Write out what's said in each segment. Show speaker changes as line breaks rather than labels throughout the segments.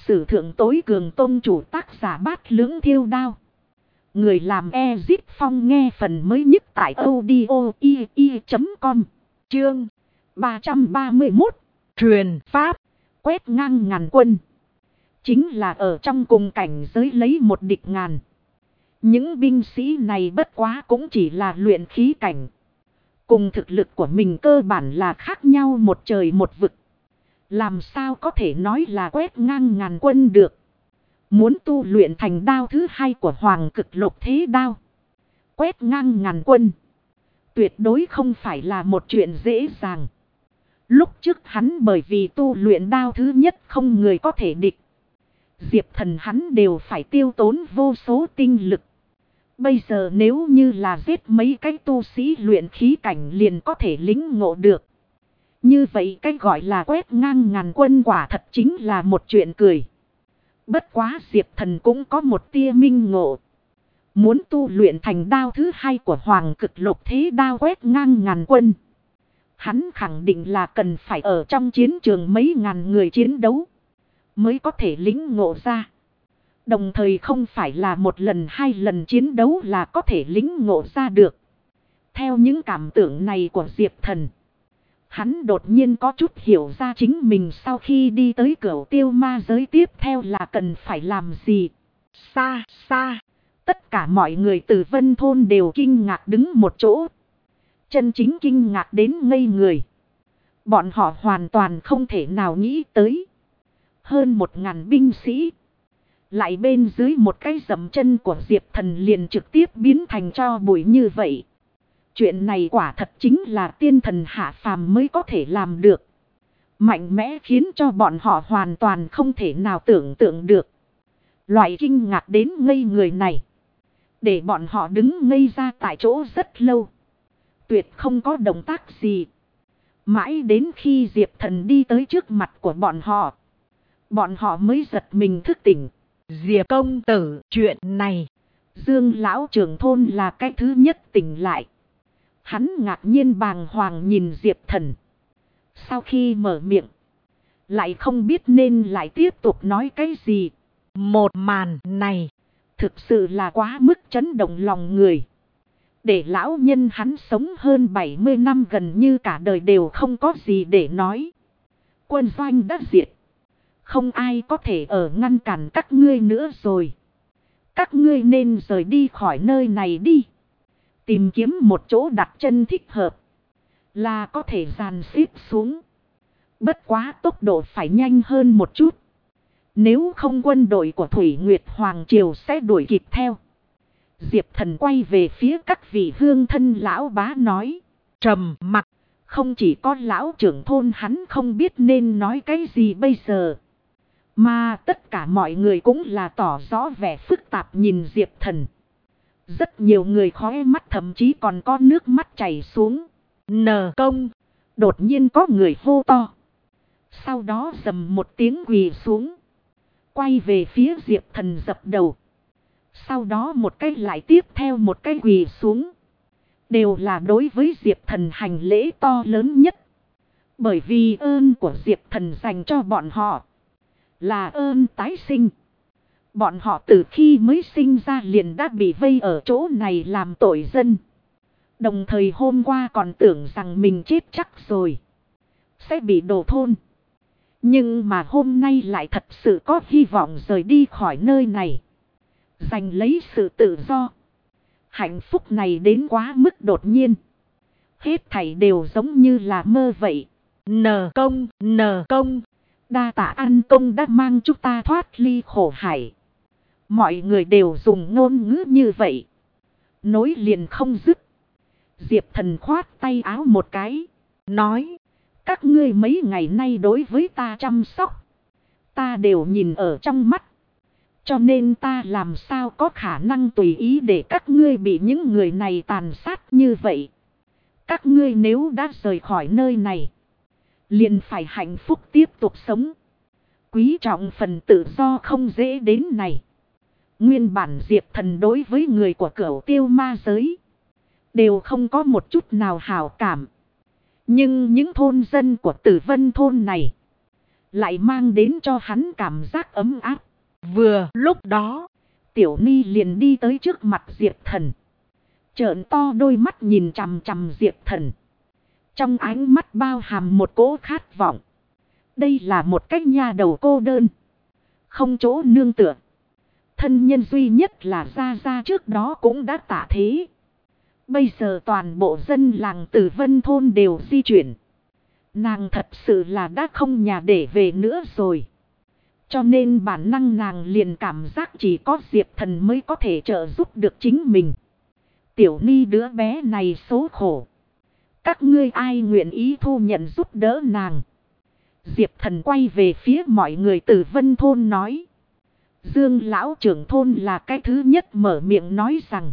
sử thượng tối cường tôn chủ, tác giả Bát Lưỡng Thiêu Đao. Người làm Ezip Phong, nghe phần mới nhất tại audio.com. Chương 331. Truyền Pháp. Quét ngang ngàn quân. Chính là ở trong cùng cảnh giới lấy một địch ngàn. Những binh sĩ này bất quá cũng chỉ là luyện khí cảnh. Cùng thực lực của mình cơ bản là khác nhau một trời một vực. Làm sao có thể nói là quét ngang ngàn quân được. Muốn tu luyện thành đao thứ hai của Hoàng Cực Lục Thế Đao, quét ngang ngàn quân, tuyệt đối không phải là một chuyện dễ dàng. Lúc trước hắn bởi vì tu luyện đao thứ nhất không người có thể địch. Diệp Thần hắn đều phải tiêu tốn vô số tinh lực. Bây giờ nếu như là giết mấy cái tu sĩ luyện khí cảnh liền có thể lĩnh ngộ được. Như vậy cái gọi là quét ngang ngàn quân quả thật chính là một chuyện cười. Bất quá Diệp Thần cũng có một tia minh ngộ. Muốn tu luyện thành đao thứ hai của Hoàng Cực Lục Thế Đao quét ngang ngàn quân, hắn khẳng định là cần phải ở trong chiến trường mấy ngàn người chiến đấu mới có thể lĩnh ngộ ra. Đồng thời không phải là một lần hai lần chiến đấu là có thể lĩnh ngộ ra được. Theo những cảm tưởng này của Diệp Thần, hắn đột nhiên có chút hiểu ra chính mình sau khi đi tới Cửu Tiêu Ma giới tiếp theo là cần phải làm gì. Xa xa, tất cả mọi người từ Vân Thôn đều kinh ngạc đứng một chỗ. Chân chính kinh ngạc đến ngây người. Bọn họ hoàn toàn không thể nào nghĩ tới. Hơn 1000 binh sĩ, lại bên dưới một cái dậm chân của Diệp Thần liền trực tiếp biến thành tro bụi như vậy. Chuyện này quả thật chính là tiên thần hạ phàm mới có thể làm được. Mạnh mẽ khiến cho bọn họ hoàn toàn không thể nào tưởng tượng được. Loại kinh ngạc đến ngây người này, để bọn họ đứng ngây ra tại chỗ rất lâu. Tuyệt không có động tác gì. Mãi đến khi Diệp Thần đi tới trước mặt của bọn họ mới giật mình thức tỉnh. Diệp công tử, chuyện này. Dương lão trưởng thôn là cái thứ nhất tỉnh lại. Hắn ngạc nhiên bàng hoàng nhìn Diệp Thần. Sau khi mở miệng, lại không biết nên lại tiếp tục nói cái gì. Một màn này thực sự là quá mức chấn động lòng người. Để lão nhân hắn sống hơn 70 năm gần như cả đời đều không có gì để nói. Quân doanh đã diệt. Không ai có thể ở ngăn cản các ngươi nữa rồi. Các ngươi nên rời đi khỏi nơi này đi. Tìm kiếm một chỗ đặt chân thích hợp, là có thể dàn xếp xuống. Bất quá tốc độ phải nhanh hơn một chút. Nếu không quân đội của Thủy Nguyệt Hoàng Triều sẽ đuổi kịp theo. Diệp Thần quay về phía các vị hương thân lão bá nói. Trầm mặc. Không chỉ có lão trưởng thôn hắn không biết nên nói cái gì bây giờ, mà tất cả mọi người cũng là tỏ rõ vẻ phức tạp nhìn Diệp Thần. Rất nhiều người khóe mắt thậm chí còn có nước mắt chảy xuống. Nờ công. Đột nhiên có người hô to. Sau đó rầm một tiếng quỳ xuống. Quay về phía Diệp Thần dập đầu. Sau đó một cái lại tiếp theo một cái quỳ xuống. Đều là đối với Diệp Thần hành lễ to lớn nhất. Bởi vì ơn của Diệp Thần dành cho bọn họ là ơn tái sinh. Bọn họ từ khi mới sinh ra liền đã bị vây ở chỗ này làm tội dân. Đồng thời hôm qua còn tưởng rằng mình chết chắc rồi, sẽ bị đổ thôn. Nhưng mà hôm nay lại thật sự có hy vọng rời đi khỏi nơi này, giành lấy sự tự do. Hạnh phúc này đến quá mức đột nhiên. Hết thảy đều giống như là mơ vậy. Nờ công. Đa tạ ăn công đã mang chúng ta thoát ly khổ hải. Mọi người đều dùng ngôn ngữ như vậy, nối liền không dứt. Diệp Thần khoát tay áo một cái, nói. Các ngươi mấy ngày nay đối với ta chăm sóc, ta đều nhìn ở trong mắt. Cho nên ta làm sao có khả năng tùy ý để các ngươi bị những người này tàn sát như vậy. Các ngươi nếu đã rời khỏi nơi này, liền phải hạnh phúc tiếp tục sống. Quý trọng phần tự do không dễ đến này. Nguyên bản Diệp Thần đối với người của Cửu Tiêu Ma giới đều không có một chút nào hảo cảm. Nhưng những thôn dân của Tử Vân thôn này lại mang đến cho hắn cảm giác ấm áp. Vừa lúc đó, Tiểu Ni liền đi tới trước mặt Diệp Thần. Trợn to đôi mắt nhìn chằm chằm Diệp Thần. Trong ánh mắt bao hàm một cỗ khát vọng. Đây là một cái nha đầu cô đơn. Không chỗ nương tựa. Thân nhân duy nhất là Gia Gia trước đó cũng đã tả thế. Bây giờ toàn bộ dân làng Tử Vân Thôn đều di chuyển. Nàng thật sự là đã không nhà để về nữa rồi. Cho nên bản năng nàng liền cảm giác chỉ có Diệp Thần mới có thể trợ giúp được chính mình. Tiểu Ni đứa bé này số khổ. Các ngươi ai nguyện ý thu nhận giúp đỡ nàng? Diệp Thần quay về phía mọi người Tử Vân Thôn nói. Dương lão trưởng thôn là cái thứ nhất mở miệng nói rằng.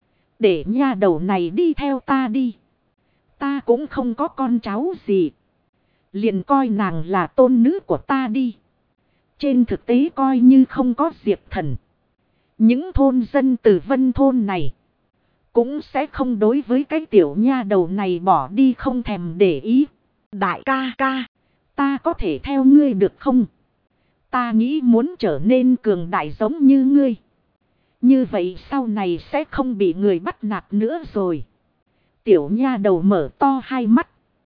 Để nha đầu này đi theo ta đi. Ta cũng không có con cháu gì. Liền coi nàng là tôn nữ của ta đi. Trên thực tế coi như không có Diệp Thần. Những thôn dân Tử Vân Thôn này cũng sẽ không đối với cái tiểu nha đầu này bỏ đi không thèm để ý. Đại ca ca, ta có thể theo ngươi được không? Ta nghĩ muốn trở nên cường đại giống như ngươi. Như vậy sau này sẽ không bị người bắt nạt nữa rồi. Tiểu nha đầu mở to hai mắt.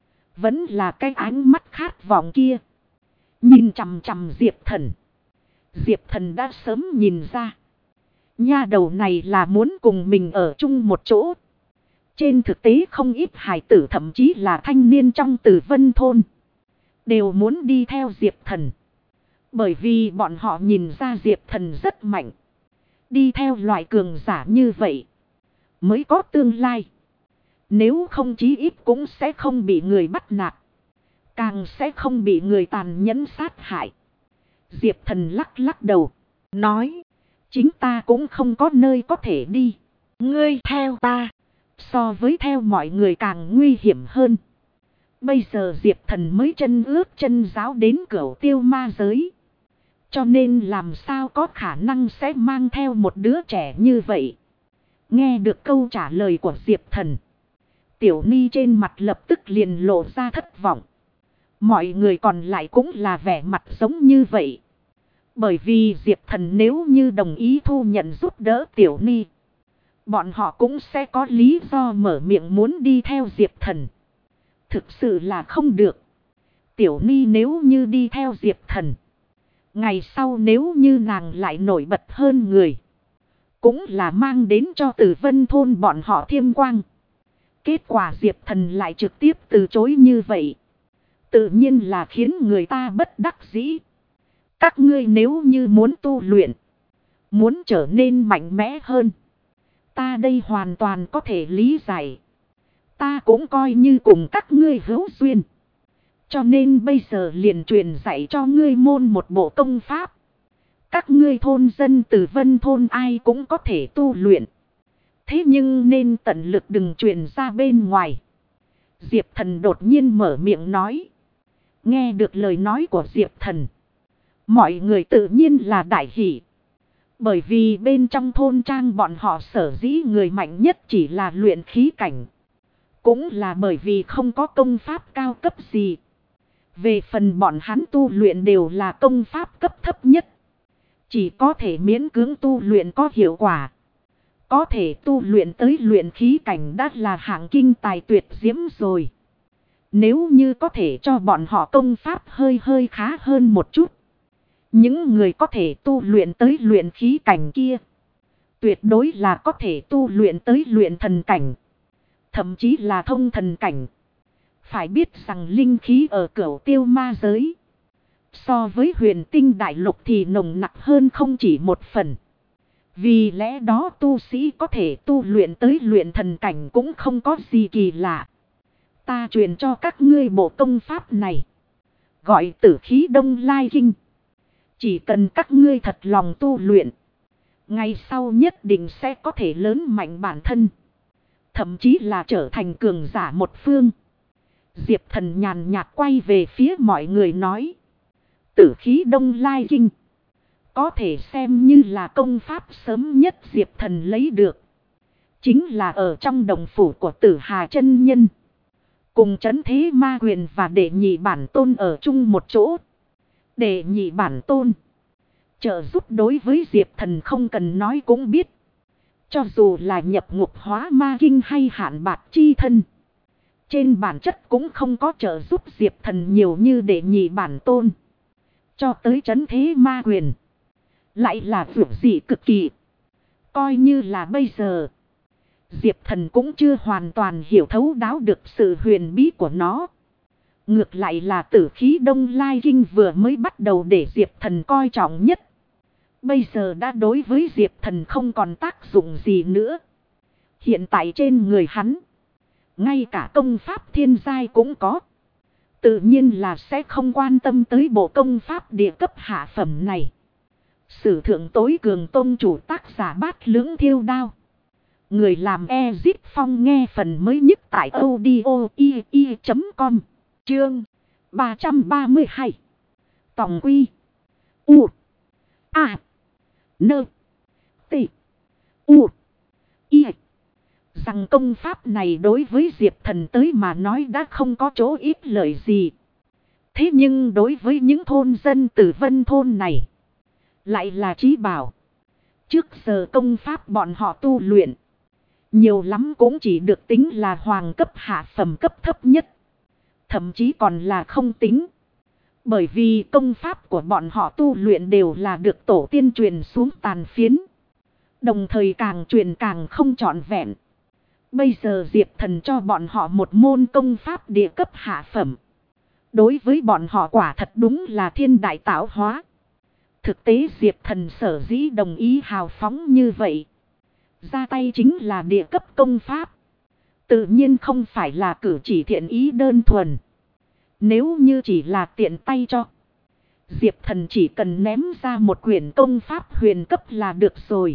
Vẫn là cái ánh mắt khát vọng kia. Nhìn chằm chằm Diệp Thần. Diệp Thần đã sớm nhìn ra. Nha đầu này là muốn cùng mình ở chung một chỗ. Trên thực tế không ít hài tử thậm chí là thanh niên trong Tử Vân Thôn. Đều muốn đi theo Diệp Thần. Bởi vì bọn họ nhìn ra Diệp Thần rất mạnh. Đi theo loại cường giả như vậy mới có tương lai. Nếu không chí ít cũng sẽ không bị người bắt nạt. Càng sẽ không bị người tàn nhẫn sát hại. Diệp Thần lắc lắc đầu. Nói. Chính ta cũng không có nơi có thể đi. Ngươi theo ta. So với theo mọi người càng nguy hiểm hơn. Bây giờ Diệp Thần mới chân ướt chân giáo đến Cửu Tiêu Ma giới. Cho nên làm sao có khả năng sẽ mang theo một đứa trẻ như vậy. Nghe được câu trả lời của Diệp Thần. Tiểu Ni trên mặt lập tức liền lộ ra thất vọng. Mọi người còn lại cũng là vẻ mặt giống như vậy. Bởi vì Diệp Thần nếu như đồng ý thu nhận giúp đỡ Tiểu Ni. Bọn họ cũng sẽ có lý do mở miệng muốn đi theo Diệp Thần. Thực sự là không được. Tiểu Ni nếu như đi theo Diệp Thần. Ngày sau nếu như nàng lại nổi bật hơn người. Cũng là mang đến cho Tử Vân Thôn bọn họ thiêm quang. Kết quả Diệp Thần lại trực tiếp từ chối như vậy. Tự nhiên là khiến người ta bất đắc dĩ. Các ngươi nếu như muốn tu luyện. Muốn trở nên mạnh mẽ hơn. Ta đây hoàn toàn có thể lý giải. Ta cũng coi như cùng các ngươi hữu duyên. Cho nên bây giờ liền truyền dạy cho ngươi môn một bộ công pháp. Các ngươi thôn dân Tử Vân Thôn ai cũng có thể tu luyện. Thế nhưng nên tận lực đừng truyền ra bên ngoài. Diệp Thần đột nhiên mở miệng nói. Nghe được lời nói của Diệp Thần. Mọi người tự nhiên là đại hỷ. Bởi vì bên trong thôn trang bọn họ sở dĩ người mạnh nhất chỉ là luyện khí cảnh. Cũng là bởi vì không có công pháp cao cấp gì. Về phần bọn hắn tu luyện đều là công pháp cấp thấp nhất. Chỉ có thể miễn cưỡng tu luyện có hiệu quả. Có thể tu luyện tới luyện khí cảnh đã là hạng kinh tài tuyệt diễm rồi. Nếu như có thể cho bọn họ công pháp hơi khá hơn một chút. Những người có thể tu luyện tới luyện khí cảnh kia. Tuyệt đối là có thể tu luyện tới luyện thần cảnh. Thậm chí là thông thần cảnh. Phải biết rằng linh khí ở Cửu Tiêu Ma giới. So với Huyền Tinh Đại Lục thì nồng nặc hơn không chỉ một phần. Vì lẽ đó tu sĩ có thể tu luyện tới luyện thần cảnh cũng không có gì kỳ lạ. Ta truyền cho các ngươi bộ công pháp này. Gọi Tử Khí Đông Lai Kinh. Chỉ cần các ngươi thật lòng tu luyện. Ngày sau nhất định sẽ có thể lớn mạnh bản thân. Thậm chí là trở thành cường giả một phương. Diệp Thần nhàn nhạt quay về phía mọi người nói. Tử Khí Đông Lai Kinh. Có thể xem như là công pháp sớm nhất Diệp Thần lấy được. Chính là ở trong đồng phủ của Tử Hà chân nhân. Cùng Trấn Thế Ma Quyền và Đệ Nhị Bản Tôn ở chung một chỗ. Đệ nhị bản tôn. Trợ giúp đối với Diệp Thần không cần nói cũng biết. Cho dù là nhập ngục hóa ma kinh hay hạn bạc chi thân. Trên bản chất cũng không có trợ giúp Diệp Thần nhiều như đệ nhị bản tôn. Cho tới trấn thế ma quyền. Lại là việc gì cực kỳ. Coi như là bây giờ. Diệp Thần cũng chưa hoàn toàn hiểu thấu đáo được sự huyền bí của nó. Ngược lại là tử khí Đông Lai Kinh vừa mới bắt đầu để Diệp Thần coi trọng nhất. Bây giờ đã đối với Diệp Thần không còn tác dụng gì nữa. Hiện tại trên người hắn. Ngay cả công pháp thiên giai cũng có. Tự nhiên là sẽ không quan tâm tới bộ công pháp địa cấp hạ phẩm này. Sử thượng tối cường tôn chủ tác giả Bát Lưỡng Thiêu Đao. Người làm Ezip Phong nghe phần mới nhất tại audio.com. Chương 332. Tòng Quy. U. A. Nơ. T. U. Y. Rằng công pháp này đối với Diệp Thần tới mà nói đã không có chỗ ít lợi gì. Thế nhưng đối với những thôn dân Tử Vân thôn này. Lại là chí bảo. Trước giờ công pháp bọn họ tu luyện. Nhiều lắm cũng chỉ được tính là hoàng cấp hạ phẩm cấp thấp nhất. Thậm chí còn là không tính. Bởi vì công pháp của bọn họ tu luyện đều là được tổ tiên truyền xuống tàn phiến. Đồng thời càng truyền càng không trọn vẹn. Bây giờ Diệp Thần cho bọn họ một môn công pháp địa cấp hạ phẩm. Đối với bọn họ quả thật đúng là thiên đại tạo hóa. Thực tế Diệp Thần sở dĩ đồng ý hào phóng như vậy. Ra tay chính là địa cấp công pháp. Tự nhiên không phải là cử chỉ thiện ý đơn thuần. Nếu như chỉ là tiện tay cho. Diệp Thần chỉ cần ném ra một quyển công pháp huyền cấp là được rồi.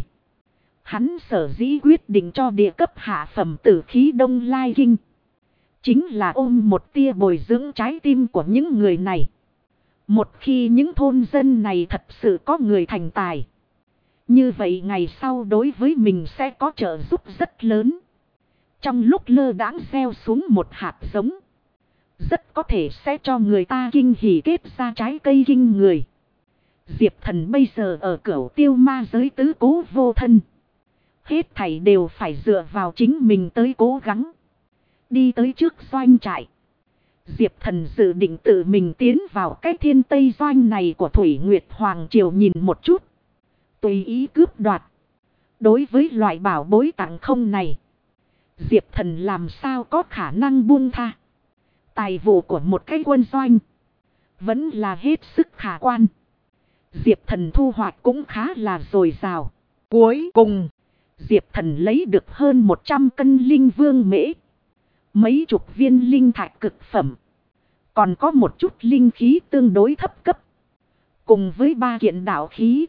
Hắn sở dĩ quyết định cho địa cấp hạ phẩm tử khí Đông Lai Kinh. Chính là ôm một tia bồi dưỡng trái tim của những người này. Một khi những thôn dân này thật sự có người thành tài. Như vậy ngày sau đối với mình sẽ có trợ giúp rất lớn. Trong lúc lơ đãng gieo xuống một hạt giống. Rất có thể sẽ cho người ta kinh hỉ kết ra trái cây kinh người. Diệp Thần bây giờ ở Cửu Tiêu Ma giới tứ cố vô thân. Hết thảy đều phải dựa vào chính mình tới cố gắng. Đi tới trước doanh trại. Diệp Thần dự định tự mình tiến vào cái thiên tây doanh này của Thủy Nguyệt Hoàng Triều nhìn một chút. Tùy ý cướp đoạt. Đối với loại bảo bối tặng không này. Diệp Thần làm sao có khả năng buông tha. Tài vụ của một cái quân doanh. Vẫn là hết sức khả quan. Diệp Thần thu hoạch cũng khá là dồi dào. Cuối cùng. Diệp Thần lấy được hơn 100 cân linh vương mễ. Mấy chục viên linh thạch cực phẩm. Còn có một chút linh khí tương đối thấp cấp. Cùng với 3 kiện đạo khí.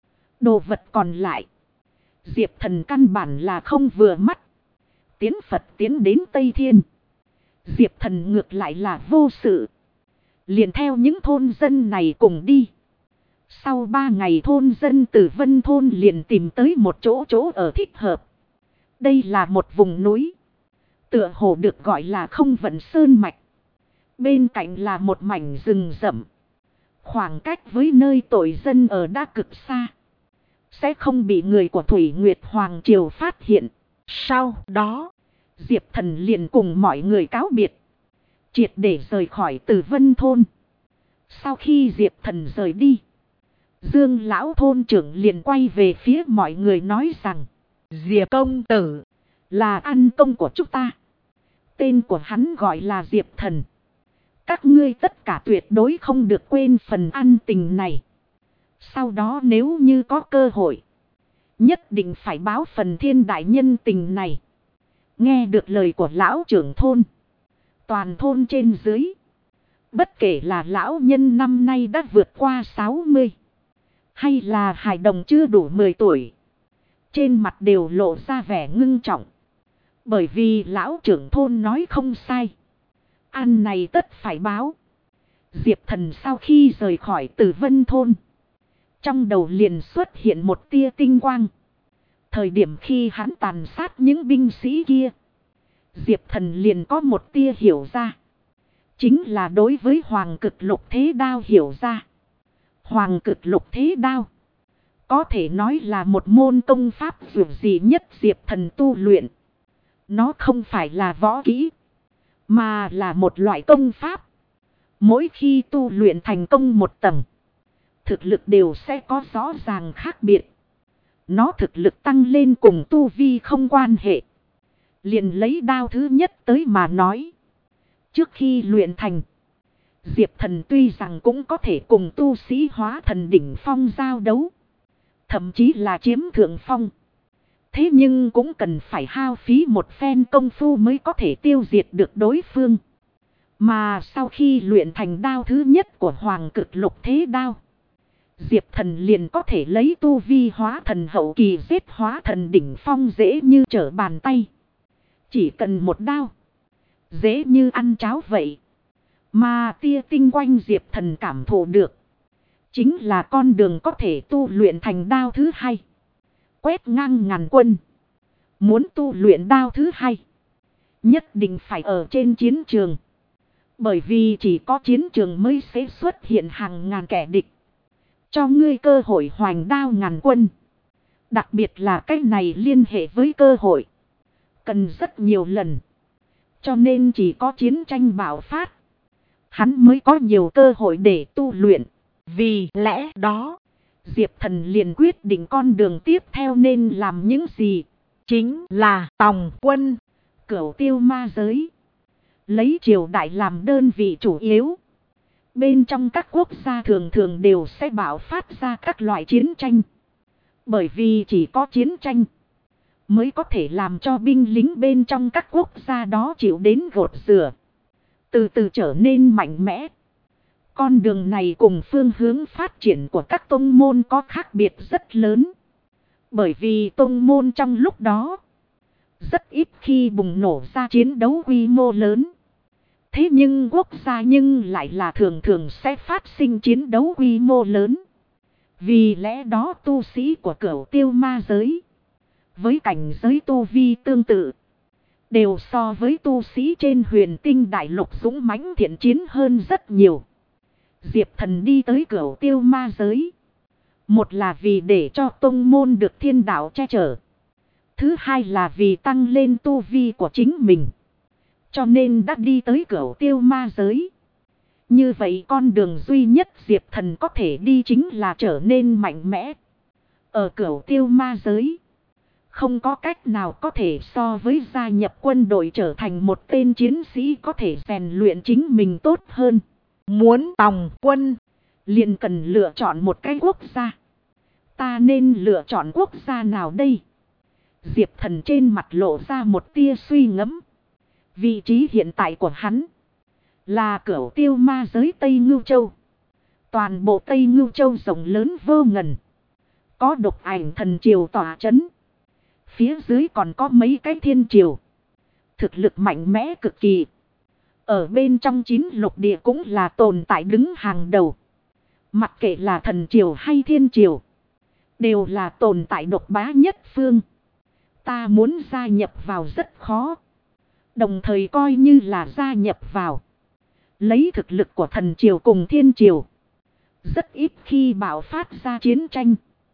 Đồ vật còn lại. Diệp Thần căn bản là không vừa mắt. Tiến Phật tiến đến Tây Thiên. Diệp Thần ngược lại là vô sự. Liền theo những thôn dân này cùng đi. Sau 3 ngày thôn dân Tử Vân thôn liền tìm tới một chỗ ở thích hợp. Đây là một vùng núi. Tựa hồ được gọi là Không Vận Sơn Mạch. Bên cạnh là một mảnh rừng rậm. Khoảng cách với nơi tội dân ở đã cực xa. Sẽ không bị người của Thủy Nguyệt Hoàng Triều phát hiện. Sau đó, Diệp Thần liền cùng mọi người cáo biệt. Triệt để rời khỏi Tử Vân thôn. Sau khi Diệp Thần rời đi. Dương lão thôn trưởng liền quay về phía mọi người nói rằng. Diệp công tử là ăn công của chúng ta. Tên của hắn gọi là Diệp Thần. Các ngươi tất cả tuyệt đối không được quên phần ăn tình này. Sau đó nếu như có cơ hội. Nhất định phải báo phần thiên đại nhân tình này. Nghe được lời của lão trưởng thôn. Toàn thôn trên dưới. Bất kể là lão nhân năm nay đã vượt qua 60. Hay là hài đồng chưa đủ 10 tuổi. Trên mặt đều lộ ra vẻ ngưng trọng. Bởi vì lão trưởng thôn nói không sai. Ăn này tất phải báo. Diệp Thần sau khi rời khỏi Tử Vân thôn. Trong đầu liền xuất hiện một tia tinh quang. Thời điểm khi hắn tàn sát những binh sĩ kia. Diệp Thần liền có một tia hiểu ra. Chính là đối với Hoàng Cực Lục Thế Đao hiểu ra. Hoàng Cực Lục Thế Đao. Có thể nói là một môn công pháp dù gì nhất Diệp Thần tu luyện. Nó không phải là võ kỹ, mà là một loại công pháp. Mỗi khi tu luyện thành công một tầng, thực lực đều sẽ có rõ ràng khác biệt. Nó thực lực tăng lên cùng tu vi không quan hệ. Liền lấy đao thứ nhất tới mà nói. Trước khi luyện thành, Diệp Thần tuy rằng cũng có thể cùng tu sĩ hóa thần đỉnh phong giao đấu, thậm chí là chiếm thượng phong. Thế nhưng cũng cần phải hao phí một phen công phu mới có thể tiêu diệt được đối phương. Mà sau khi luyện thành đao thứ nhất của Hoàng Cực Lục Thế Đao, Diệp Thần liền có thể lấy tu vi hóa thần hậu kỳ giết hóa thần đỉnh phong dễ như trở bàn tay. Chỉ cần một đao, dễ như ăn cháo vậy. Mà tia tinh quanh Diệp Thần cảm thụ được, chính là con đường có thể tu luyện thành đao thứ hai. Quét ngang ngàn quân. Muốn tu luyện đao thứ hai, nhất định phải ở trên chiến trường. Bởi vì chỉ có chiến trường mới sẽ xuất hiện hàng ngàn kẻ địch, cho ngươi cơ hội hoành đao ngàn quân. Đặc biệt là cái này liên hệ với cơ hội, cần rất nhiều lần. Cho nên chỉ có chiến tranh bạo phát, hắn mới có nhiều cơ hội để tu luyện. Vì lẽ đó, Diệp Thần liền quyết định con đường tiếp theo nên làm những gì. Chính là tòng quân, cửu tiêu ma giới. Lấy triều đại làm đơn vị chủ yếu. Bên trong các quốc gia thường thường đều sẽ bạo phát ra các loại chiến tranh. Bởi vì chỉ có chiến tranh mới có thể làm cho binh lính bên trong các quốc gia đó chịu đến gột rửa, từ từ trở nên mạnh mẽ. Con đường này cùng phương hướng phát triển của các tông môn có khác biệt rất lớn. Bởi vì tông môn trong lúc đó rất ít khi bùng nổ ra chiến đấu quy mô lớn. Thế nhưng quốc gia nhưng lại là thường thường sẽ phát sinh chiến đấu quy mô lớn. Vì lẽ đó tu sĩ của cửu tiêu ma giới, với cảnh giới tu vi tương tự, đều so với tu sĩ trên huyền tinh đại lục dũng mãnh thiện chiến hơn rất nhiều. Diệp Thần đi tới cửu tiêu ma giới, một là vì để cho tông môn được thiên đạo che chở. Thứ hai là vì tăng lên tu vi của chính mình. Cho nên đã đi tới cửu tiêu ma giới. Như vậy con đường duy nhất Diệp Thần có thể đi chính là trở nên mạnh mẽ. Ở cửu tiêu ma giới, không có cách nào có thể so với gia nhập quân đội trở thành một tên chiến sĩ có thể rèn luyện chính mình tốt hơn. Muốn tòng quân, liền cần lựa chọn một cái quốc gia. Ta nên lựa chọn quốc gia nào đây? Diệp Thần trên mặt lộ ra một tia suy ngẫm. Vị trí hiện tại của hắn là cửu tiêu ma giới Tây Ngưu Châu. Toàn bộ Tây Ngưu Châu rộng lớn vô ngần, có Độc Ảnh Thần Triều tỏa chấn. Phía dưới còn có mấy cái thiên triều, thực lực mạnh mẽ cực kỳ. Ở bên trong 9 lục địa cũng là tồn tại đứng hàng đầu. Mặc kệ là thần triều hay thiên triều, đều là tồn tại độc bá nhất phương. Ta muốn gia nhập vào rất khó. Đồng thời coi như là gia nhập vào, lấy thực lực của thần triều cùng thiên triều, rất ít khi bạo phát ra chiến tranh.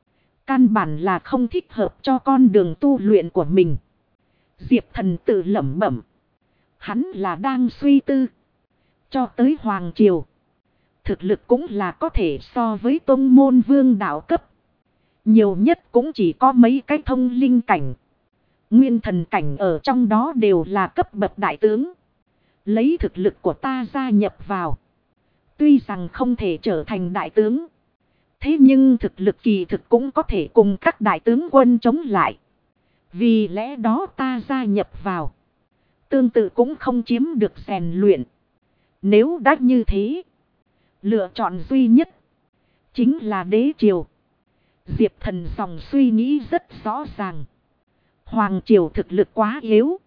Căn bản là không thích hợp cho con đường tu luyện của mình. Diệp Thần tự lẩm bẩm. Hắn là đang suy tư. Cho tới hoàng triều, thực lực cũng là có thể so với tông môn vương đạo cấp. Nhiều nhất cũng chỉ có mấy cái thông linh cảnh, nguyên thần cảnh ở trong đó đều là cấp bậc đại tướng. Lấy thực lực của ta gia nhập vào, tuy rằng không thể trở thành đại tướng, thế nhưng thực lực kỳ thực cũng có thể cùng các đại tướng quân chống lại. Vì lẽ đó ta gia nhập vào, tương tự cũng không chiếm được rèn luyện. Nếu đã như thế, lựa chọn duy nhất chính là đế triều. Diệp Thần dòng suy nghĩ rất rõ ràng. Hoàng triều thực lực quá yếu,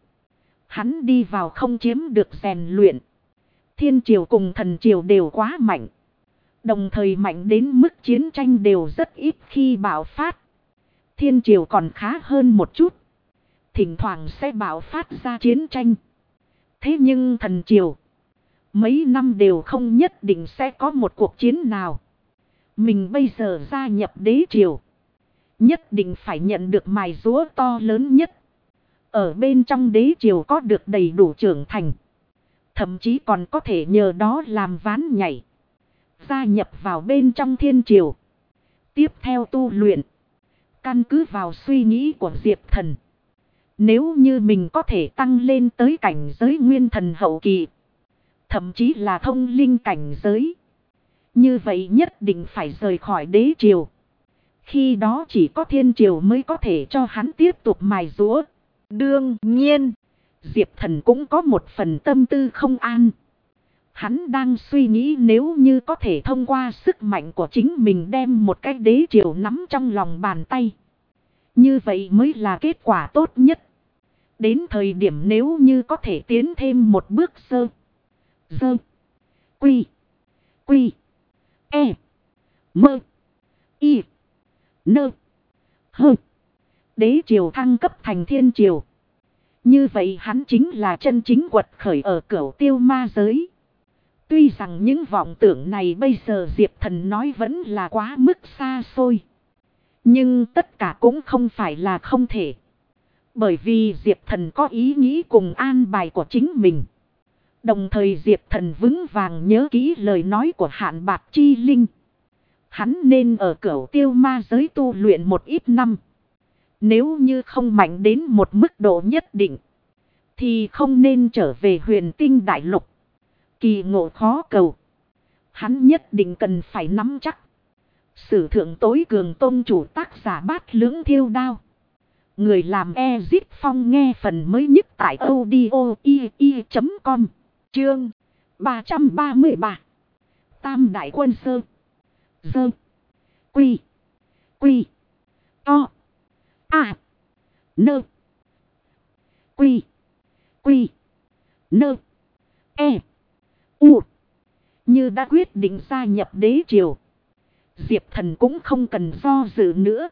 hắn đi vào không chiếm được rèn luyện. Thiên triều cùng thần triều đều quá mạnh, đồng thời mạnh đến mức chiến tranh đều rất ít khi bạo phát. Thiên triều còn khá hơn một chút, thỉnh thoảng sẽ bạo phát ra chiến tranh. Thế nhưng thần triều, mấy năm đều không nhất định sẽ có một cuộc chiến nào. Mình bây giờ gia nhập đế triều, nhất định phải nhận được mài giũa to lớn nhất. Ở bên trong đế triều có được đầy đủ trưởng thành. Thậm chí còn có thể nhờ đó làm ván nhảy. Gia nhập vào bên trong thiên triều. Tiếp theo tu luyện. Căn cứ vào suy nghĩ của Diệp Thần. Nếu như mình có thể tăng lên tới cảnh giới nguyên thần hậu kỳ. Thậm chí là thông linh cảnh giới. Như vậy nhất định phải rời khỏi đế triều. Khi đó chỉ có thiên triều mới có thể cho hắn tiếp tục mài giũa. Đương nhiên, Diệp Thần cũng có một phần tâm tư không an. Hắn đang suy nghĩ nếu như có thể thông qua sức mạnh của chính mình đem một cái đế triều nắm trong lòng bàn tay. Như vậy mới là kết quả tốt nhất. Đến thời điểm nếu như có thể tiến thêm một bước sơ. Dơ. Quy. Quy. E. Mơ. Y. Nơ. Hơ. Đế triều thăng cấp thành thiên triều. Như vậy hắn chính là chân chính quật khởi ở cửu tiêu ma giới. Tuy rằng những vọng tưởng này bây giờ Diệp Thần nói vẫn là quá mức xa xôi. Nhưng tất cả cũng không phải là không thể. Bởi vì Diệp Thần có ý nghĩ cùng an bài của chính mình. Đồng thời Diệp Thần vững vàng nhớ kỹ lời nói của Hạn Bạc Chi Linh. Hắn nên ở cửu tiêu ma giới tu luyện một ít năm. Nếu như không mạnh đến một mức độ nhất định, thì không nên trở về Huyền Tinh Đại Lục. Kỳ ngộ khó cầu. Hắn nhất định cần phải nắm chắc. Sử thượng tối cường tôn chủ tác giả Bát Lưỡng Thiêu Đao. Người làm Ezip Phong nghe phần mới nhất tại audio.com. Chương 333. Tam Đại Quân Sơ. Dơ. Quy. Quy. To. A. Nơ. Quy. Quy. Nơ. E. U. Như đã quyết định gia nhập đế triều. Diệp Thần cũng không cần do dự nữa.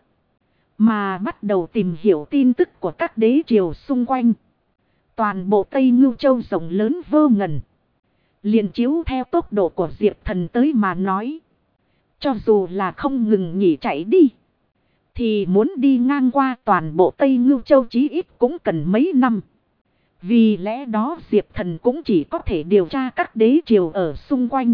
Mà bắt đầu tìm hiểu tin tức của các đế triều xung quanh. Toàn bộ Tây Ngưu Châu rộng lớn vô ngần. Liền chiếu theo tốc độ của Diệp Thần tới mà nói. Cho dù là không ngừng nghỉ chạy đi. Thì muốn đi ngang qua toàn bộ Tây Ngưu Châu chí ít cũng cần mấy năm. Vì lẽ đó Diệp Thần cũng chỉ có thể điều tra các đế triều ở xung quanh.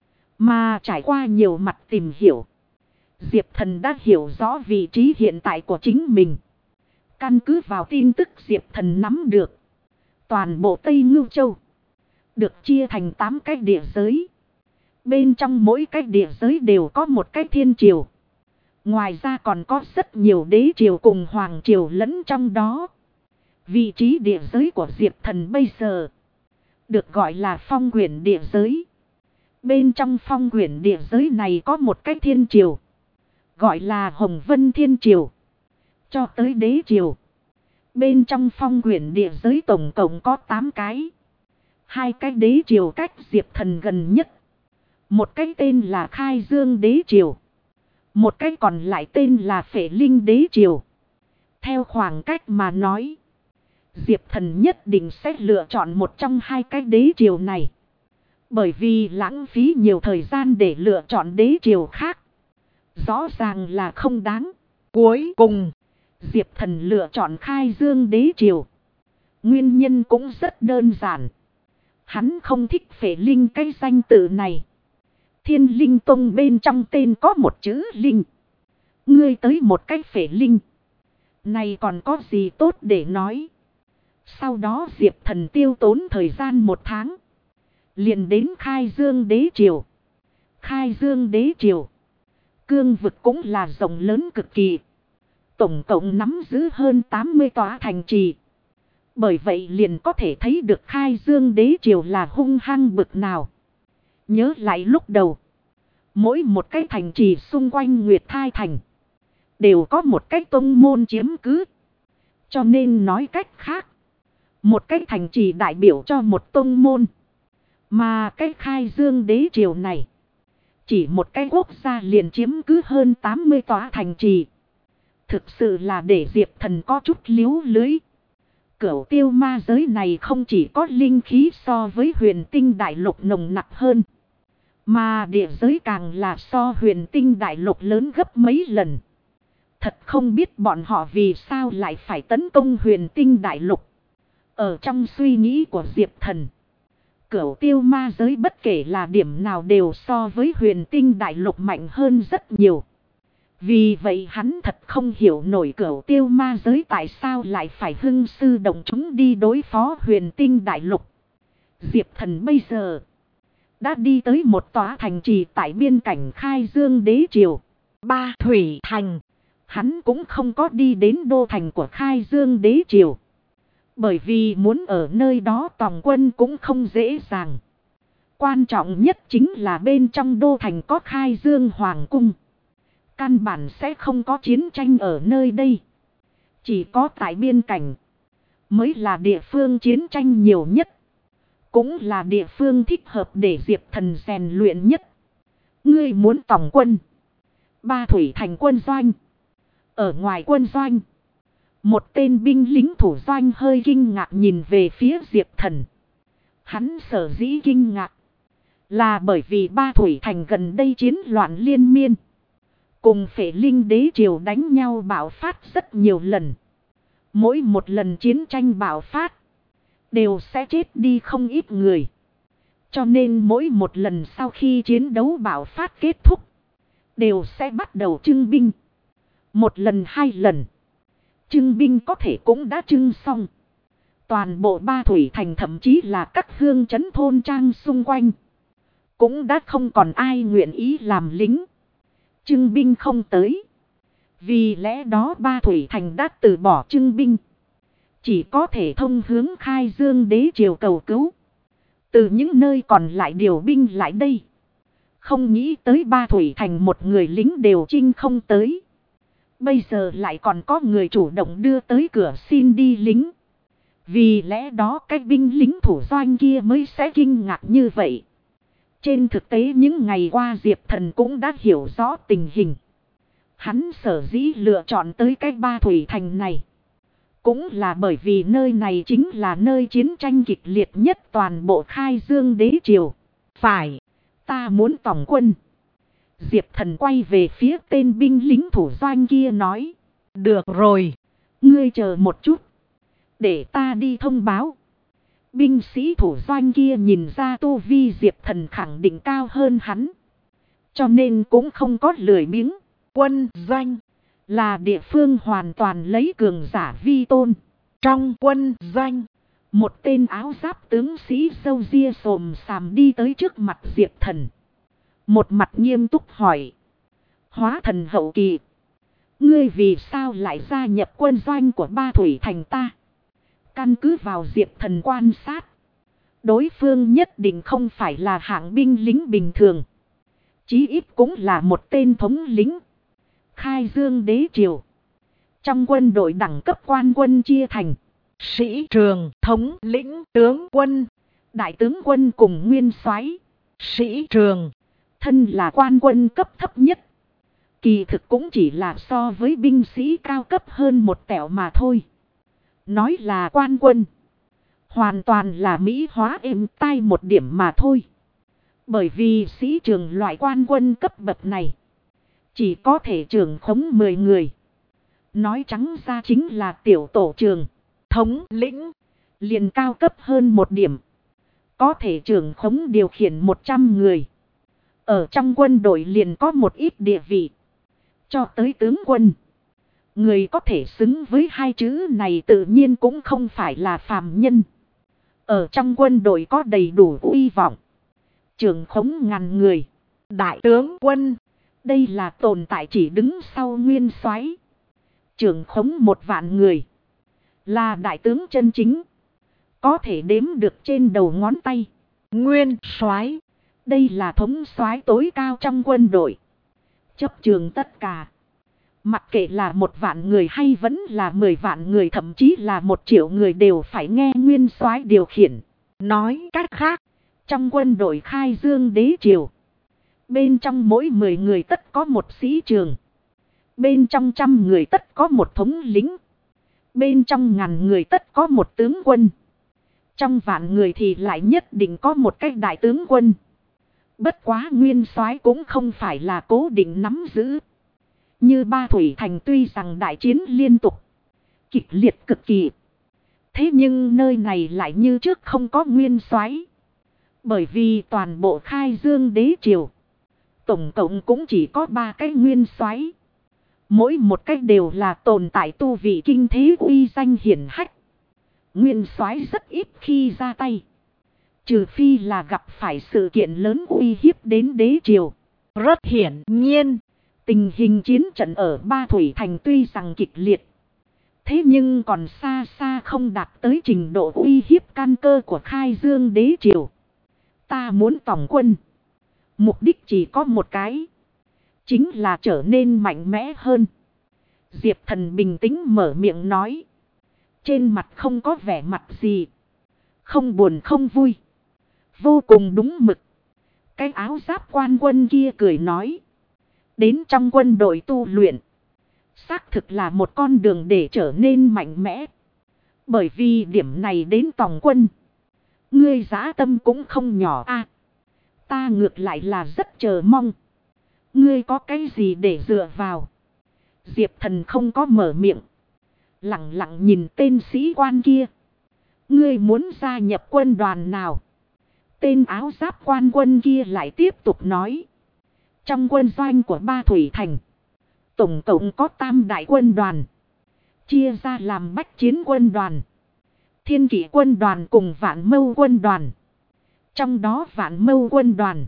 Mà trải qua nhiều mặt tìm hiểu. Diệp Thần đã hiểu rõ vị trí hiện tại của chính mình. Căn cứ vào tin tức Diệp Thần nắm được. Toàn bộ Tây Ngưu Châu được chia thành 8 cái địa giới. Bên trong mỗi cái địa giới đều có một cái thiên triều. Ngoài ra còn có rất nhiều đế triều cùng hoàng triều lẫn trong đó. Vị trí địa giới của Diệp Thần bây giờ được gọi là Phong Quyển địa giới. Bên trong Phong Quyển địa giới này có một cái thiên triều. Gọi là Hồng Vân Thiên Triều. Cho tới đế triều. Bên trong Phong Quyển địa giới tổng cộng có 8 cái. 2 cái đế triều cách Diệp Thần gần nhất. Một cái tên là Khai Dương đế triều. Một cái còn lại tên là Phệ Linh đế triều. Theo khoảng cách mà nói, Diệp Thần nhất định sẽ lựa chọn một trong 2 cái đế triều này. Bởi vì lãng phí nhiều thời gian để lựa chọn đế triều khác. Rõ ràng là không đáng. Cuối cùng, Diệp Thần lựa chọn Khai Dương đế triều. Nguyên nhân cũng rất đơn giản. Hắn không thích Phệ Linh cái danh tự này. Thiên Linh Tông bên trong tên có một chữ Linh. Ngươi tới một cái Phệ Linh. Này còn có gì tốt để nói. Sau đó Diệp Thần tiêu tốn thời gian 1 tháng. Liền đến Khai Dương đế triều. Khai Dương đế triều. Cương vực cũng là rộng lớn cực kỳ. Tổng cộng nắm giữ hơn 80 tòa thành trì. Bởi vậy liền có thể thấy được Khai Dương đế triều là hung hăng bực nào. Nhớ lại lúc đầu. Mỗi một cái thành trì xung quanh Nguyệt Thai Thành. Đều có một cái tông môn chiếm cứ. Cho nên nói cách khác. Một cái thành trì đại biểu cho một tông môn. Mà cái Khai Dương đế triều này. Chỉ một cái quốc gia liền chiếm cứ hơn 80 tòa thành trì. Thực sự là để Diệp Thần có chút liếu lưới. Cửu tiêu ma giới này không chỉ có linh khí so với Huyền Tinh Đại Lục nồng nặc hơn. Mà địa giới càng là so huyền tinh đại lục lớn gấp mấy lần. Thật không biết bọn họ vì sao lại phải tấn công huyền tinh đại lục. Ở trong suy nghĩ của Diệp Thần, Cửu Tiêu ma giới bất kể là điểm nào đều so với huyền tinh đại lục mạnh hơn rất nhiều. Vì vậy hắn thật không hiểu nổi Cửu Tiêu ma giới tại sao lại phải hưng sư động chúng đi đối phó huyền tinh đại lục. Diệp Thần bây giờ đã đi tới một tòa thành trì tại biên cảnh Khai Dương đế triều, Ba Thủy Thành. Hắn cũng không có đi đến đô thành của Khai Dương đế triều. Bởi vì muốn ở nơi đó tòng quân cũng không dễ dàng. Quan trọng nhất chính là bên trong đô thành có Khai Dương Hoàng cung. Căn bản sẽ không có chiến tranh ở nơi đây. Chỉ có tại biên cảnh mới là địa phương chiến tranh nhiều nhất. Cũng là địa phương thích hợp để Diệp Thần rèn luyện nhất. Ngươi muốn tòng quân. Ba Thủy Thành quân doanh. Ở ngoài quân doanh, một tên binh lính thủ doanh hơi kinh ngạc nhìn về phía Diệp Thần. Hắn sở dĩ kinh ngạc là bởi vì Ba Thủy Thành gần đây chiến loạn liên miên. Cùng Phệ Linh đế triều đánh nhau bạo phát rất nhiều lần. Mỗi một lần chiến tranh bạo phát đều sẽ chết đi không ít người. Cho nên mỗi một lần sau khi chiến đấu bạo phát kết thúc, đều sẽ bắt đầu trưng binh. Một lần hai lần, trưng binh có thể cũng đã trưng xong. Toàn bộ Ba Thủy Thành thậm chí là các hương trấn thôn trang xung quanh, cũng đã không còn ai nguyện ý làm lính. Trưng binh không tới. Vì lẽ đó Ba Thủy Thành đã từ bỏ trưng binh. Chỉ có thể thông hướng Khai Dương đế triều cầu cứu. Từ những nơi còn lại điều binh lại đây. Không nghĩ tới Ba Thủy Thành một người lính đều chinh không tới. Bây giờ lại còn có người chủ động đưa tới cửa xin đi lính. Vì lẽ đó cái binh lính thủ doanh kia mới sẽ kinh ngạc như vậy. Trên thực tế những ngày qua Diệp Thần cũng đã hiểu rõ tình hình. Hắn sở dĩ lựa chọn tới cái Ba Thủy Thành này, cũng là bởi vì nơi này chính là nơi chiến tranh kịch liệt nhất toàn bộ Khai Dương đế triều. Phải, ta muốn tòng quân. Diệp Thần quay về phía tên binh lính thủ doanh kia nói. Được rồi, ngươi chờ một chút, để ta đi thông báo. Binh sĩ thủ doanh kia nhìn ra tu vi Diệp Thần khẳng định cao hơn hắn, cho nên cũng không có lười biếng. Quân doanh là địa phương hoàn toàn lấy cường giả vi tôn. Trong quân doanh, một tên áo giáp tướng sĩ râu ria xồm xàm đi tới trước mặt Diệp Thần. Một mặt nghiêm túc hỏi. Hóa thần hậu kỳ, ngươi vì sao lại gia nhập quân doanh của Ba Thủy Thành ta? Căn cứ vào Diệp Thần quan sát, đối phương nhất định không phải là hạng binh lính bình thường. Chí ít cũng là một tên thống lĩnh. Khai Dương đế triều, trong quân đội đẳng cấp quan quân chia thành sĩ trường, thống lĩnh, tướng quân, đại tướng quân cùng nguyên soái. Sĩ trường thân là quan quân cấp thấp nhất, kỳ thực cũng chỉ là so với binh sĩ cao cấp hơn một tẹo mà thôi. Nói là quan quân, hoàn toàn là mỹ hóa êm tai một điểm mà thôi. Bởi vì sĩ trường loại quan quân cấp bậc này chỉ có thể trưởng khống 10 người. Nói trắng ra chính là tiểu tổ trường. Thống lĩnh liền cao cấp hơn một điểm, có thể trưởng khống điều khiển 100 người. Ở trong quân đội liền có một ít địa vị. Cho tới tướng quân, người có thể xứng với hai chữ này tự nhiên cũng không phải là phàm nhân. Ở trong quân đội có đầy đủ uy vọng, trưởng khống ngàn người. Đại tướng quân, đây là tồn tại chỉ đứng sau nguyên soái. Trưởng khống 1.000 người, là đại tướng chân chính, có thể đếm được trên đầu ngón tay. Nguyên soái, đây là thống soái tối cao trong quân đội, chấp trường tất cả. Mặc kệ là 1.000 người hay vẫn là 10.000 người, thậm chí là 1 triệu người đều phải nghe nguyên soái điều khiển. Nói cách khác, trong quân đội Khai Dương đế triều, bên trong mỗi 10 người tất có một sĩ trường. Bên trong 100 người tất có một thống lĩnh. Bên trong 1000 người tất có một tướng quân. Trong 1.000 người thì lại nhất định có một cái đại tướng quân. Bất quá nguyên soái cũng không phải là cố định nắm giữ. Như Ba Thủy Thành tuy rằng đại chiến liên tục, kịch liệt cực kỳ. Thế nhưng nơi này lại như trước không có nguyên soái. Bởi vì toàn bộ Khai Dương đế triều, tổng cộng cũng chỉ có 3 cái nguyên soái. Mỗi một cách đều là tồn tại tu vị kinh thế uy danh hiển hách. Nguyên soái rất ít khi ra tay. Trừ phi là gặp phải sự kiện lớn uy hiếp đến đế triều. Rất hiển nhiên, tình hình chiến trận ở Ba Thủy Thành tuy rằng kịch liệt. Thế nhưng còn xa xa không đạt tới trình độ uy hiếp căn cơ của Khai Dương đế triều. Ta muốn tổng quân. Mục đích chỉ có một cái. Chính là trở nên mạnh mẽ hơn. Diệp Thần bình tĩnh mở miệng nói. Trên mặt không có vẻ mặt gì. Không buồn không vui. Vô cùng đúng mực. Cái áo giáp quan quân kia cười nói. Đến trong quân đội tu luyện. Xác thực là một con đường để trở nên mạnh mẽ. Bởi vì điểm này đến tổng quân. Ngươi dã tâm cũng không nhỏ a. Ta ngược lại là rất chờ mong. Ngươi có cái gì để dựa vào? Diệp Thần không có mở miệng. Lặng lặng nhìn tên sĩ quan kia. Ngươi muốn gia nhập quân đoàn nào? Tên áo giáp quan quân kia lại tiếp tục nói. Trong quân doanh của Ba Thủy Thành, tổng cộng có tam đại quân đoàn. Chia ra làm bách chiến quân đoàn, thiên kỷ quân đoàn cùng vạn mâu quân đoàn. Trong đó vạn mâu quân đoàn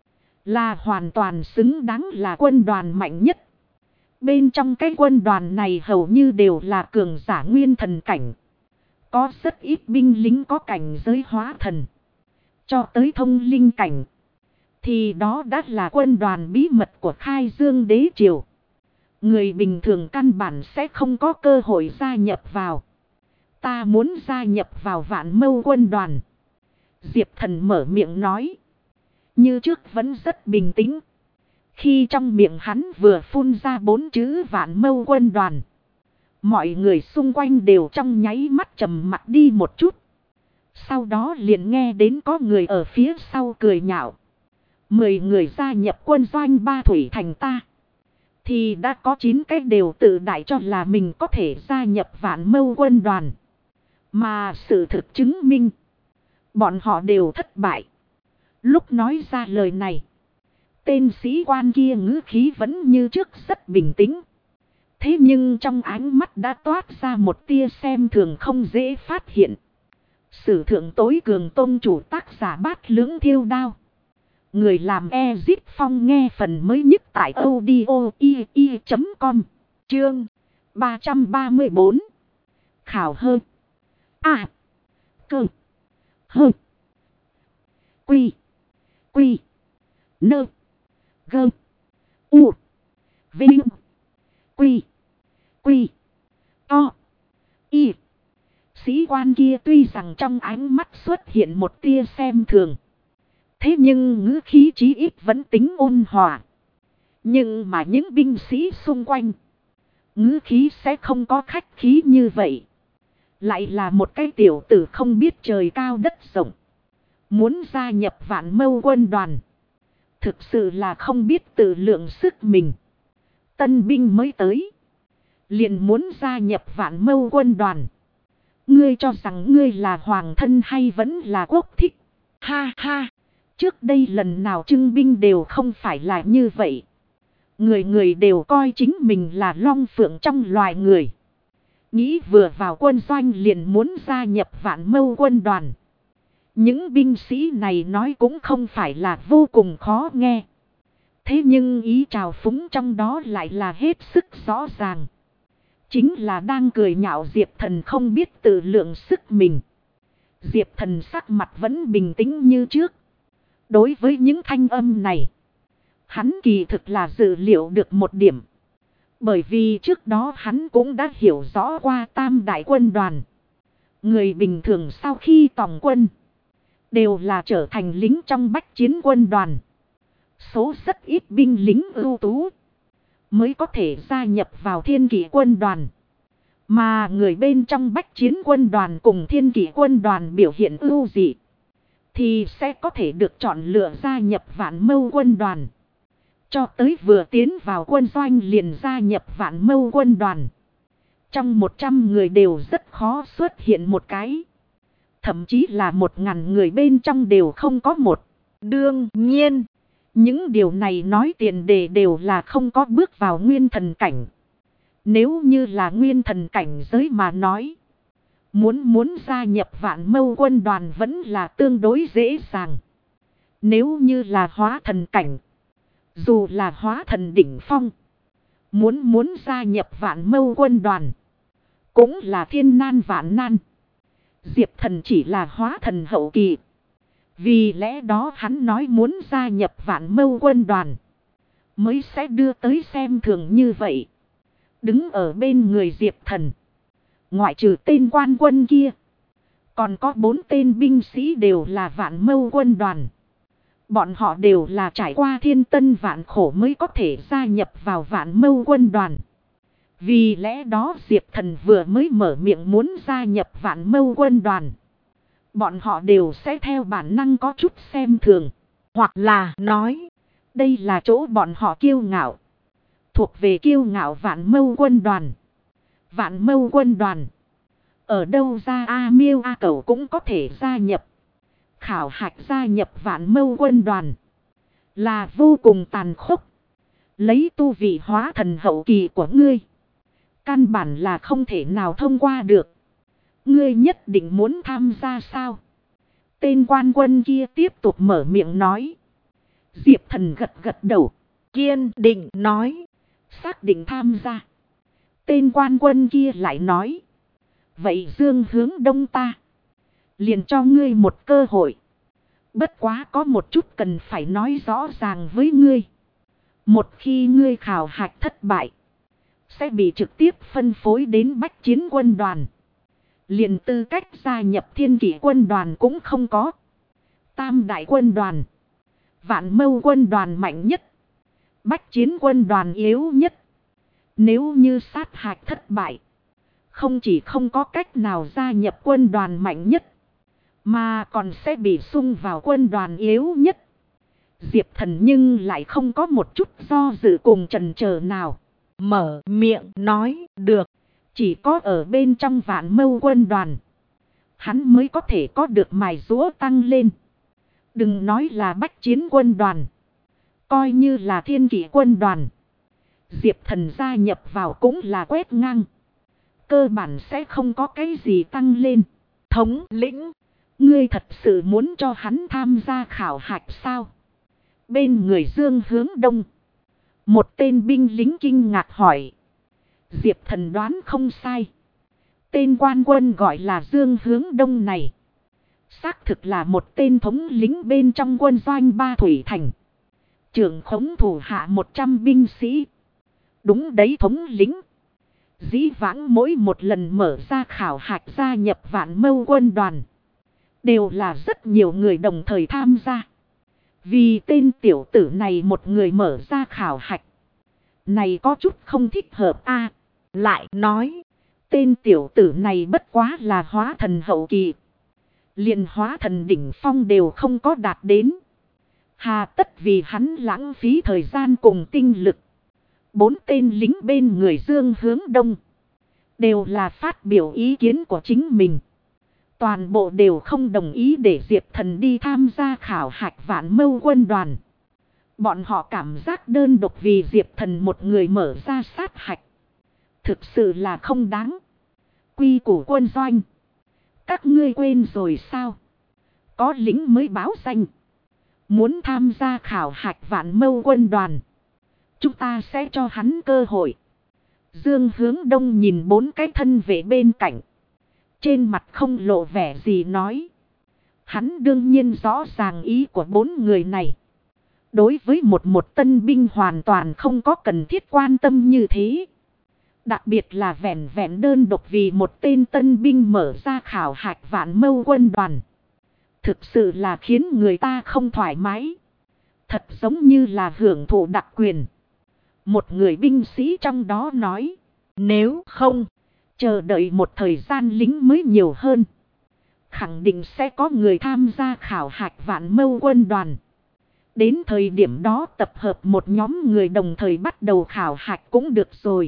là hoàn toàn xứng đáng là quân đoàn mạnh nhất. Bên trong cái quân đoàn này hầu như đều là cường giả nguyên thần cảnh. Có rất ít binh lính có cảnh giới hóa thần. Cho tới thông linh cảnh. Thì đó đã là quân đoàn bí mật của Khai Dương đế triều. Người bình thường căn bản sẽ không có cơ hội gia nhập vào. Ta muốn gia nhập vào vạn mâu quân đoàn. Diệp Thần mở miệng nói. Như trước vẫn rất bình tĩnh. Khi trong miệng hắn vừa phun ra 4 chữ vạn mâu quân đoàn. Mọi người xung quanh đều trong nháy mắt trầm mặc đi một chút. Sau đó liền nghe đến có người ở phía sau cười nhạo. 10 người gia nhập quân doanh Ba Thủy Thành ta. Thì đã có 9 cái đều tự đại cho là mình có thể gia nhập vạn mâu quân đoàn. Mà sự thực chứng minh. Bọn họ đều thất bại. Lúc nói ra lời này. Tên sĩ quan kia ngữ khí vẫn như trước rất bình tĩnh. Thế nhưng trong ánh mắt đã toát ra một tia xem thường không dễ phát hiện. Sử thượng tối cường tôn chủ tác giả Bát Lưỡng Thiêu Đao. Người làm Ezip Phong nghe phần mới nhất tại audio.com. Chương 334. Khảo hơn. À. Cơ. Hơn. Quy. Quy. Nơ. Gơ. U. Vinh. Quy. Quy. To. Y. Sĩ quan kia tuy rằng trong ánh mắt xuất hiện một tia xem thường. Thế nhưng ngữ khí chí ít vẫn tính ôn hòa. Nhưng mà những binh sĩ xung quanh. Ngữ khí sẽ không có khách khí như vậy. Lại là một cái tiểu tử không biết trời cao đất rộng. Muốn gia nhập vạn mâu quân đoàn. Thực sự là không biết tự lượng sức mình. Tân binh mới tới. Liền muốn gia nhập vạn mâu quân đoàn. Ngươi cho rằng ngươi là hoàng thân hay vẫn là quốc thích? Ha ha! Trước đây lần nào trưng binh đều không phải là như vậy. Người người đều coi chính mình là long phượng trong loài người. Nghĩ vừa vào quân doanh liền muốn gia nhập vạn mâu quân đoàn. Những binh sĩ này nói cũng không phải là vô cùng khó nghe. Thế nhưng ý trào phúng trong đó lại là hết sức rõ ràng. Chính là đang cười nhạo Diệp Thần không biết tự lượng sức mình. Diệp Thần sắc mặt vẫn bình tĩnh như trước. Đối với những thanh âm này, hắn kỳ thực là dự liệu được một điểm. Bởi vì trước đó hắn cũng đã hiểu rõ qua tam đại quân đoàn. Người bình thường sau khi tòng quân, đều là trở thành lính trong bách chiến quân đoàn. Số rất ít binh lính ưu tú mới có thể gia nhập vào thiên kỷ quân đoàn. Mà người bên trong bách chiến quân đoàn cùng thiên kỷ quân đoàn biểu hiện ưu dị. thì sẽ có thể được chọn lựa gia nhập Vạn Mâu quân đoàn. Cho tới vừa tiến vào quân doanh liền gia nhập Vạn Mâu quân đoàn. Trong 100 người đều rất khó xuất hiện một cái. Thậm chí là 1000 người bên trong đều không có một. Đương nhiên, những điều này nói tiền đề đều là không có bước vào nguyên thần cảnh. Nếu như là nguyên thần cảnh giới mà nói, muốn gia nhập Vạn Mâu quân đoàn vẫn là tương đối dễ dàng. Nếu như là hóa thần cảnh, dù là hóa thần đỉnh phong, muốn gia nhập Vạn Mâu quân đoàn, cũng là thiên nan vạn nan. Diệp Thần chỉ là hóa thần hậu kỳ. Vì lẽ đó hắn nói muốn gia nhập Vạn Mâu quân đoàn, mới sẽ đưa tới xem thường như vậy. Đứng ở bên người Diệp Thần, ngoại trừ tên quan quân kia, còn có 4 tên binh sĩ đều là Vạn Mâu quân đoàn. Bọn họ đều là trải qua thiên tân vạn khổ mới có thể gia nhập vào Vạn Mâu quân đoàn. Vì lẽ đó Diệp Thần vừa mới mở miệng muốn gia nhập Vạn Mâu quân đoàn, bọn họ đều sẽ theo bản năng có chút xem thường. Hoặc là nói, đây là chỗ bọn họ kiêu ngạo. Thuộc về kiêu ngạo Vạn Mâu quân đoàn. Vạn Mâu quân đoàn, ở đâu ra A Miêu A Cẩu cũng có thể gia nhập. Khảo hạch gia nhập Vạn Mâu quân đoàn là vô cùng tàn khốc. Lấy tu vị hóa thần hậu kỳ của ngươi, căn bản là không thể nào thông qua được. Ngươi nhất định muốn tham gia sao? Tên quan quân kia tiếp tục mở miệng nói. Diệp Thần gật gật đầu, kiên định nói, xác định tham gia. Tên quan quân kia lại nói, vậy Dương Hướng Đông ta liền cho ngươi một cơ hội. Bất quá có một chút cần phải nói rõ ràng với ngươi. Một khi ngươi khảo hạch thất bại, sẽ bị trực tiếp phân phối đến Bách Chiến quân đoàn. Liền tư cách gia nhập Thiên Kỷ quân đoàn cũng không có. Tam đại quân đoàn, Vạn Mâu quân đoàn mạnh nhất, Bách Chiến quân đoàn yếu nhất. Nếu như sát hạch thất bại, không chỉ không có cách nào gia nhập quân đoàn mạnh nhất, mà còn sẽ bị xung vào quân đoàn yếu nhất. Diệp Thần nhưng lại không có một chút do dự cùng chần chờ nào. Mở miệng nói được. Chỉ có ở bên trong Vạn Mâu quân đoàn, hắn mới có thể có được mài giũa tăng lên. Đừng nói là Bách Chiến quân đoàn, coi như là Thiên Kỷ quân đoàn, Diệp Thần gia nhập vào cũng là quét ngang. Cơ bản sẽ không có cái gì tăng lên. Thống lĩnh, ngươi thật sự muốn cho hắn tham gia khảo hạch sao? Bên người Dương Hướng Đông, một tên binh lính kinh ngạc hỏi. Diệp Thần đoán không sai. Tên quan quân gọi là Dương Hướng Đông này, xác thực là một tên thống lĩnh bên trong quân doanh Ba Thủy Thành, trưởng khống thủ hạ 100 binh sĩ. Đúng đấy, thống lĩnh. Dĩ vãng mỗi một lần mở ra khảo hạch gia nhập Vạn Mâu quân đoàn, đều là rất nhiều người đồng thời tham gia. Vì tên tiểu tử này một người mở ra khảo hạch, này có chút không thích hợp a. Lại nói, tên tiểu tử này bất quá là hóa thần hậu kỳ, liền hóa thần đỉnh phong đều không có đạt đến. Hà tất vì hắn lãng phí thời gian cùng tinh lực. 4 tên lính bên người Dương Hướng Đông đều là phát biểu ý kiến của chính mình. Toàn bộ đều không đồng ý để Diệp Thần đi tham gia khảo hạch Vạn Mâu quân đoàn. Bọn họ cảm giác đơn độc vì Diệp Thần một người mở ra sát hạch, thực sự là không đáng. Quy củ quân doanh, các ngươi quên rồi sao? Có lính mới báo danh, muốn tham gia khảo hạch Vạn Mâu quân đoàn, chúng ta sẽ cho hắn cơ hội. Dương Hướng Đông nhìn 4 cái thân vệ bên cạnh, trên mặt không lộ vẻ gì nói. Hắn đương nhiên rõ ràng ý của 4 người này. Đối với một tân binh hoàn toàn không có cần thiết quan tâm như thế. Đặc biệt là vẹn vẹn đơn độc vì một tên tân binh mở ra khảo hạch Vạn Mâu quân đoàn, thực sự là khiến người ta không thoải mái. Thật giống như là hưởng thụ đặc quyền. Một người binh sĩ trong đó nói, nếu không chờ đợi một thời gian lính mới nhiều hơn, khẳng định sẽ có người tham gia khảo hạch Vạn Mâu quân đoàn. Đến thời điểm đó tập hợp một nhóm người đồng thời bắt đầu khảo hạch cũng được rồi.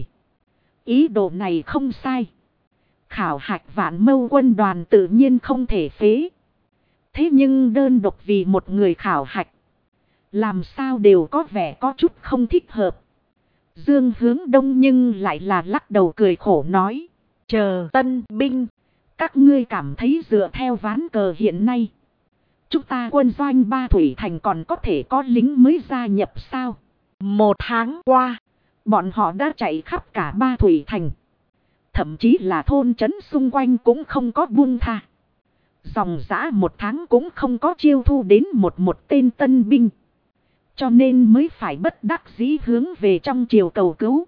Ý đồ này không sai. Khảo hạch Vạn Mâu quân đoàn tự nhiên không thể phế. Thế nhưng đơn độc vì một người khảo hạch, làm sao đều có vẻ có chút không thích hợp. Dương Hướng Đông nhưng lại là lắc đầu cười khổ nói. Chờ tân binh, các ngươi cảm thấy dựa theo ván cờ hiện nay, chúng ta quân doanh Ba Thủy Thành còn có thể có lính mới gia nhập sao? 1 tháng qua, bọn họ đã chạy khắp cả Ba Thủy Thành. Thậm chí là thôn trấn xung quanh cũng không có buông tha. Dòng dã 1 tháng cũng không có chiêu thu đến một tên tân binh. Cho nên mới phải bất đắc dĩ hướng về trong triều cầu cứu.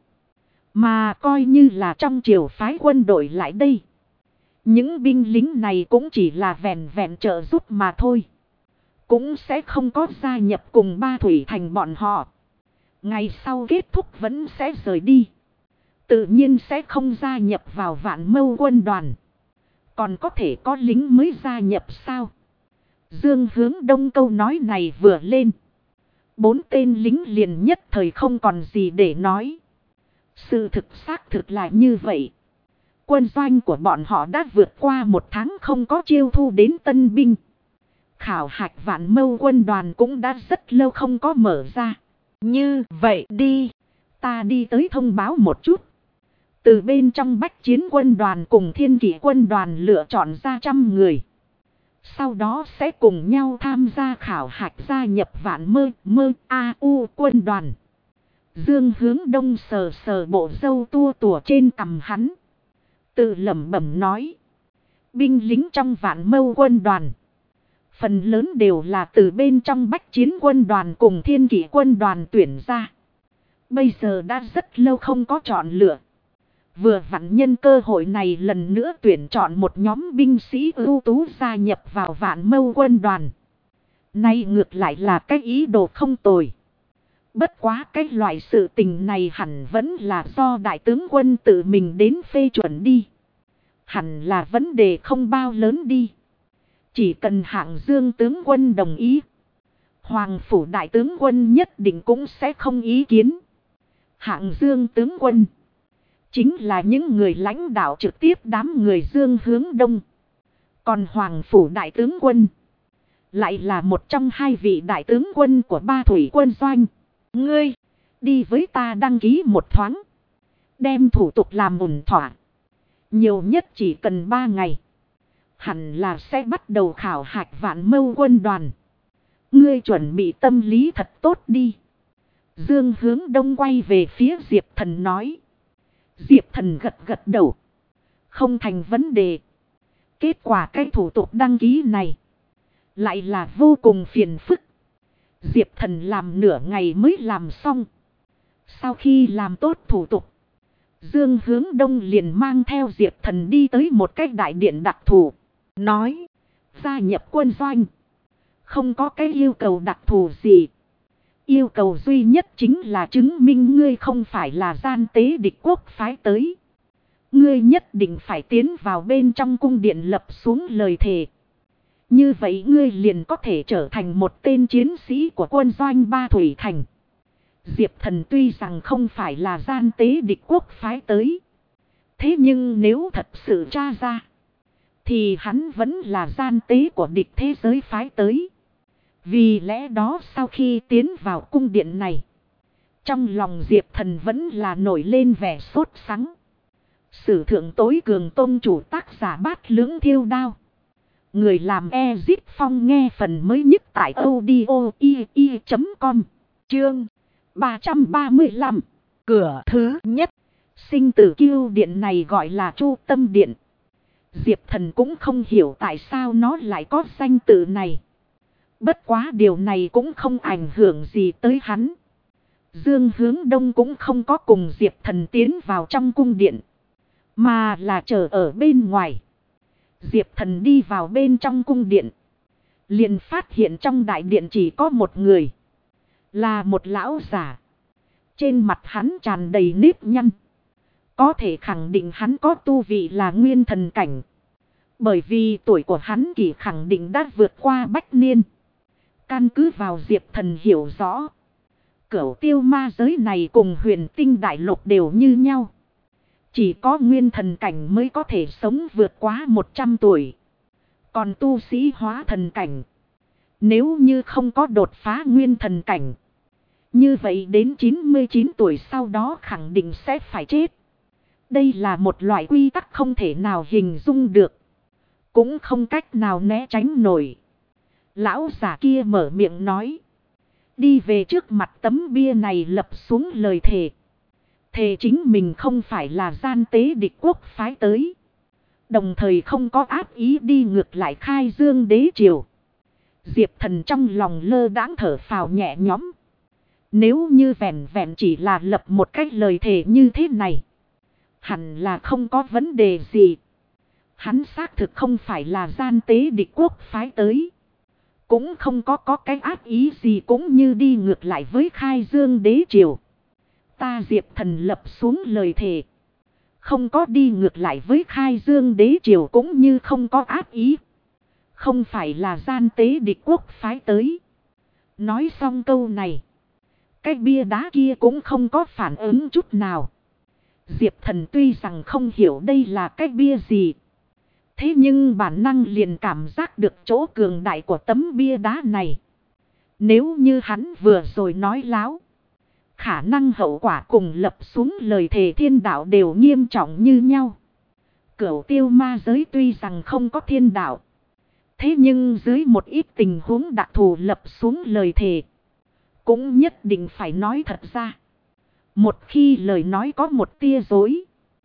Mà coi như là trong triều phái quân đội lại đây, những binh lính này cũng chỉ là vẹn vẹn trợ giúp mà thôi. Cũng sẽ không có gia nhập cùng Ba Thủy Thành bọn họ. Ngày sau kết thúc vẫn sẽ rời đi. Tự nhiên sẽ không gia nhập vào Vạn Mâu quân đoàn. Còn có thể có lính mới gia nhập sao? Dương Hướng Đông câu nói này vừa lên, 4 tên lính liền nhất thời không còn gì để nói. Sự thực xác thực là như vậy. Quân doanh của bọn họ đã vượt qua 1 tháng không có chiêu thu đến tân binh. Khảo hạch Vạn Mâu quân đoàn cũng đã rất lâu không có mở ra. Như vậy đi, ta đi tới thông báo một chút. Từ bên trong Bách Chiến quân đoàn cùng Thiên Kỷ quân đoàn lựa chọn ra 100 người. Sau đó sẽ cùng nhau tham gia khảo hạch gia nhập Vạn Mơ A.U. quân đoàn. Dương Hướng Đông sờ sờ bộ râu tua tủa trên cằm hắn, tự lẩm bẩm nói. Binh lính trong Vạn Mâu quân đoàn, phần lớn đều là từ bên trong Bách Chiến quân đoàn cùng Thiên Kỷ quân đoàn tuyển ra. Bây giờ đã rất lâu không có chọn lựa. Vừa vặn nhân cơ hội này lần nữa tuyển chọn một nhóm binh sĩ ưu tú gia nhập vào Vạn Mâu quân đoàn. Nay ngược lại là cái ý đồ không tồi. Bất quá cái loại sự tình này hẳn vẫn là do đại tướng quân tự mình đến phê chuẩn đi. Hẳn là vấn đề không bao lớn đi. Chỉ cần Hạng Dương tướng quân đồng ý, Hoàng phủ đại tướng quân nhất định cũng sẽ không ý kiến. Hạng Dương tướng quân chính là những người lãnh đạo trực tiếp đám người Dương Hướng Đông. Còn Hoàng phủ đại tướng quân lại là một trong 2 vị đại tướng quân của Ba Thủy quân doanh. Ngươi đi với ta đăng ký một thoáng, đem thủ tục làm ổn thỏa. Nhiều nhất chỉ cần 3 ngày, hẳn là sẽ bắt đầu khảo hạch Vạn Mâu quân đoàn. Ngươi chuẩn bị tâm lý thật tốt đi. Dương Hướng Đông quay về phía Diệp Thần nói. Diệp Thần gật gật đầu. Không thành vấn đề. Kết quả cái thủ tục đăng ký này lại là vô cùng phiền phức. Diệp Thần làm nửa ngày mới làm xong. Sau khi làm tốt thủ tục, Dương Hướng Đông liền mang theo Diệp Thần đi tới một cái đại điện đặc thù. Nói, gia nhập quân doanh không có cái yêu cầu đặc thù gì. Yêu cầu duy nhất chính là chứng minh ngươi không phải là gian tế địch quốc phái tới. Ngươi nhất định phải tiến vào bên trong cung điện lập xuống lời thề. Như vậy ngươi liền có thể trở thành một tên chiến sĩ của quân doanh Ba Thủy Thành. Diệp Thần tuy rằng không phải là gian tế địch quốc phái tới, thế nhưng nếu thật sự tra ra, thì hắn vẫn là gian tế của địch thế giới phái tới. Vì lẽ đó sau khi tiến vào cung điện này, trong lòng Diệp Thần vẫn là nổi lên vẻ sốt sắng. Sử thượng tối cường tôn chủ tác giả Bát Lưỡng Thiêu Đao. Người làm Ezip Phong nghe phần mới nhất tại audio.com. Chương 335. Cửa thứ nhất. Sinh tử kiêu điện này gọi là Chu Tâm Điện. Diệp Thần cũng không hiểu tại sao nó lại có danh tự này. Bất quá điều này cũng không ảnh hưởng gì tới hắn. Dương Hướng Đông cũng không có cùng Diệp Thần tiến vào trong cung điện, mà là chờ ở bên ngoài. Diệp Thần đi vào bên trong cung điện, liền phát hiện trong đại điện chỉ có một người, là một lão già. Trên mặt hắn tràn đầy nếp nhăn, có thể khẳng định hắn có tu vị là nguyên thần cảnh. Bởi vì tuổi của hắn kỳ khẳng định đã vượt qua bách niên. Căn cứ vào Diệp Thần hiểu rõ. Cửu tiêu ma giới này cùng huyền tinh đại lục đều như nhau. Chỉ có nguyên thần cảnh mới có thể sống vượt quá 100 tuổi. Còn tu sĩ hóa thần cảnh, nếu như không có đột phá nguyên thần cảnh, như vậy đến 99 tuổi sau đó khẳng định sẽ phải chết. Đây là một loại quy tắc không thể nào hình dung được. Cũng không cách nào né tránh nổi. Lão giả kia mở miệng nói. Đi về trước mặt tấm bia này lập xuống lời thề. Thề chính mình không phải là gian tế địch quốc phái tới. Đồng thời không có ác ý đi ngược lại khai dương đế triều. Diệp Thần trong lòng lơ đãng thở phào nhẹ nhõm. Nếu như vẹn vẹn chỉ là lập một cái lời thề như thế này, hẳn là không có vấn đề gì. Hắn xác thực không phải là gian tế địch quốc phái tới. Cũng không có cái ác ý gì cũng như đi ngược lại với khai dương đế triều. Ta Diệp Thần lập xuống lời thề. Không có đi ngược lại với khai dương đế triều cũng như không có ác ý. Không phải là gian tế địch quốc phái tới. Nói xong câu này, cái bia đá kia cũng không có phản ứng chút nào. Diệp Thần tuy rằng không hiểu đây là cái bia gì. Thế nhưng bản năng liền cảm giác được chỗ cường đại của tấm bia đá này. Nếu như hắn vừa rồi nói láo, khả năng hậu quả cùng lập xuống lời thề thiên đạo đều nghiêm trọng như nhau. Cửu tiêu ma giới tuy rằng không có thiên đạo, thế nhưng dưới một ít tình huống đặc thù lập xuống lời thề, cũng nhất định phải nói thật ra. Một khi lời nói có một tia dối,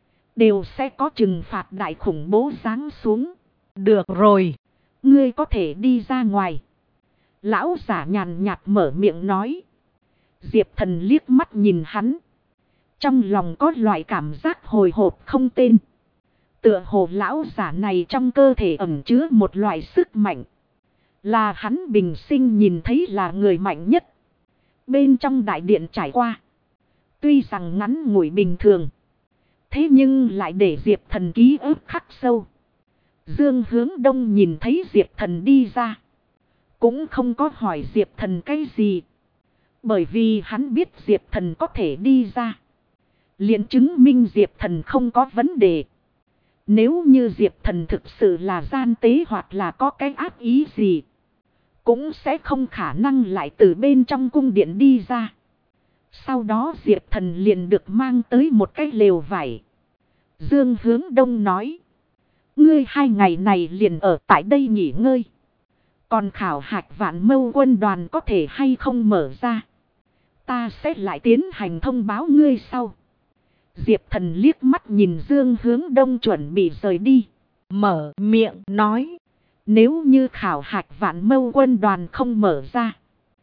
đều sẽ có trừng phạt đại khủng bố giáng xuống. Được rồi, ngươi có thể đi ra ngoài. Lão giả nhàn nhạt mở miệng nói. Diệp Thần liếc mắt nhìn hắn. Trong lòng có loại cảm giác hồi hộp không tên. Tựa hồ lão giả này trong cơ thể ẩn chứa một loại sức mạnh. Là hắn bình sinh nhìn thấy là người mạnh nhất. Bên trong đại điện trải qua, tuy rằng ngắn ngủi bình thường, thế nhưng lại để Diệp Thần ký ức khắc sâu. Dương Hướng Đông nhìn thấy Diệp Thần đi ra, cũng không có hỏi Diệp Thần cái gì. Bởi vì hắn biết Diệp Thần có thể đi ra, liền chứng minh Diệp Thần không có vấn đề. Nếu như Diệp Thần thực sự là gian tế hoặc là có cái ác ý gì, cũng sẽ không khả năng lại từ bên trong cung điện đi ra. Sau đó Diệp Thần liền được mang tới một cái lều vải. Dương Hướng Đông nói. Ngươi 2 ngày này liền ở tại đây nghỉ ngơi. Còn khảo hạch Vạn Mâu quân đoàn có thể hay không mở ra, ta sẽ lại tiến hành thông báo ngươi sau. Diệp Thần liếc mắt nhìn Dương Hướng Đông chuẩn bị rời đi. Mở miệng nói. Nếu như khảo hạch Vạn Mâu quân đoàn không mở ra,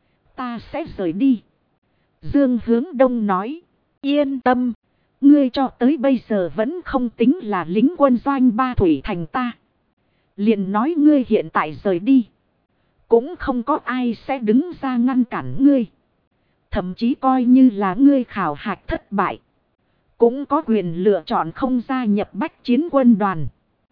ta sẽ rời đi. Dương Hướng Đông nói. Yên tâm. Ngươi cho tới bây giờ vẫn không tính là lính quân doanh Ba Thủy Thành ta. Liền nói ngươi hiện tại rời đi, cũng không có ai sẽ đứng ra ngăn cản ngươi. Thậm chí coi như là ngươi khảo hạch thất bại, cũng có quyền lựa chọn không gia nhập bách chiến quân đoàn,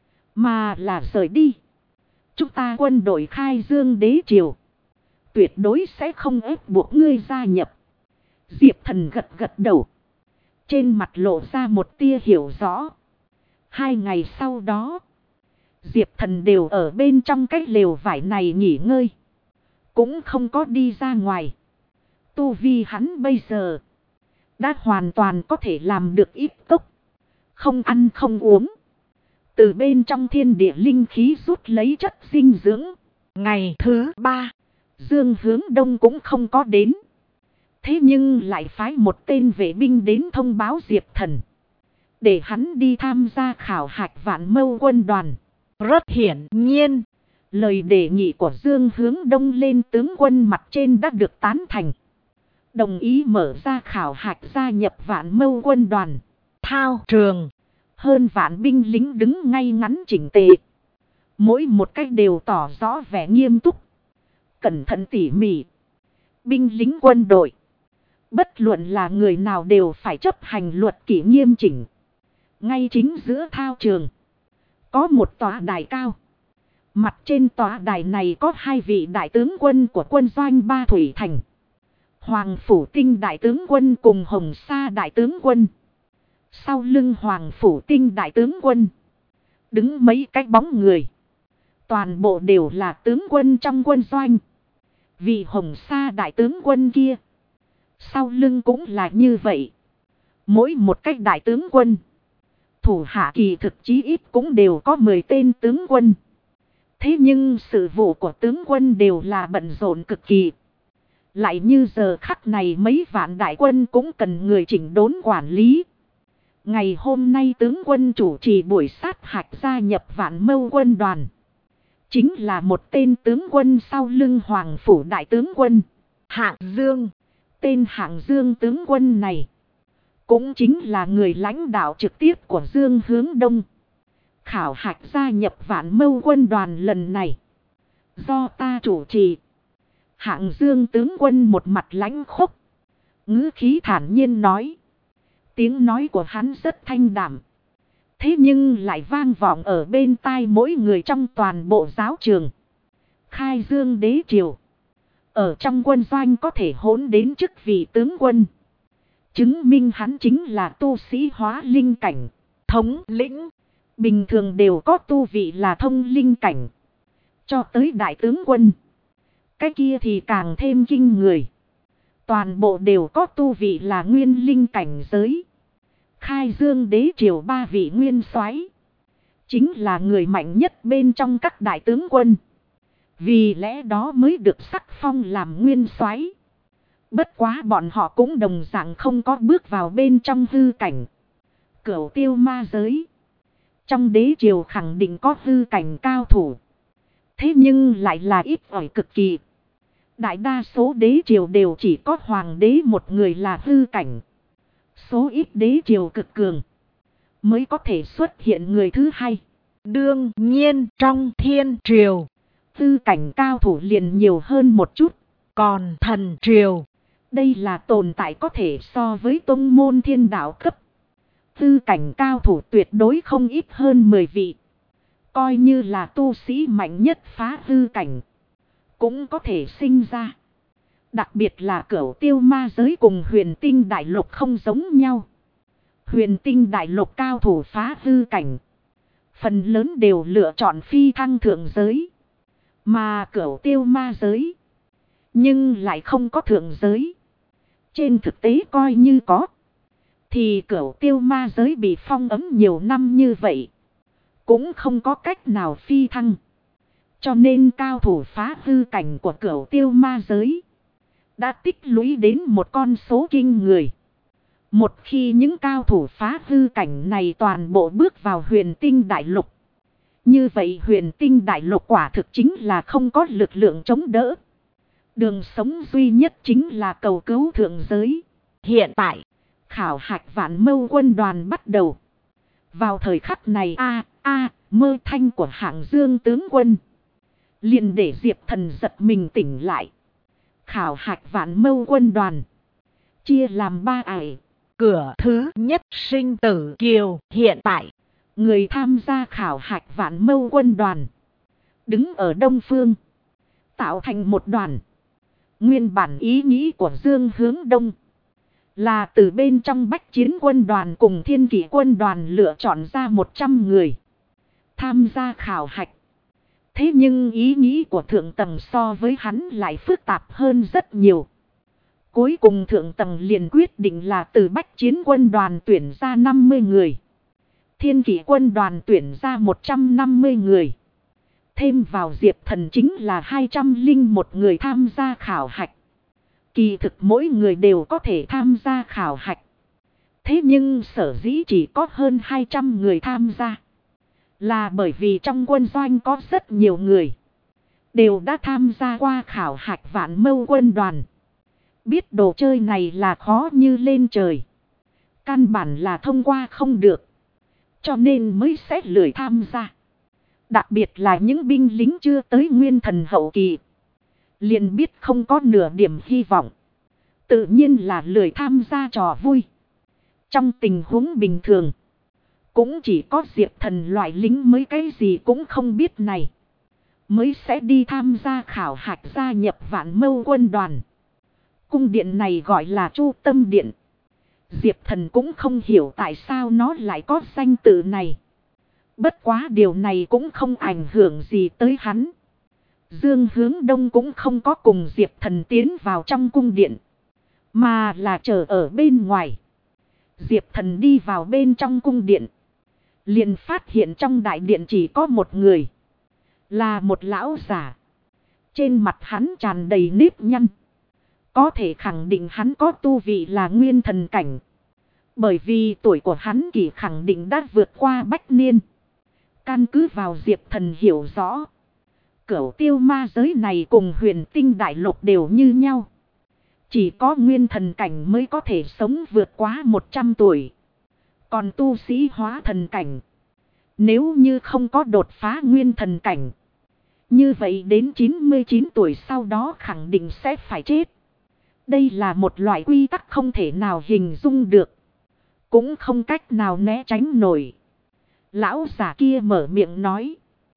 mà là rời đi. Chúng ta quân đội khai dương đế triều tuyệt đối sẽ không ép buộc ngươi gia nhập. Diệp Thần gật gật đầu, trên mặt lộ ra một tia hiểu rõ. 2 ngày sau đó, Diệp Thần đều ở bên trong cái lều vải này nghỉ ngơi, cũng không có đi ra ngoài. Tu vi hắn bây giờ đã hoàn toàn có thể làm được ít cốc, không ăn không uống, từ bên trong thiên địa linh khí rút lấy chất dinh dưỡng. Ngày thứ 3, Dương Hướng Đông cũng không có đến. Thế nhưng lại phái một tên vệ binh đến thông báo Diệp Thần, để hắn đi tham gia khảo hạch Vạn Mâu quân đoàn. Rất hiển nhiên, lời đề nghị của Dương Hướng Đông lên tướng quân mặt trên đã được tán thành. Đồng ý mở ra khảo hạch gia nhập Vạn Mâu quân đoàn. Thao trường, hơn vạn binh lính đứng ngay ngắn chỉnh tề. Mỗi một cách đều tỏ rõ vẻ nghiêm túc, cẩn thận tỉ mỉ. Binh lính quân đội, bất luận là người nào đều phải chấp hành luật kỷ nghiêm chỉnh. Ngay chính giữa thao trường, Có một tòa đài cao. Mặt trên tòa đài này có hai vị đại tướng quân của quân doanh Ba Thủy Thành. Hoàng Phủ Tinh đại tướng quân cùng Hồng Sa đại tướng quân. Sau lưng Hoàng Phủ Tinh đại tướng quân đứng mấy cái bóng người. Toàn bộ đều là tướng quân trong quân doanh. Vị Hồng Sa đại tướng quân kia sau lưng cũng là như vậy. Mỗi một cách đại tướng quân thủ hạ kỳ thực chí ít cũng đều có 10 tên tướng quân. Thế nhưng sự vụ của tướng quân đều là bận rộn cực kỳ. Lại như giờ khắc này mấy vạn đại quân cũng cần người chỉnh đốn quản lý. Ngày hôm nay tướng quân chủ trì buổi sát hạch gia nhập Vạn Mâu quân đoàn. Chính là một tên tướng quân sau lưng Hoàng Phủ đại tướng quân Hạng Dương. Tên Hạng Dương tướng quân này cũng chính là người lãnh đạo trực tiếp của Dương Hướng Đông. Khảo hạch gia nhập Vạn Mâu quân đoàn lần này do ta chủ trì. Hạng Dương tướng quân một mặt lãnh khốc, ngữ khí thản nhiên nói. Tiếng nói của hắn rất thanh đạm. Thế nhưng lại vang vọng ở bên tai mỗi người trong toàn bộ giáo trường. Khai Dương đế triều. Ở trong quân doanh có thể hỗn đến chức vị tướng quân. Chứng minh hắn chính là tu sĩ hóa linh cảnh. Thống lĩnh. Bình thường đều có tu vị là thông linh cảnh. Cho tới đại tướng quân. Cái kia thì càng thêm kinh người. Toàn bộ đều có tu vị là nguyên linh cảnh giới. Khai Dương đế triều 3 vị nguyên soái chính là người mạnh nhất bên trong các đại tướng quân. Vì lẽ đó mới được sắc phong làm nguyên soái. Bất quá bọn họ cũng đồng dạng không có bước vào bên trong hư cảnh. Cửu tiêu ma giới. Trong đế triều khẳng định có hư cảnh cao thủ. Thế nhưng lại là ít ỏi cực kỳ. Đại đa số đế triều đều chỉ có hoàng đế một người là hư cảnh. Số ít đế triều cực cường mới có thể xuất hiện người thứ hai. Đương nhiên trong thiên triều hư cảnh cao thủ liền nhiều hơn một chút. Còn thần triều, đây là tồn tại có thể so với tông môn thiên đạo cấp. Hư cảnh cao thủ tuyệt đối không ít hơn 10 vị. Coi như là tu sĩ mạnh nhất phá hư cảnh cũng có thể sinh ra. Đặc biệt là cửu tiêu ma giới cùng huyền tinh đại lục không giống nhau. Huyền tinh đại lục cao thủ phá hư cảnh phần lớn đều lựa chọn phi thăng thượng giới. Mà cửu tiêu ma giới nhưng lại không có thượng giới. Trên thực tế coi như có, thì cửu tiêu ma giới bị phong ấn nhiều năm như vậy cũng không có cách nào phi thăng. Cho nên cao thủ phá hư cảnh của cửu tiêu ma giới đã tích lũy đến một con số kinh người. Một khi những cao thủ phá hư cảnh này toàn bộ bước vào huyền tinh đại lục, như vậy huyền tinh đại lục quả thực chính là không có lực lượng chống đỡ. Đường sống duy nhất chính là cầu cứu thượng giới. Hiện tại, khảo hạch Vạn Mâu quân đoàn bắt đầu. Vào thời khắc này mơ thanh của Hạng Dương tướng quân liền để Diệp Thần giật mình tỉnh lại. Khảo hạch Vạn Mâu quân đoàn chia làm 3 ải. Cửa thứ nhất sinh tử kiều. Hiện tại, người tham gia khảo hạch Vạn Mâu quân đoàn đứng ở đông phương, tạo thành một đoàn. Nguyên bản ý nghĩ của Dương Hướng Đông là từ bên trong Bách Chiến quân đoàn cùng Thiên Kỷ quân đoàn lựa chọn ra 100 người tham gia khảo hạch. Thế nhưng ý nghĩ của thượng tầng so với hắn lại phức tạp hơn rất nhiều. Cuối cùng thượng tầng liền quyết định là từ Bách Chiến quân đoàn tuyển ra 50 người. Thiên Kỷ quân đoàn tuyển ra 150 người. Thêm vào Diệp Thần chính là 201 người tham gia khảo hạch. Kỳ thực mỗi người đều có thể tham gia khảo hạch. Thế nhưng sở dĩ chỉ có hơn 200 người tham gia là bởi vì trong quân doanh có rất nhiều người đều đã tham gia qua khảo hạch Vạn Mâu quân đoàn. Biết đồ chơi này là khó như lên trời. Căn bản là thông qua không được. Cho nên mới sẽ lười tham gia. Đặc biệt là những binh lính chưa tới nguyên thần hậu kỳ, liền biết không có nửa điểm hy vọng, tự nhiên là lười tham gia trò vui. Trong tình huống bình thường, Cũng chỉ có Diệp Thần loại lính mới cái gì cũng không biết này, mới sẽ đi tham gia khảo hạch gia nhập Vạn Mâu quân đoàn. Cung điện này gọi là Chu Tâm Điện. Diệp Thần cũng không hiểu tại sao nó lại có danh tự này. Bất quá điều này cũng không ảnh hưởng gì tới hắn. Dương Hướng Đông cũng không có cùng Diệp Thần tiến vào trong cung điện, mà là chờ ở bên ngoài. Diệp Thần đi vào bên trong cung điện, liền phát hiện trong đại điện chỉ có một người, là một lão giả. Trên mặt hắn tràn đầy nếp nhăn, có thể khẳng định hắn có tu vị là nguyên thần cảnh, bởi vì tuổi của hắn kỳ khẳng định đã vượt qua bách niên. Căn cứ vào Diệp Thần hiểu rõ, Cửu Tiêu ma giới này cùng Huyền Tinh đại lục đều như nhau, chỉ có nguyên thần cảnh mới có thể sống vượt quá 100 tuổi. Còn tu sĩ hóa thần cảnh, nếu như không có đột phá nguyên thần cảnh, như vậy đến 99 tuổi sau đó khẳng định sẽ phải chết. Đây là một loại quy tắc không thể nào hình dung được, cũng không cách nào né tránh nổi. Lão giả kia mở miệng nói,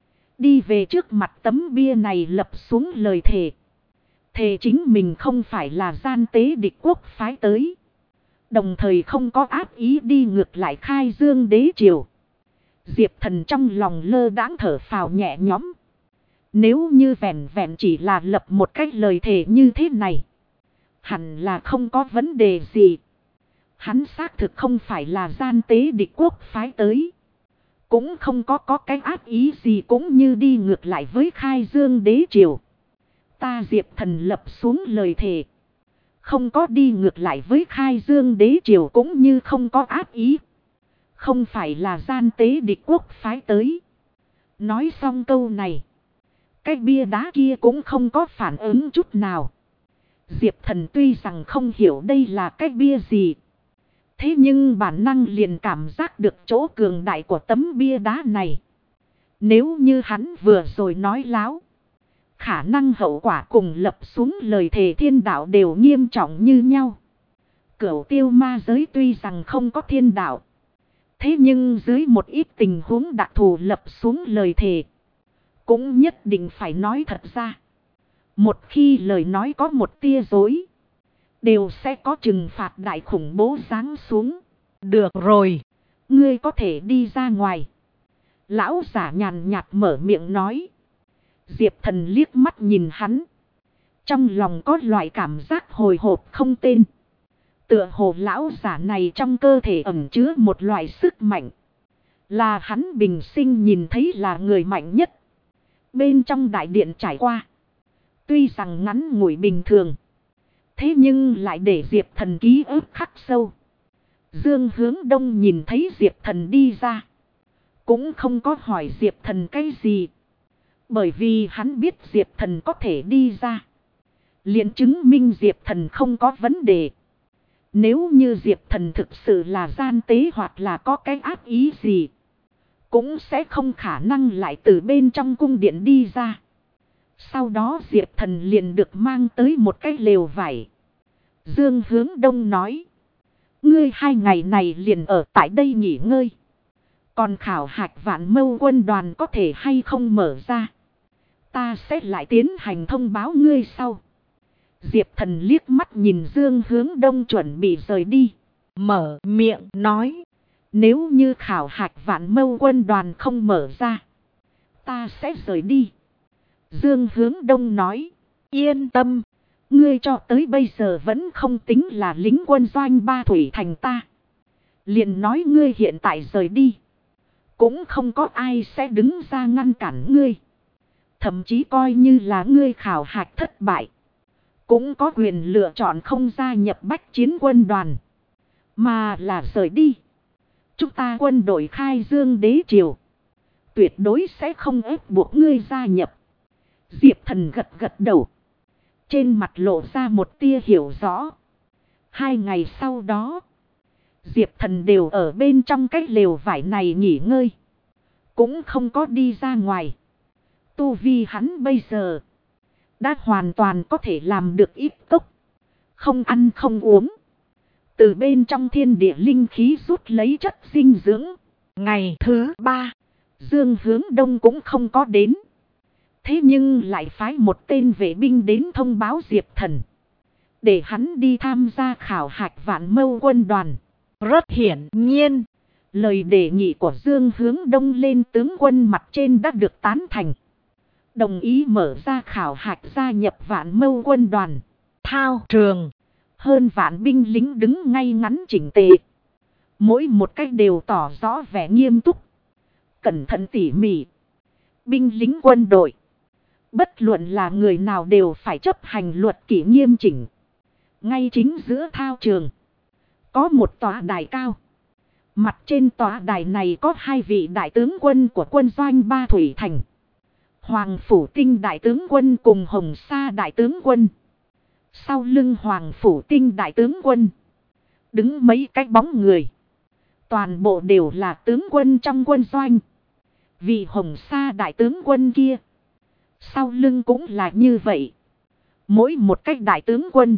đi về trước mặt tấm bia này lập xuống lời thề. Thề chính mình không phải là gian tế địch quốc phái tới, đồng thời không có ác ý đi ngược lại Khai Dương đế triều. Diệp Thần trong lòng lơ đãng thở phào nhẹ nhõm. Nếu như vẹn vẹn chỉ là lập một cách lời thề như thế này, hẳn là không có vấn đề gì. Hắn xác thực không phải là gian tế địch quốc phái tới, cũng không có cái ác ý gì cũng như đi ngược lại với Khai Dương đế triều. Ta Diệp Thần lập xuống lời thề, không có đi ngược lại với Khai Dương đế triều cũng như không có ác ý, không phải là gian tế địch quốc phái tới. Nói xong câu này, cái bia đá kia cũng không có phản ứng chút nào. Diệp Thần tuy rằng không hiểu đây là cái bia gì, thế nhưng bản năng liền cảm giác được chỗ cường đại của tấm bia đá này. Nếu như hắn vừa rồi nói láo, khả năng hậu quả cùng lập xuống lời thề thiên đạo đều nghiêm trọng như nhau. Cửu Tiêu ma giới tuy rằng không có thiên đạo, thế nhưng dưới một ít tình huống đặc thù lập xuống lời thề, cũng nhất định phải nói thật ra. Một khi lời nói có một tia dối, đều sẽ có trừng phạt đại khủng bố giáng xuống. Được rồi, ngươi có thể đi ra ngoài. Lão giả nhàn nhạt mở miệng nói. Diệp Thần liếc mắt nhìn hắn, trong lòng có loại cảm giác hồi hộp không tên. Tựa hồ lão giả này trong cơ thể ẩn chứa một loại sức mạnh, là hắn bình sinh nhìn thấy là người mạnh nhất. Bên trong đại điện trải qua, tuy rằng ngắn ngủi bình thường, thế nhưng lại để Diệp Thần ký ức khắc sâu. Dương Hướng Đông nhìn thấy Diệp Thần đi ra, cũng không có hỏi Diệp Thần cái gì, bởi vì hắn biết Diệp Thần có thể đi ra, liền chứng minh Diệp Thần không có vấn đề. Nếu như Diệp Thần thực sự là gian tế hoặc là có cái ác ý gì, cũng sẽ không khả năng lại từ bên trong cung điện đi ra. Sau đó Diệp Thần liền được mang tới một cái lều vải. Dương Hướng Đông nói, ngươi 2 ngày này liền ở tại đây nghỉ ngơi. Còn khảo hạch Vạn Mâu quân đoàn có thể hay không mở ra, ta sẽ lại tiến hành thông báo ngươi sau. Diệp Thần liếc mắt nhìn Dương Hướng Đông chuẩn bị rời đi, mở miệng nói, nếu như khảo hạch Vạn Mâu quân đoàn không mở ra, ta sẽ rời đi. Dương Hướng Đông nói, yên tâm, ngươi cho tới bây giờ vẫn không tính là lính quân doanh Ba Thủy Thành ta. Liền nói ngươi hiện tại rời đi, cũng không có ai sẽ đứng ra ngăn cản ngươi. Thậm chí coi như là ngươi khảo hạch thất bại, cũng có quyền lựa chọn không gia nhập bách chiến quân đoàn, mà là rời đi. Chúng ta quân đội Khai Dương đế triều tuyệt đối sẽ không ép buộc ngươi gia nhập. Diệp Thần gật gật đầu, trên mặt lộ ra một tia hiểu rõ. 2 ngày sau đó, Diệp Thần đều ở bên trong cái lều vải này nghỉ ngơi, cũng không có đi ra ngoài. Tu vi hắn bây giờ đã hoàn toàn có thể làm được ít tốc, không ăn không uống, từ bên trong thiên địa linh khí rút lấy chất dinh dưỡng,
Ngày thứ 3,
Dương Hướng Đông cũng không có đến. Thế nhưng lại phái một tên vệ binh đến thông báo Diệp Thần, để hắn đi tham gia khảo hạch Vạn Mâu quân đoàn.
rất hiển nhiên,
Lời đề nghị của Dương Hướng Đông lên tướng quân mặt trên đã được tán thành. Đồng ý mở ra khảo hạch gia nhập Vạn Mâu quân đoàn.
thao trường,
Hơn vạn binh lính đứng ngay ngắn chỉnh tề. Mỗi một cách đều tỏ rõ vẻ nghiêm túc, cẩn thận tỉ mỉ. Binh lính quân đội, bất luận là người nào đều phải chấp hành luật kỷ nghiêm chỉnh. Ngay chính giữa thao trường, có một tòa đài cao. Mặt trên tòa đài này có hai vị đại tướng quân của quân doanh Ba Thủy Thành. Hoàng Phủ Tinh đại tướng quân cùng Hồng Sa đại tướng quân. Sau lưng Hoàng Phủ Tinh đại tướng quân, đứng mấy cái bóng người. Toàn bộ đều là tướng quân trong quân doanh. Vị Hồng Sa đại tướng quân kia, sau lưng cũng là như vậy. Mỗi một cách đại tướng quân,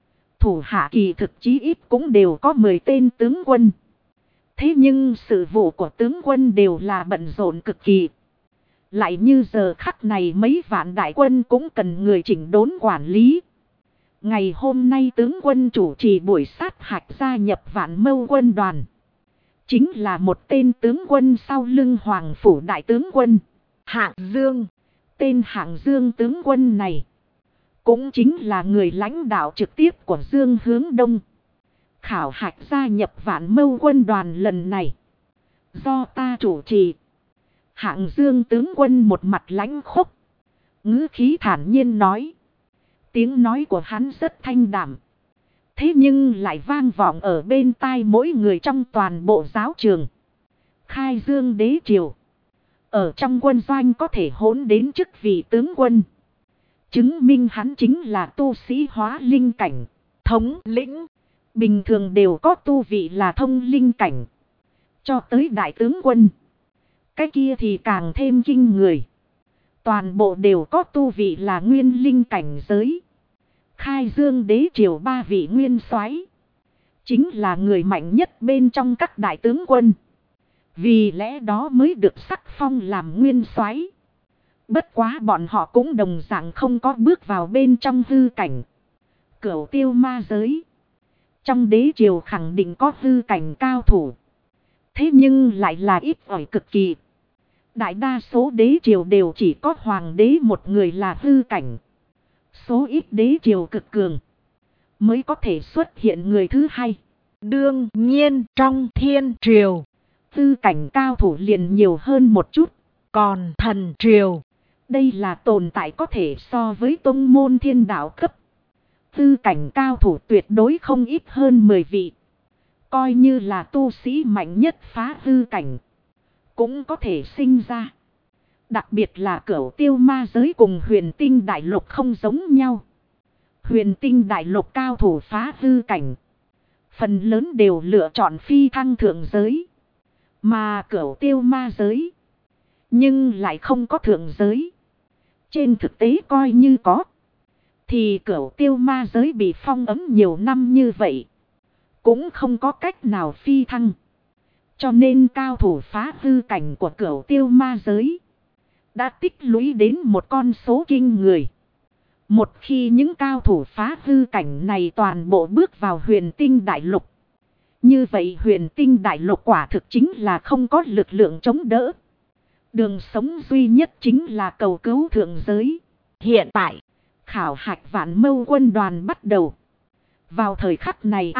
thủ hạ kỳ thực chí ít cũng đều có 10 tên tướng quân. Thế nhưng sự vụ của tướng quân đều là bận rộn cực kỳ. Lại như giờ khắc này mấy vạn đại quân cũng cần người chỉnh đốn quản lý. Ngày hôm nay tướng quân chủ trì buổi sát hạch gia nhập Vạn Mâu quân đoàn, chính là một tên tướng quân sau lưng Hoàng Phủ đại tướng quân
Hạng Dương.
Tên Hạng Dương tướng quân này cũng chính là người lãnh đạo trực tiếp của Dương Hướng Đông. Khảo hạch gia nhập Vạn Mâu quân đoàn lần này do ta chủ trì. Hạng Dương tướng quân một mặt lãnh khốc, ngữ khí thản nhiên nói. Tiếng nói của hắn rất thanh đạm, thế nhưng lại vang vọng ở bên tai mỗi người trong toàn bộ giáo trường. Khai Dương đế triều, ở trong quân doanh có thể hỗn đến chức vị tướng quân, chứng minh hắn chính là tu sĩ hóa linh cảnh, thống lĩnh. Bình thường đều có tu vị là thông linh cảnh, cho tới đại tướng quân, cái kia thì càng thêm kinh người. Toàn bộ đều có tu vị là nguyên linh cảnh giới. Khai Dương đế triều 3 vị nguyên soái, chính là người mạnh nhất bên trong các đại tướng quân. Vì lẽ đó mới được sắc phong làm nguyên soái. Bất quá bọn họ cũng đồng dạng không có bước vào bên trong hư cảnh. Cửu tiêu ma giới, trong đế triều khẳng định có hư cảnh cao thủ. Thế nhưng lại là ít ỏi cực kỳ. Đại đa số đế triều đều chỉ có hoàng đế một người là hư cảnh. Số ít đế triều cực cường mới có thể xuất hiện người thứ hai.
Đương nhiên trong thiên triều,
hư cảnh cao thủ liền nhiều hơn một chút.
Còn thần triều,
đây là tồn tại có thể so với tông môn thiên đạo cấp. Hư cảnh cao thủ tuyệt đối không ít hơn 10 vị. Coi như là tu sĩ mạnh nhất phá hư cảnh, cũng có thể sinh ra. Đặc biệt là cửu tiêu ma giới cùng huyền tinh đại lục không giống nhau. Huyền tinh đại lục cao thủ phá hư cảnh, phần lớn đều lựa chọn phi thăng thượng giới. Mà cửu tiêu ma giới, nhưng lại không có thượng giới. Trên thực tế coi như có, thì cửu tiêu ma giới bị phong ấn nhiều năm như vậy, cũng không có cách nào phi thăng. Cho nên cao thủ phá hư cảnh của cửu tiêu ma giới đã tích lũy đến một con số kinh người. Một khi những cao thủ phá hư cảnh này toàn bộ bước vào huyền tinh đại lục, như vậy huyền tinh đại lục quả thực chính là không có lực lượng chống đỡ. Đường sống duy nhất chính là cầu cứu thượng giới.
Hiện tại,
khảo hạch Vạn Mâu quân đoàn bắt đầu. Vào thời khắc này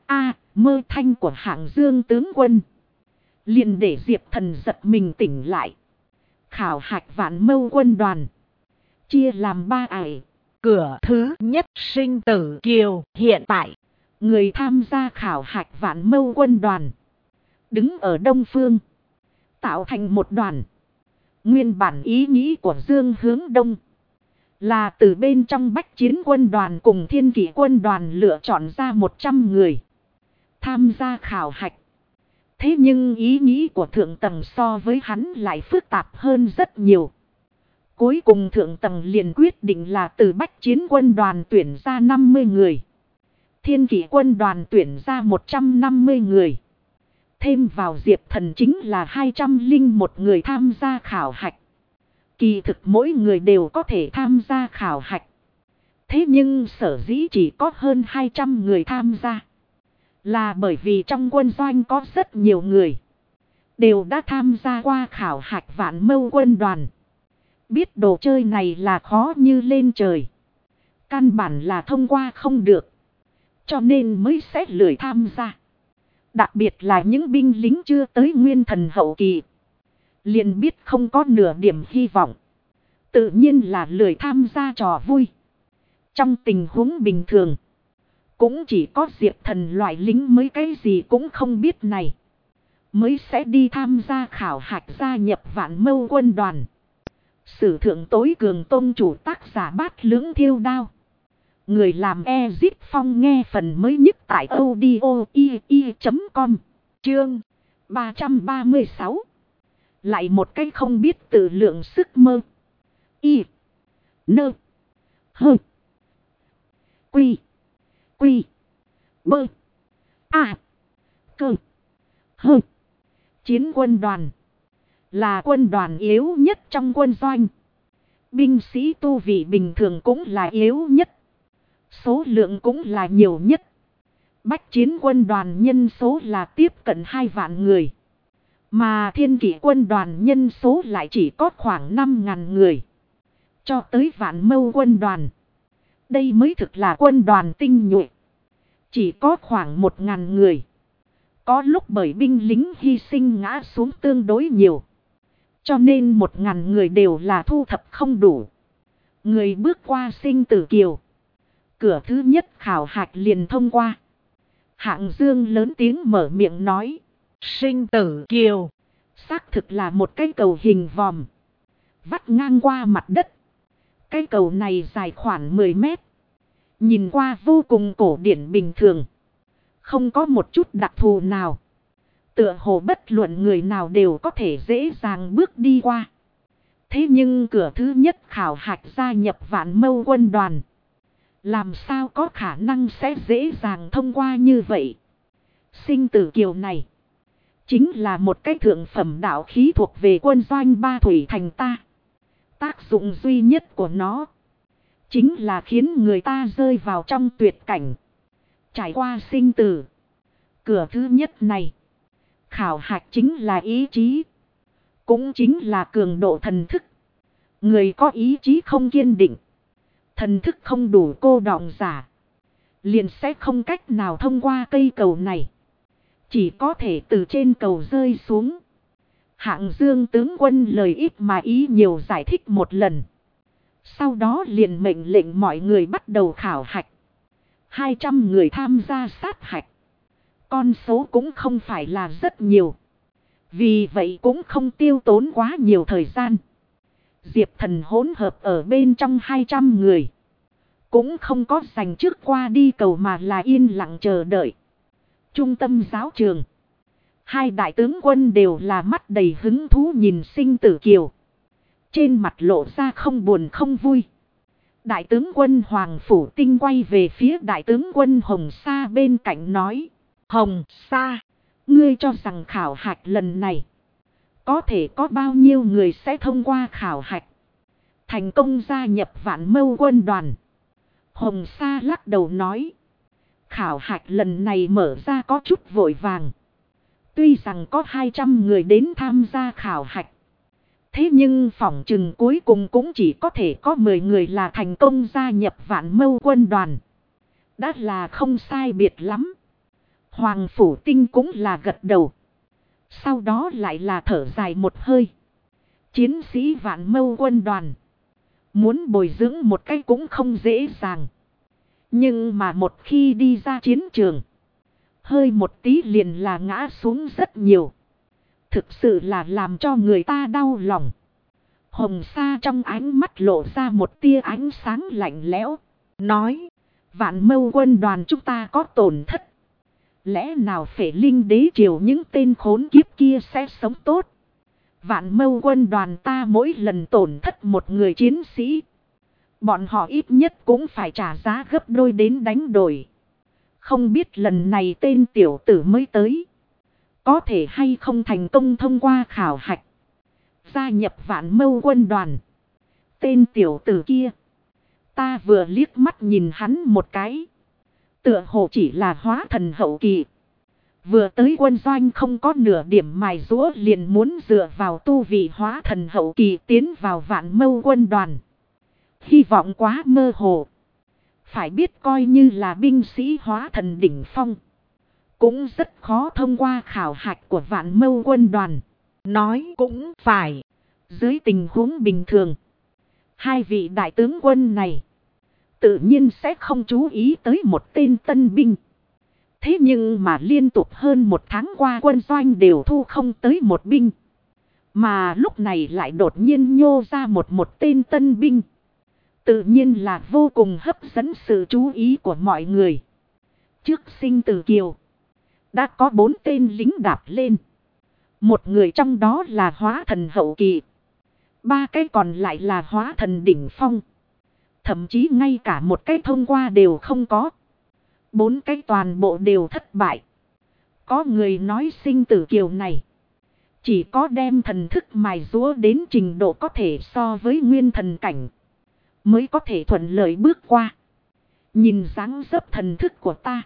mơ thanh của Hạng Dương tướng quân liền để Diệp Thần giật mình tỉnh lại. Khảo hạch Vạn Mâu quân đoàn chia làm 3 ải.
Cửa thứ nhất sinh tử kiều. Hiện tại,
người tham gia khảo hạch Vạn Mâu quân đoàn đứng ở đông phương, tạo thành một đoàn. Nguyên bản ý nghĩ của Dương Hướng Đông là từ bên trong Bách Chiến quân đoàn cùng Thiên Kỷ quân đoàn lựa chọn ra 100 người tham gia khảo hạch. Thế nhưng ý nghĩ của thượng tầng so với hắn lại phức tạp hơn rất nhiều. Cuối cùng thượng tầng liền quyết định là từ Bách Chiến quân đoàn tuyển ra 50 người. Thiên Kỷ quân đoàn tuyển ra 150 người. Thêm vào Diệp Thần chính là 201 người tham gia khảo hạch. Kỳ thực mỗi người đều có thể tham gia khảo hạch. Thế nhưng sở dĩ chỉ có hơn 200 người tham gia. Là bởi vì trong quân doanh có rất nhiều người. Đều đã tham gia qua khảo hạch Vạn Mâu quân đoàn. Biết đồ chơi này là khó như lên trời. Căn bản là thông qua không được. Cho nên mới sẽ lười tham gia. Đặc biệt là những binh lính chưa tới nguyên thần hậu kỳ. Liền biết không có nửa điểm hy vọng. Tự nhiên là lười tham gia trò vui. Trong tình huống bình thường. Cũng chỉ có Diệp Thần loại lính mới cái gì cũng không biết này. Mới sẽ đi tham gia khảo hạch gia nhập Vạn Mâu quân đoàn. Sử thượng tối cường tôn chủ tác giả Bát Lưỡng Thiêu Đao. Người làm Ezip Phong nghe phần mới nhất tại audio.com. Chương 336. Lại một cái không biết tự lượng sức mơ. Y. Nơ. Hơ. Quy. Quy. Bơ. À. Cơ. Hơ. Chiến quân đoàn. Là quân đoàn yếu nhất trong quân doanh. Binh sĩ tu vị bình thường cũng là yếu nhất. Số lượng cũng là nhiều nhất. Bách chiến quân đoàn nhân số là tiếp cận 2 vạn người. Mà thiên kỷ quân đoàn nhân số lại chỉ có khoảng 5.000 người. Cho tới Vạn Mâu quân đoàn. Đây mới thực là quân đoàn tinh nhuệ. Chỉ có khoảng 1.000 người. Có lúc bởi binh lính hy sinh ngã xuống tương đối nhiều. Cho nên 1.000 người đều là thu thập không đủ. Người bước qua sinh tử kiều. Cửa thứ nhất khảo hạch liền thông qua. Hạng Dương lớn tiếng mở miệng nói.
Sinh tử kiều.
Xác thực là một cái cầu hình vòm. Vắt ngang qua mặt đất. Cái cầu này dài khoảng 10 mét. Nhìn qua vô cùng cổ điển bình thường. Không có một chút đặc thù nào. Tựa hồ bất luận người nào đều có thể dễ dàng bước đi qua. Thế nhưng cửa thứ nhất khảo hạch gia nhập Vạn Mâu quân đoàn. Làm sao có khả năng sẽ dễ dàng thông qua như vậy. Sinh tử kiều này. Chính là một cái thượng phẩm đạo khí thuộc về quân doanh Ba Thủy Thành ta. Tác dụng duy nhất của nó. Chính là khiến người ta rơi vào trong tuyệt cảnh. Trải qua sinh tử. Cửa thứ nhất này. Khảo hạch chính là ý chí. Cũng chính là cường độ thần thức. Người có ý chí không kiên định. Thần thức không đủ cô đọng giả. Liền sẽ không cách nào thông qua cây cầu này. Chỉ có thể từ trên cầu rơi xuống. Hạng Dương tướng quân lời ít mà ý nhiều giải thích một lần. Sau đó liền mệnh lệnh mọi người bắt đầu khảo hạch. 200 người tham gia sát hạch. Con số cũng không phải là rất nhiều. Vì vậy cũng không tiêu tốn quá nhiều thời gian. Diệp Thần hỗn hợp ở bên trong 200 người. Cũng không có dành trước qua đi cầu mà là yên lặng chờ đợi. Trung tâm giáo trường. Hai đại tướng quân đều là mắt đầy hứng thú nhìn sinh tử kiều. Trên mặt lộ ra không buồn không vui. Đại tướng quân Hoàng Phủ Tinh quay về phía đại tướng quân Hồng Sa bên cạnh nói. Hồng Sa, ngươi cho rằng khảo hạch lần này. Có thể có bao nhiêu người sẽ thông qua khảo hạch. Thành công gia nhập Vạn Mâu quân đoàn. Hồng Sa lắc đầu nói. Khảo hạch lần này mở ra có chút vội vàng. Tuy rằng có 200 người đến tham gia khảo hạch. Thế nhưng phỏng chừng cuối cùng cũng chỉ có thể có 10 người là thành công gia nhập Vạn Mâu quân đoàn. Đã là không sai biệt lắm. Hoàng Phủ Tinh cũng là gật đầu. Sau đó lại là thở dài một hơi. Chiến sĩ Vạn Mâu quân đoàn. Muốn bồi dưỡng một cái cũng không dễ dàng. Nhưng mà một khi đi ra chiến trường. Hơi một tí liền là ngã xuống rất nhiều. Thực sự là làm cho người ta đau lòng. Hồng Sa trong ánh mắt lộ ra một tia ánh sáng lạnh lẽo. Nói. Vạn Mâu quân đoàn chúng ta có tổn thất. Lẽ nào Phệ Linh đế triều những tên khốn kiếp kia sẽ sống tốt. Vạn Mâu quân đoàn ta mỗi lần tổn thất một người chiến sĩ. Bọn họ ít nhất cũng phải trả giá gấp đôi đến đánh đổi. Không biết lần này tên tiểu tử mới tới. Có thể hay không thành công thông qua khảo hạch. Gia nhập Vạn Mâu quân đoàn. Tên tiểu tử kia. Ta vừa liếc mắt nhìn hắn một cái. Tựa hồ chỉ là hóa thần hậu kỳ. Vừa tới quân doanh không có nửa điểm mài giũa liền muốn dựa vào tu vị hóa thần hậu kỳ tiến vào Vạn Mâu quân đoàn. Hy vọng quá mơ hồ. Phải biết coi như là binh sĩ hóa thần đỉnh phong. Cũng rất khó thông qua khảo hạch của Vạn Mâu quân đoàn.
Nói cũng phải.
Dưới tình huống bình thường. Hai vị đại tướng quân này. Tự nhiên sẽ không chú ý tới một tên tân binh. Thế nhưng mà liên tục hơn một tháng qua quân doanh đều thu không tới một binh. Mà lúc này lại đột nhiên nhô ra một tên tân binh. Tự nhiên là vô cùng hấp dẫn sự chú ý của mọi người. Trước sinh tử kiều. Đã có 4 tên lính đạp lên. Một người trong đó là hóa thần hậu kỳ. 3 cái còn lại là hóa thần đỉnh phong. Thậm chí ngay cả một cái thông qua đều không có. 4 cái toàn bộ đều thất bại. Có người nói sinh tử kiều này. Chỉ có đem thần thức mài giũa đến trình độ có thể so với nguyên thần cảnh. Mới có thể thuận lợi bước qua. Nhìn dáng dấp thần thức của ta.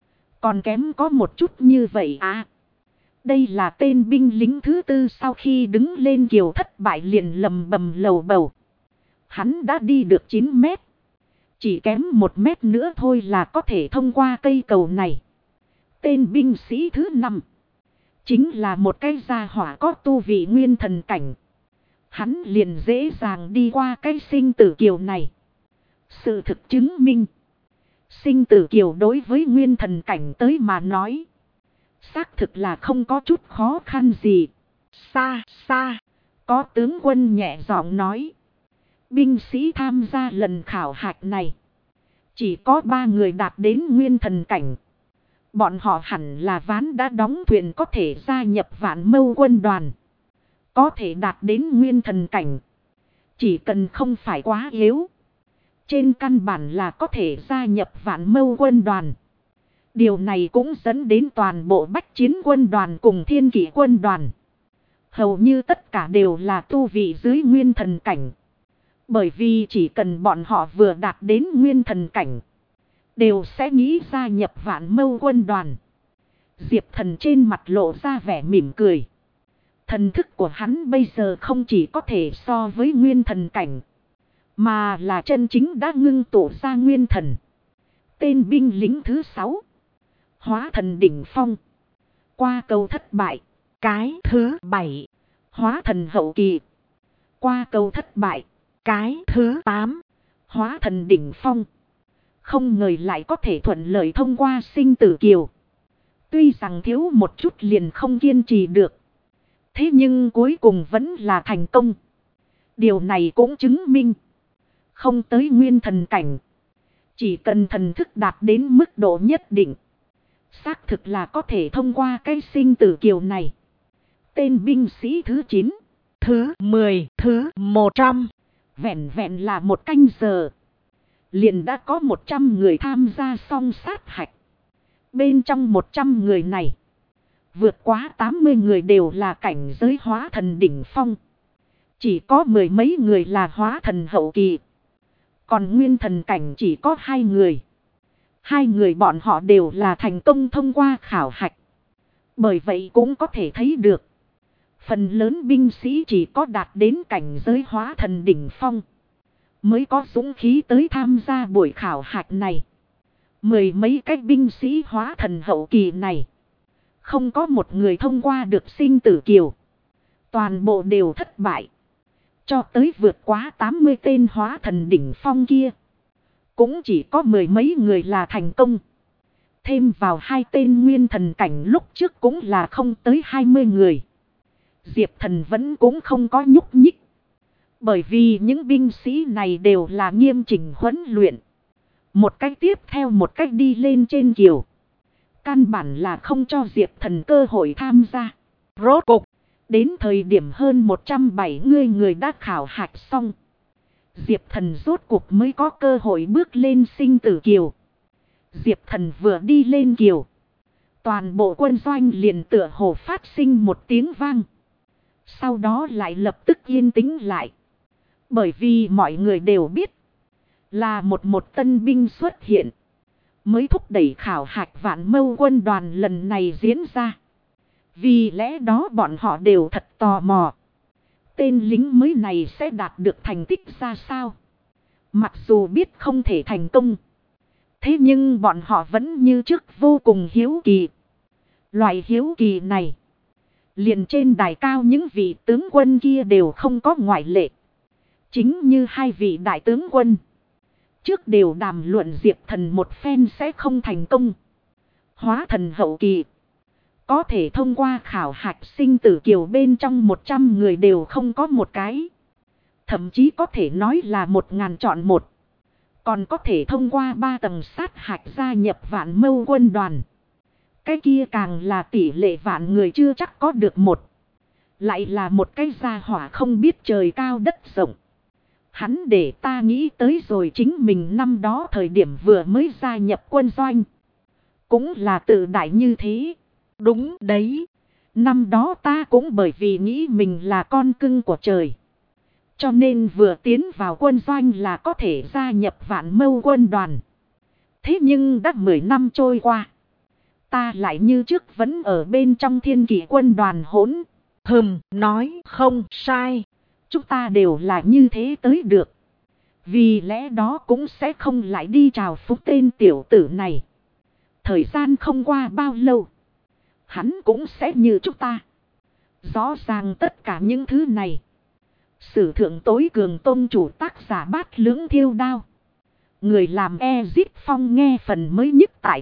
Còn kém có một chút như vậy à. Đây là tên binh lính thứ 4 sau khi đứng lên kiều thất bại liền lầm bầm lầu bầu. Hắn đã đi được 9 mét. Chỉ kém 1 mét nữa thôi là có thể thông qua cây cầu này. Tên binh sĩ thứ 5. Chính là một cái gia hỏa có tu vị nguyên thần cảnh. Hắn liền dễ dàng đi qua cái sinh tử kiều này. Sự thực chứng minh. Sinh tử kiều đối với nguyên thần cảnh tới mà nói. Xác thực là không có chút khó khăn gì.
Xa xa.
Có tướng quân nhẹ giọng nói. Binh sĩ tham gia lần khảo hạch này. Chỉ có 3 người đạt đến nguyên thần cảnh. Bọn họ hẳn là ván đã đóng thuyền có thể gia nhập Vạn Mâu quân đoàn. Có thể đạt đến nguyên thần cảnh. Chỉ cần không phải quá yếu. Trên căn bản là có thể gia nhập Vạn Mâu quân đoàn. Điều này cũng dẫn đến toàn bộ Bách Chiến quân đoàn cùng Thiên Kỷ quân đoàn. Hầu như tất cả đều là tu vị dưới nguyên thần cảnh. Bởi vì chỉ cần bọn họ vừa đạt đến nguyên thần cảnh. Đều sẽ nghĩ gia nhập Vạn Mâu quân đoàn. Diệp Thần trên mặt lộ ra vẻ mỉm cười. Thần thức của hắn bây giờ không chỉ có thể so với nguyên thần cảnh. Mà là chân chính đã ngưng tụ ra nguyên thần. Tên binh lính thứ 6. Hóa thần đỉnh phong. Qua cầu thất bại.
Cái thứ 7.
Hóa thần hậu kỳ. Qua cầu thất bại.
Cái thứ 8.
Hóa thần đỉnh phong. Không ngờ lại có thể thuận lợi thông qua sinh tử kiều. Tuy rằng thiếu một chút liền không kiên trì được. Thế nhưng cuối cùng vẫn là thành công. Điều này cũng chứng minh. Không tới nguyên thần cảnh. Chỉ cần thần thức đạt đến mức độ nhất định. Xác thực là có thể thông qua cái sinh tử kiều này. Tên binh sĩ thứ 9.
Thứ 10. Thứ 100.
Vẹn vẹn là 1 canh giờ. Liền đã có 100 người tham gia xong sát hạch. Bên trong 100 người này. Vượt quá 80 người đều là cảnh giới hóa thần đỉnh phong. Chỉ có 10 mấy người là hóa thần hậu kỳ. Còn nguyên thần cảnh chỉ có 2 người. 2 người bọn họ đều là thành công thông qua khảo hạch. Bởi vậy cũng có thể thấy được. Phần lớn binh sĩ chỉ có đạt đến cảnh giới hóa thần đỉnh phong. Mới có dũng khí tới tham gia buổi khảo hạch này. 10 mấy cái binh sĩ hóa thần hậu kỳ này. Không có một người thông qua được sinh tử kiều. Toàn bộ đều thất bại. Cho tới vượt quá 80 tên hóa thần đỉnh phong kia. Cũng chỉ có 10 mấy người là thành công. Thêm vào 2 tên nguyên thần cảnh lúc trước cũng là không tới 20 người. Diệp Thần vẫn cũng không có nhúc nhích. Bởi vì những binh sĩ này đều là nghiêm chỉnh huấn luyện. Một cách tiếp theo một cách đi lên trên kiều. Căn bản là không cho Diệp Thần cơ hội tham gia. Rốt cục, đến thời điểm hơn 170 người đã khảo hạch xong. Diệp Thần rốt cục mới có cơ hội bước lên sinh tử kiều. Diệp Thần vừa đi lên kiều. Toàn bộ quân doanh liền tựa hồ phát sinh một tiếng vang. Sau đó lại lập tức yên tĩnh lại. Bởi vì mọi người đều biết. Là một tân binh xuất hiện. Mới thúc đẩy khảo hạch Vạn Mâu quân đoàn lần này diễn ra. Vì lẽ đó bọn họ đều thật tò mò. Tên lính mới này sẽ đạt được thành tích ra sao? Mặc dù biết không thể thành công. Thế nhưng bọn họ vẫn như trước vô cùng hiếu kỳ. Loại hiếu kỳ này. Liền trên đài cao những vị tướng quân kia đều không có ngoại lệ. Chính như hai vị đại tướng quân. Trước đều đàm luận Diệp Thần một phen sẽ không thành công. Hóa thần hậu kỳ. Có thể thông qua khảo hạch sinh tử kiều bên trong 100 người đều không có một cái. Thậm chí có thể nói là 1000 chọn một. Còn có thể thông qua 3 tầng sát hạch gia nhập Vạn Mâu quân đoàn. Cái kia càng là tỷ lệ vạn người chưa chắc có được một. Lại là một cái gia hỏa không biết trời cao đất rộng. Hắn để ta nghĩ tới rồi chính mình năm đó thời điểm vừa mới gia nhập quân doanh. Cũng là tự đại như thế.
Đúng đấy.
Năm đó ta cũng bởi vì nghĩ mình là con cưng của trời. Cho nên vừa tiến vào quân doanh là có thể gia nhập Vạn Mâu quân đoàn. Thế nhưng đã 10 năm trôi qua. Ta lại như trước vẫn ở bên trong Thiên Kỷ quân đoàn hỗn.
Nói không sai.
Chúng ta đều là như thế tới được. Vì lẽ đó cũng sẽ không lại đi chào phúng tên tiểu tử này. Thời gian không qua bao lâu. Hắn cũng sẽ như chúng ta. Rõ ràng tất cả những thứ này. Sử thượng tối cường tôn chủ tác giả Bát Lưỡng Thiêu Đao. Người làm Ezit Phong nghe phần mới nhất tại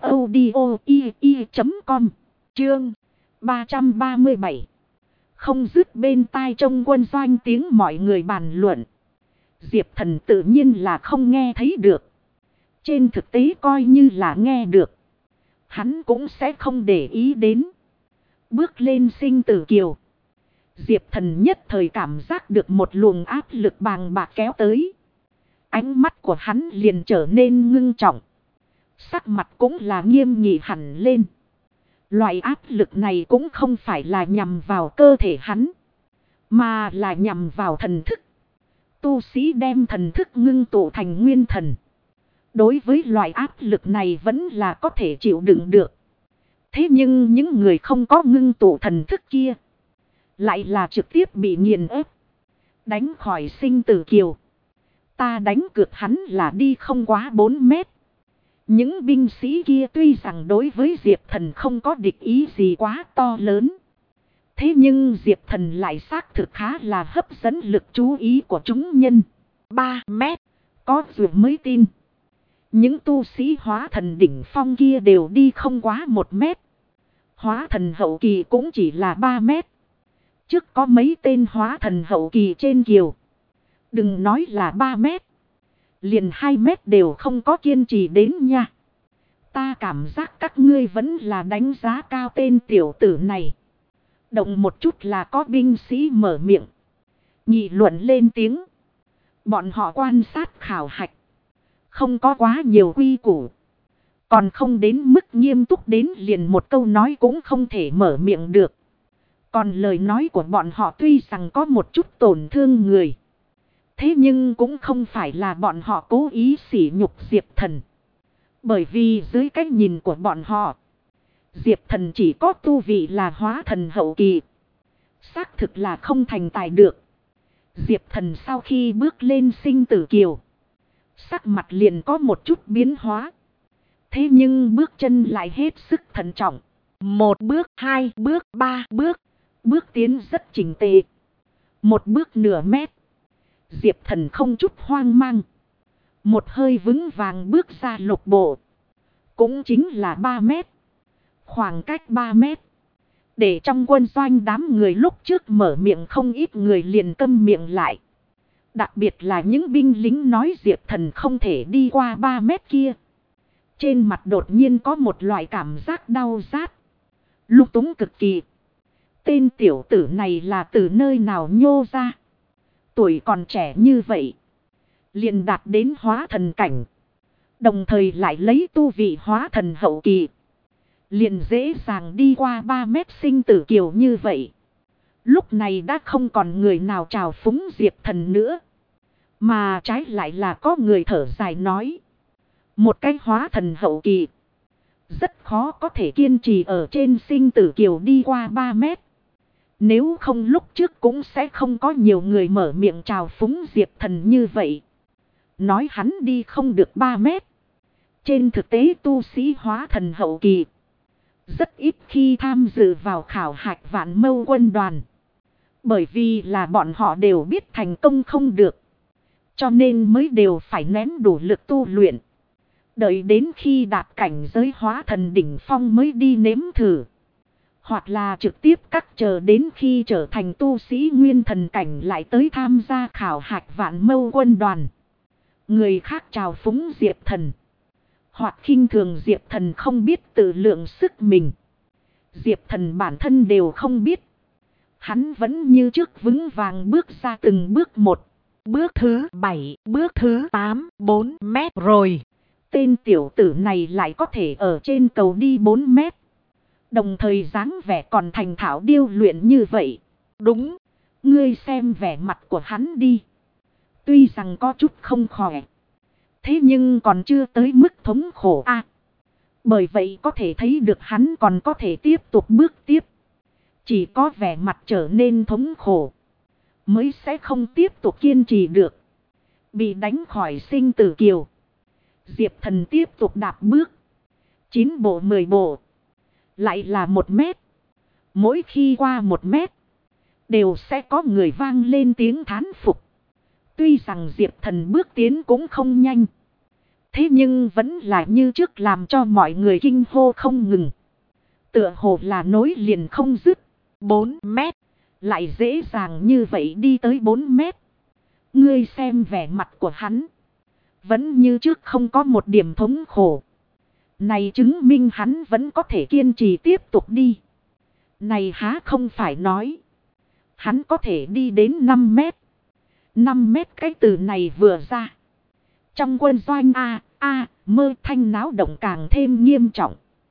audio.com. Chương 337. Không dứt bên tai trong quân doanh tiếng mọi người bàn luận. Diệp Thần tự nhiên là không nghe thấy được. Trên thực tế coi như là nghe được. Hắn cũng sẽ không để ý đến. Bước lên sinh tử kiều. Diệp Thần nhất thời cảm giác được một luồng áp lực bàng bạc kéo tới. Ánh mắt của hắn liền trở nên ngưng trọng. Sắc mặt cũng là nghiêm nghị hẳn lên. Loại áp lực này cũng không phải là nhằm vào cơ thể hắn. Mà là nhằm vào thần thức. Tu sĩ đem thần thức ngưng tụ thành nguyên thần. Đối với loại áp lực này vẫn là có thể chịu đựng được. Thế nhưng những người không có ngưng tụ thần thức kia. Lại là trực tiếp bị nghiền ép. Đánh khỏi sinh tử kiều. Ta đánh cược hắn là đi không quá 4 mét. Những binh sĩ kia tuy rằng đối với Diệp Thần không có địch ý gì quá to lớn. Thế nhưng Diệp Thần lại xác thực khá là hấp dẫn lực chú ý của chúng nhân.
3 mét.
Có dù mới tin. Những tu sĩ hóa thần đỉnh phong kia đều đi không quá 1 mét. Hóa thần hậu kỳ cũng chỉ là 3 mét. Trước có mấy tên hóa thần hậu kỳ trên kiều. Đừng nói là 3 mét. Liền 2 mét đều không có kiên trì đến nha. Ta cảm giác các ngươi vẫn là đánh giá cao tên tiểu tử này. Động một chút là có binh sĩ mở miệng. Nghị luận lên tiếng. Bọn họ quan sát khảo hạch. Không có quá nhiều quy củ. Còn không đến mức nghiêm túc đến liền một câu nói cũng không thể mở miệng được. Còn lời nói của bọn họ tuy rằng có một chút tổn thương người. Thế nhưng cũng không phải là bọn họ cố ý sỉ nhục Diệp Thần. Bởi vì dưới cái nhìn của bọn họ, Diệp Thần chỉ có tu vị là hóa thần hậu kỳ. Xác thực là không thành tài được. Diệp Thần sau khi bước lên sinh tử kiều, sắc mặt liền có một chút biến hóa. Thế nhưng bước chân lại hết sức thận trọng.
1 bước, 2 bước, 3 bước.
Bước tiến rất chỉnh tề. 1 bước nửa mét. Diệp Thần không chút hoang mang. Một hơi vững vàng bước ra lục bộ. Cũng chính là 3 mét. Khoảng cách 3 mét. Để trong quân doanh đám người lúc trước mở miệng không ít người liền câm miệng lại. Đặc biệt là những binh lính nói Diệp Thần không thể đi qua 3 mét kia. Trên mặt đột nhiên có một loại cảm giác đau rát. Lung túng cực kỳ. Tên tiểu tử này là từ nơi nào nhô ra. Tuổi còn trẻ như vậy. Liền đạt đến hóa thần cảnh. Đồng thời lại lấy tu vị hóa thần hậu kỳ. liền dễ dàng đi qua 3 mét sinh tử kiều như vậy. Lúc này đã không còn người nào trào phúng Diệp Thần nữa. Mà trái lại là có người thở dài nói. Một cái hóa thần hậu kỳ. Rất khó có thể kiên trì ở trên sinh tử kiều đi qua 3 mét. Nếu không lúc trước cũng sẽ không có nhiều người mở miệng trào phúng Diệp Thần như vậy. Nói hắn đi không được 3 mét. Trên thực tế tu sĩ hóa thần hậu kỳ. Rất ít khi tham dự vào khảo hạch Vạn Mâu quân đoàn. Bởi vì là bọn họ đều biết thành công không được. Cho nên mới đều phải nén đủ lực tu luyện. Đợi đến khi đạt cảnh giới hóa thần đỉnh phong mới đi nếm thử. Hoặc là trực tiếp cắt chờ đến khi trở thành tu sĩ nguyên thần cảnh lại tới tham gia khảo hạch Vạn Mâu quân đoàn. Người khác trào phúng Diệp Thần. Hoặc khinh thường Diệp Thần không biết tự lượng sức mình. Diệp Thần bản thân đều không biết. Hắn vẫn như trước vững vàng bước ra từng bước một.
Bước thứ 7, bước thứ 8, 4 mét rồi.
Tên tiểu tử này lại có thể ở trên cầu đi 4 mét. Đồng thời dáng vẻ còn thành thạo điêu luyện như vậy.
Đúng,
ngươi xem vẻ mặt của hắn đi. Tuy rằng có chút không khỏe. Thế nhưng còn chưa tới mức thống khổ a. Bởi vậy có thể thấy được hắn còn có thể tiếp tục bước tiếp. Chỉ có vẻ mặt trở nên thống khổ. Mới sẽ không tiếp tục kiên trì được. Bị đánh khỏi sinh tử kiều. Diệp Thần tiếp tục đạp bước. 9 bộ 10 bộ. Lại là 1 mét. Mỗi khi qua 1 mét. Đều sẽ có người vang lên tiếng thán phục. Tuy rằng Diệp Thần bước tiến cũng không nhanh. Thế nhưng vẫn là như trước làm cho mọi người kinh hô không ngừng. Tựa hồ là nối liền không dứt.
4 mét.
Lại dễ dàng như vậy đi tới 4 mét. Ngươi xem vẻ mặt của hắn. Vẫn như trước không có một điểm thống khổ. Này chứng minh hắn vẫn có thể kiên trì tiếp tục đi. Này há không phải nói. Hắn có thể đi đến 5 mét. 5 mét cái từ này vừa ra. Trong quân doanh mơ thanh náo động càng thêm nghiêm trọng.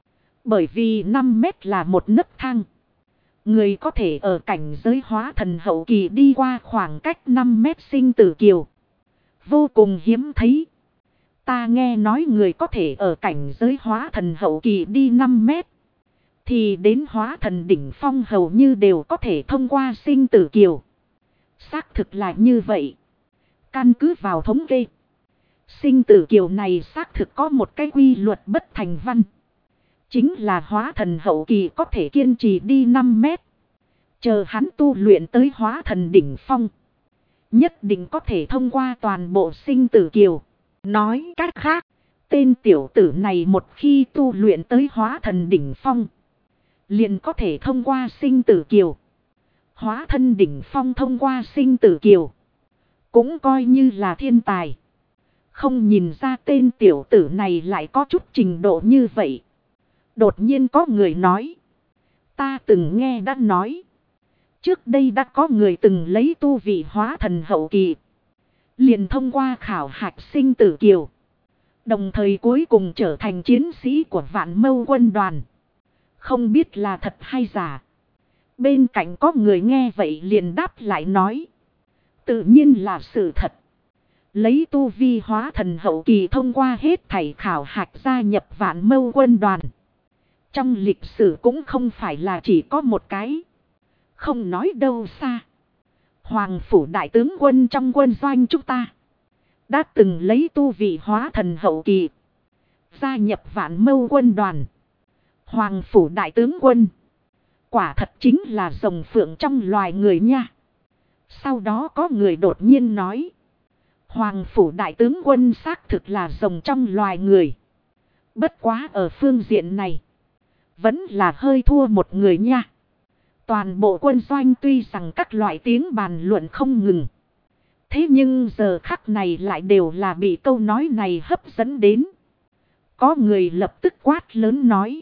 Bởi vì 5 mét là một nấc thang. Người có thể ở cảnh giới hóa thần hậu kỳ đi qua khoảng cách 5 mét sinh tử kiều. Vô cùng hiếm thấy. Ta nghe nói người có thể ở cảnh giới hóa thần hậu kỳ đi 5 mét. Thì đến hóa thần đỉnh phong hầu như đều có thể thông qua sinh tử kiều. Xác thực là như vậy. Căn cứ vào thống kê. Sinh tử kiều này xác thực có một cái quy luật bất thành văn. Chính là hóa thần hậu kỳ có thể kiên trì đi 5 mét. Chờ hắn tu luyện tới hóa thần đỉnh phong. Nhất định có thể thông qua toàn bộ sinh tử kiều.
Nói cách khác.
Tên tiểu tử này một khi tu luyện tới hóa thần đỉnh phong. Liền có thể thông qua sinh tử kiều. Hóa thân đỉnh phong thông qua sinh tử kiều. Cũng coi như là thiên tài. Không nhìn ra tên tiểu tử này lại có chút trình độ như vậy. Đột nhiên có người nói. Ta từng nghe đã nói. Trước đây đã có người từng lấy tu vị hóa thần hậu kỳ. Liền thông qua khảo hạch sinh tử kiều. Đồng thời cuối cùng trở thành chiến sĩ của Vạn Mâu quân đoàn. Không biết là thật hay giả. Bên cạnh có người nghe vậy liền đáp lại nói. Tự nhiên là sự thật. Lấy tu vi hóa thần hậu kỳ thông qua hết thảy khảo hạch gia nhập Vạn Mâu quân đoàn. Trong lịch sử cũng không phải là chỉ có một cái. Không nói đâu xa. Hoàng phủ đại tướng quân trong quân doanh chúng ta. Đã từng lấy tu vị hóa thần hậu kỳ. Gia nhập Vạn Mâu quân đoàn. Hoàng phủ đại tướng quân. Quả thật chính là rồng phượng trong loài người nha. Sau đó có người đột nhiên nói. Hoàng phủ đại tướng quân xác thực là rồng trong loài người. Bất quá ở phương diện này. Vẫn là hơi thua một người nha. Toàn bộ quân doanh tuy rằng các loại tiếng bàn luận không ngừng. Thế nhưng giờ khắc này lại đều là bị câu nói này hấp dẫn đến. Có người lập tức quát lớn nói.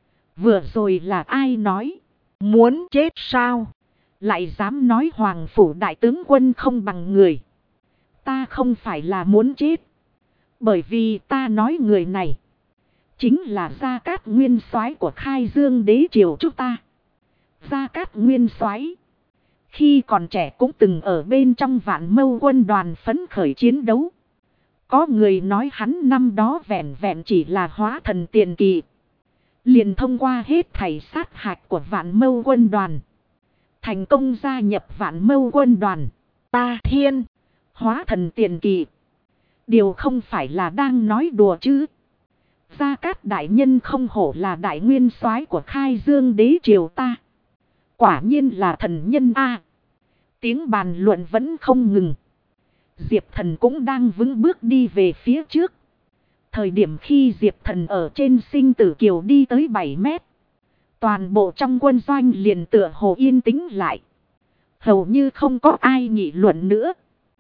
Vừa rồi là ai nói?
Muốn chết sao?
Lại dám nói Hoàng phủ đại tướng quân không bằng người. Ta không phải là muốn chết. Bởi vì ta nói người này. Chính là Gia Cát nguyên soái của Khai Dương đế triều chúng ta. Gia Cát nguyên soái khi còn trẻ cũng từng ở bên trong Vạn Mâu quân đoàn phấn khởi chiến đấu. Có người nói hắn năm đó vẹn vẹn chỉ là hóa thần tiền kỳ. Liền thông qua hết thảy sát hạch của Vạn Mâu quân đoàn. Thành công gia nhập Vạn Mâu quân đoàn.
Ta thiên.
Hóa thần tiền kỳ. Điều không phải là đang nói đùa chứ. Gia Cát đại nhân không hổ là đại nguyên soái của Khai Dương đế triều ta. Quả nhiên là thần nhân a. Tiếng bàn luận vẫn không ngừng. Diệp Thần cũng đang vững bước đi về phía trước. Thời điểm khi Diệp Thần ở trên sinh tử kiều đi tới 7 mét. Toàn bộ trong quân doanh liền tựa hồ yên tĩnh lại. Hầu như không có ai nghị luận nữa.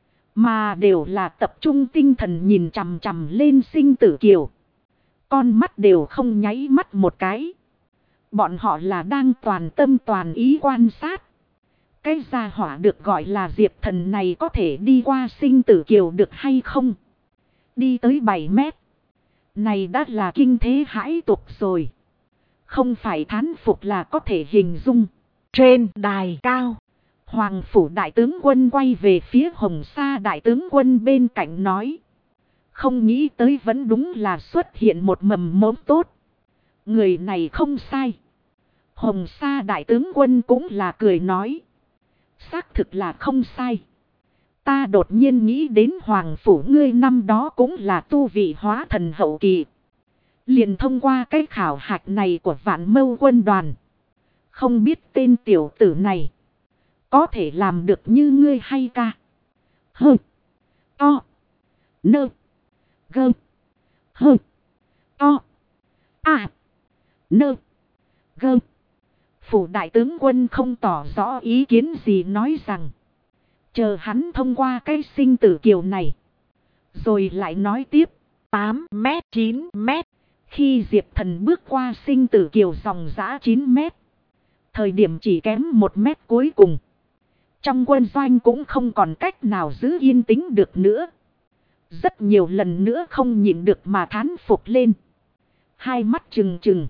Mà đều là tập trung tinh thần nhìn chằm chằm lên sinh tử kiều. Con mắt đều không nháy mắt một cái. Bọn họ là đang toàn tâm toàn ý quan sát. Cái gia hỏa được gọi là Diệp Thần này có thể đi qua sinh tử kiều được hay không? Đi tới 7 mét. Này đã là kinh thế hãi tục rồi. Không phải thán phục là có thể hình dung.
Trên đài cao.
Hoàng phủ đại tướng quân quay về phía Hồng Sa đại tướng quân bên cạnh nói. Không nghĩ tới vẫn đúng là xuất hiện một mầm mống tốt. Người này không sai. Hồng Sa đại tướng quân cũng là cười nói. Xác thực là không sai. Ta đột nhiên nghĩ đến Hoàng phủ ngươi năm đó cũng là tu vị hóa thần hậu kỳ. Liền thông qua cái khảo hạch này của Vạn Mâu quân đoàn. Không biết tên tiểu tử này có thể làm được như ngươi hay ca. Hơ. To. Nơ. Gơ. Hơ. To. À. Nơ. Gơ. Phủ đại tướng quân không tỏ rõ ý kiến gì nói rằng. Chờ hắn thông qua cái sinh tử kiều này. Rồi lại nói tiếp.
8 mét 9 mét.
Khi Diệp Thần bước qua sinh tử kiều dòng dã 9 mét. Thời điểm chỉ kém 1 mét cuối cùng. Trong quân doanh cũng không còn cách nào giữ yên tĩnh được nữa. Rất nhiều lần nữa không nhịn được mà thán phục lên. Hai mắt trừng trừng.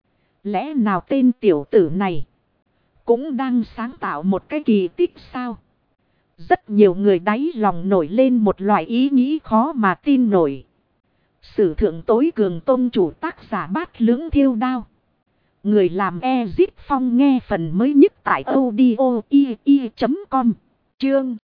Lẽ nào tên tiểu tử này cũng đang sáng tạo một cái kỳ tích sao? Rất nhiều người đáy lòng nổi lên một loại ý nghĩ khó mà tin nổi. Sử thượng tối cường tôn chủ tác giả Bát Lưỡng Thiêu Đao. Người làm Ezit Phong nghe phần mới nhất tại audio.com. Chương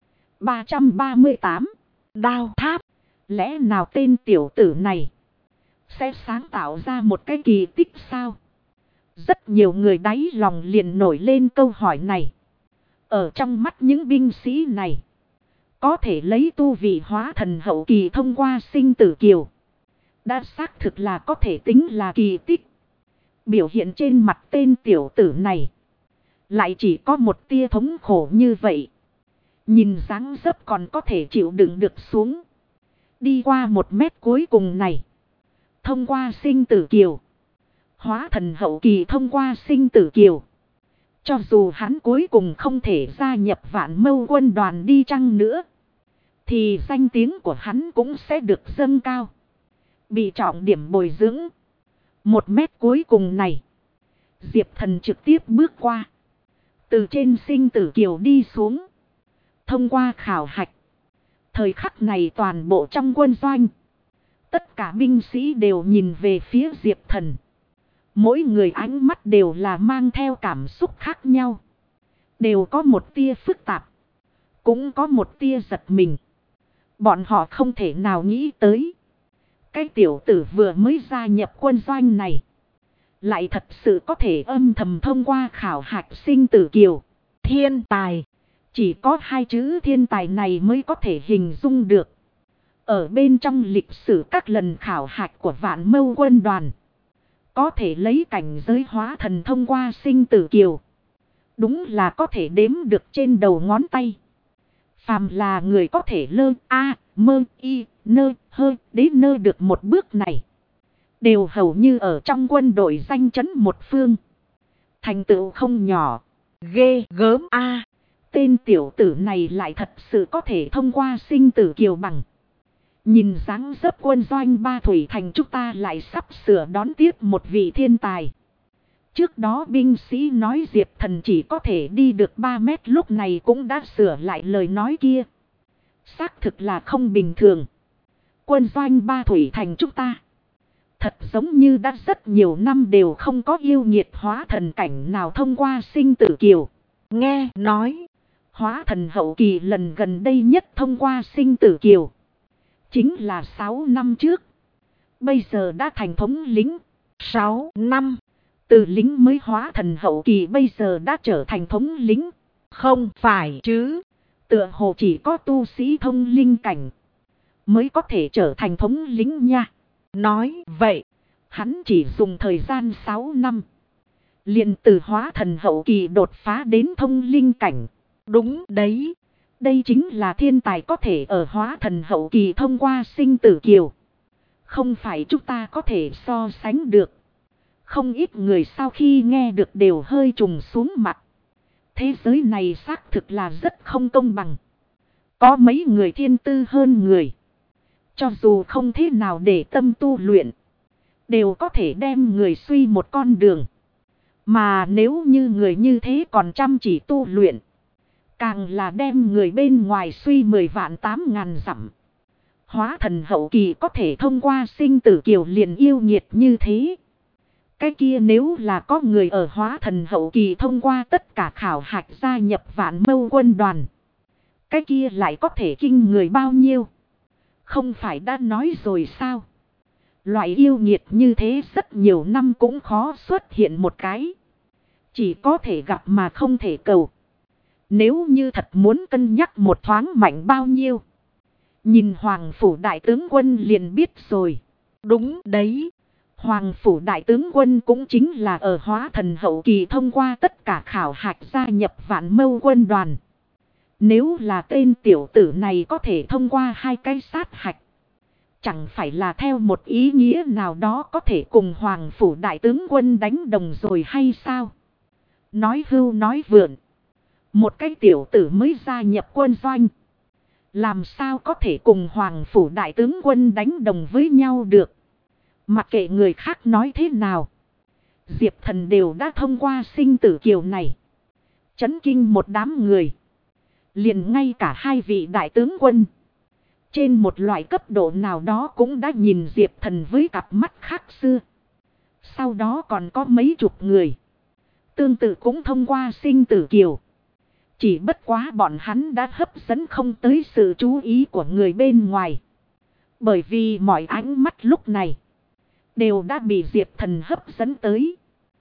338.
Đao tháp.
Lẽ nào tên tiểu tử này sẽ sáng tạo ra một cái kỳ tích sao? Rất nhiều người đáy lòng liền nổi lên câu hỏi này. Ở trong mắt những binh sĩ này, có thể lấy tu vị hóa thần hậu kỳ thông qua sinh tử kiều. Đã xác thực là có thể tính là kỳ tích. Biểu hiện trên mặt tên tiểu tử này lại chỉ có một tia thống khổ như vậy. Nhìn dáng dấp còn có thể chịu đựng được xuống. Đi qua 1 mét cuối cùng này. Thông qua sinh tử kiều. Hóa thần hậu kỳ thông qua sinh tử kiều. Cho dù hắn cuối cùng không thể gia nhập Vạn Mâu quân đoàn đi chăng nữa. Thì danh tiếng của hắn cũng sẽ được dâng cao. Bị trọng điểm bồi dưỡng. 1 mét cuối cùng này. Diệp Thần trực tiếp bước qua. Từ trên sinh tử kiều đi xuống. Thông qua khảo hạch. Thời khắc này toàn bộ trong quân doanh. Tất cả binh sĩ đều nhìn về phía Diệp Thần. Mỗi người ánh mắt đều là mang theo cảm xúc khác nhau. Đều có một tia phức tạp. Cũng có một tia giật mình. Bọn họ không thể nào nghĩ tới. Cái tiểu tử vừa mới gia nhập quân doanh này. Lại thật sự có thể âm thầm thông qua khảo hạch sinh tử kiều.
Thiên tài.
Chỉ có 2 chữ thiên tài này mới có thể hình dung được. Ở bên trong lịch sử các lần khảo hạch của Vạn Mâu quân đoàn. Có thể lấy cảnh giới hóa thần thông qua sinh tử kiều. Đúng là có thể đếm được trên đầu ngón tay. Phàm là người có thể lơ a mơ y nơ hơ đến nơ được một bước này. Đều hầu như ở trong quân đội danh chấn một phương. Thành tựu không nhỏ.
Ghê gớm a.
Tên tiểu tử này lại thật sự có thể thông qua sinh tử kiều bằng. Nhìn dáng dấp quân doanh Ba Thủy Thành chúng ta lại sắp sửa đón tiếp một vị thiên tài. Trước đó binh sĩ nói Diệp Thần chỉ có thể đi được 3 mét, lúc này cũng đã sửa lại lời nói kia. Xác thực là không bình thường. Quân doanh Ba Thủy Thành chúng ta thật giống như đã rất nhiều năm đều không có yêu nghiệt hóa thần cảnh nào thông qua sinh tử kiều.
Nghe nói,
Hóa thần hậu kỳ lần gần đây nhất thông qua sinh tử kiều chính là 6 năm trước. Bây giờ đã thành thống lĩnh.
6 năm.
Từ lính mới hóa thần hậu kỳ bây giờ đã trở thành thống lĩnh.
Không phải chứ.
Tựa hồ chỉ có tu sĩ thông linh cảnh mới có thể trở thành thống lĩnh nha.
Nói vậy,
hắn chỉ dùng thời gian 6 năm. Liền từ hóa thần hậu kỳ đột phá đến thông linh cảnh.
Đúng đấy.
Đây chính là thiên tài có thể ở hóa thần hậu kỳ thông qua sinh tử kiều. Không phải chúng ta có thể so sánh được. Không ít người sau khi nghe được đều hơi trùng xuống mặt. Thế giới này xác thực là rất không công bằng. Có mấy người thiên tư hơn người. Cho dù không thế nào để tâm tu luyện, đều có thể đem người suy một con đường. Mà nếu như người như thế còn chăm chỉ tu luyện, càng là đem người bên ngoài suy 10 vạn 8 ngàn dặm. Hóa thần hậu kỳ có thể thông qua sinh tử kiều liền yêu nghiệt như thế. Cái kia nếu là có người ở hóa thần hậu kỳ thông qua tất cả khảo hạch gia nhập Vạn Mâu quân đoàn, cái kia lại có thể kinh người bao nhiêu. Không phải đã nói rồi sao? Loại yêu nghiệt như thế rất nhiều năm cũng khó xuất hiện một cái. Chỉ có thể gặp mà không thể cầu. Nếu như thật muốn cân nhắc một thoáng mạnh bao nhiêu, nhìn Hoàng Phủ Đại tướng quân liền biết rồi.
Đúng đấy.
Hoàng Phủ Đại tướng quân cũng chính là ở hóa thần hậu kỳ thông qua tất cả khảo hạch gia nhập Vạn Mâu quân đoàn. Nếu là tên tiểu tử này có thể thông qua 2 cái sát hạch, chẳng phải là theo một ý nghĩa nào đó có thể cùng Hoàng Phủ Đại tướng quân đánh đồng rồi hay sao? Nói hưu nói vượn. Một cái tiểu tử mới gia nhập quân doanh, làm sao có thể cùng Hoàng Phủ Đại tướng quân đánh đồng với nhau được? Mặc kệ người khác nói thế nào, Diệp Thần đều đã thông qua sinh tử kiều này. Chấn kinh một đám người. Liền ngay cả 2 vị đại tướng quân, trên một loại cấp độ nào đó cũng đã nhìn Diệp Thần với cặp mắt khác xưa. Sau đó còn có mấy chục người tương tự cũng thông qua sinh tử kiều. Chỉ bất quá bọn hắn đã hấp dẫn không tới sự chú ý của người bên ngoài. Bởi vì mọi ánh mắt lúc này đều đã bị Diệp Thần hấp dẫn tới.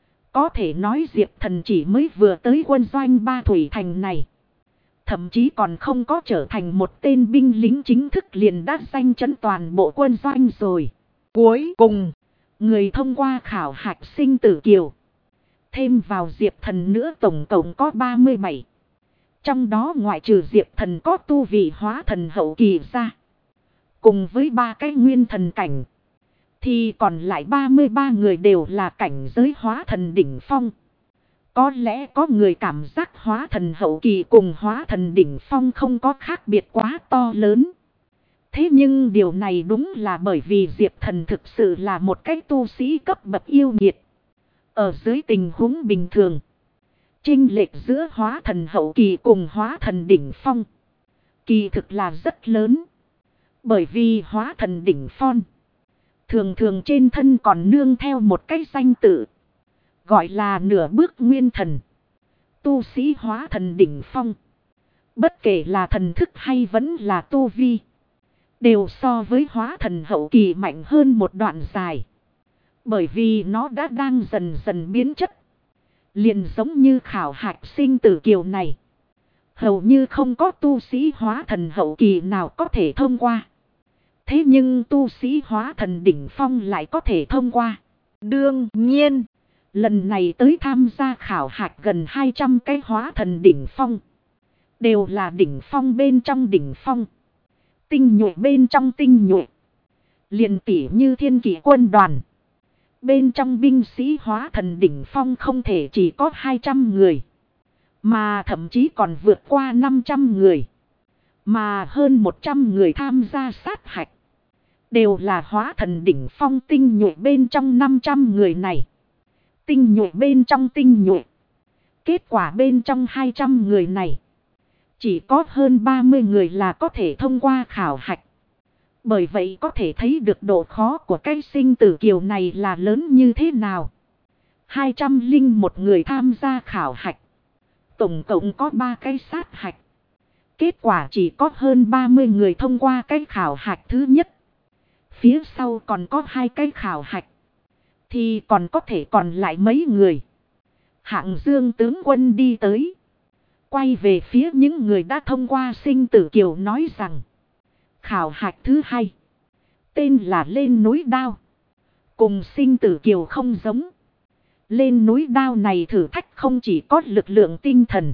Có thể nói Diệp Thần chỉ mới vừa tới quân doanh Ba Thủy Thành này, thậm chí còn không có trở thành một tên binh lính chính thức liền đã danh chấn toàn bộ quân doanh rồi.
Cuối cùng,
người thông qua khảo hạch sinh tử kiều, thêm vào Diệp Thần nữa tổng cộng có 37. Trong đó ngoại trừ Diệp Thần có tu vị hóa thần hậu kỳ ra, cùng với 3 cái nguyên thần cảnh, thì còn lại 33 người đều là cảnh giới hóa thần đỉnh phong. Có lẽ có người cảm giác hóa thần hậu kỳ cùng hóa thần đỉnh phong không có khác biệt quá to lớn. Thế nhưng điều này đúng là bởi vì Diệp Thần thực sự là một cái tu sĩ cấp bậc yêu nghiệt. Ở dưới tình huống bình thường, chênh lệch giữa hóa thần hậu kỳ cùng hóa thần đỉnh phong kỳ thực là rất lớn. Bởi vì hóa thần đỉnh phong thường thường trên thân còn nương theo một cái danh tự, gọi là nửa bước nguyên thần. Tu sĩ hóa thần đỉnh phong, bất kể là thần thức hay vẫn là tu vi, đều so với hóa thần hậu kỳ mạnh hơn một đoạn dài. Bởi vì nó đã đang dần dần biến chất. Liền giống như khảo hạch sinh tử kiều này, hầu như không có tu sĩ hóa thần hậu kỳ nào có thể thông qua. Thế nhưng tu sĩ hóa thần đỉnh phong lại có thể thông qua.
đương nhiên,
lần này tới tham gia khảo hạch gần 200 cái hóa thần đỉnh phong, đều là đỉnh phong bên trong đỉnh phong, tinh nhuệ bên trong tinh nhuệ. Liền tỉ như Thiên Kỷ quân đoàn, bên trong binh sĩ hóa thần đỉnh phong không thể chỉ có 200 người, mà thậm chí còn vượt qua 500 người. Mà hơn 100 người tham gia sát hạch. Đều là hóa thần đỉnh phong tinh nhuệ bên trong 500 người này. Tinh nhuệ bên trong tinh nhuệ. Kết quả bên trong 200 người này. Chỉ có hơn 30 người là có thể thông qua khảo hạch. Bởi vậy có thể thấy được độ khó của cái sinh tử kiều này là lớn như thế nào. 201 người tham gia khảo hạch. Tổng cộng có 3 cái sát hạch. Kết quả chỉ có hơn 30 người thông qua cái khảo hạch thứ nhất. Phía sau còn có 2 cái khảo hạch. Thì còn có thể còn lại mấy người. Hạng Dương tướng quân đi tới. Quay về phía những người đã thông qua sinh tử kiều nói rằng. Khảo hạch thứ 2. Tên là lên núi đao. Cùng sinh tử kiều không giống. Lên núi đao này thử thách không chỉ có lực lượng tinh thần.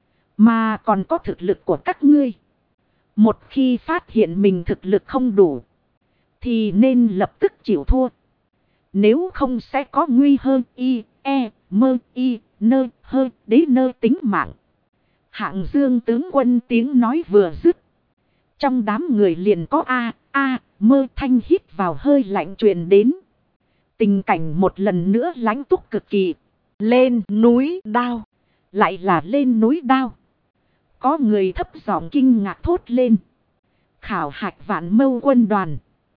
Mà còn có thực lực của các ngươi. Một khi phát hiện mình thực lực không đủ. Thì nên lập tức chịu thua. Nếu không sẽ có nguy hơn y, e, mơ, y, nơ, hơ, đế nơ tính mạng. Hạng Dương tướng quân tiếng nói vừa dứt. Trong đám người liền có mơ thanh hít vào hơi lạnh truyền đến. Tình cảnh một lần nữa lãnh túc cực kỳ.
Lên núi đao.
Lại là lên núi đao. Có người thấp giọng kinh ngạc thốt lên. Khảo hạch Vạn Mâu quân đoàn.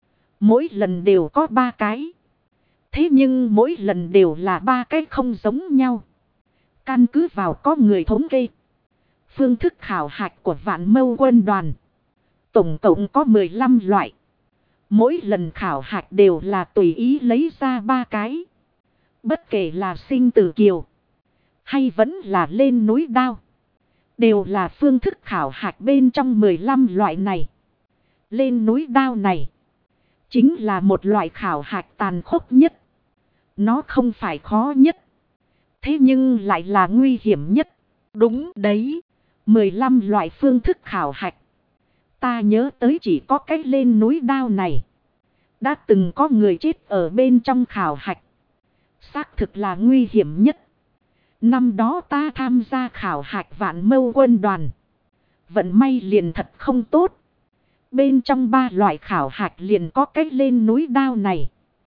Mỗi lần đều có 3 cái. Thế nhưng mỗi lần đều là 3 cái không giống nhau. Căn cứ vào có người thống kê. Phương thức khảo hạch của Vạn Mâu quân đoàn. Tổng cộng có 15 loại. Mỗi lần khảo hạch đều là tùy ý lấy ra 3 cái. Bất kể là sinh tử kiều. Hay vẫn là lên núi đao. Đều là phương thức khảo hạch bên trong 15 loại này. Lên núi đao này. Chính là một loại khảo hạch tàn khốc nhất. Nó không phải khó nhất. Thế nhưng lại là nguy hiểm nhất.
Đúng đấy.
15 loại phương thức khảo hạch. Ta nhớ tới chỉ có cái lên núi đao này. Đã từng có người chết ở bên trong khảo hạch. Xác thực là nguy hiểm nhất. Năm đó ta tham gia khảo hạch Vạn Mâu quân đoàn. Vận may liền thật không tốt. Bên trong 3 loại khảo hạch liền có cái lên núi đao này.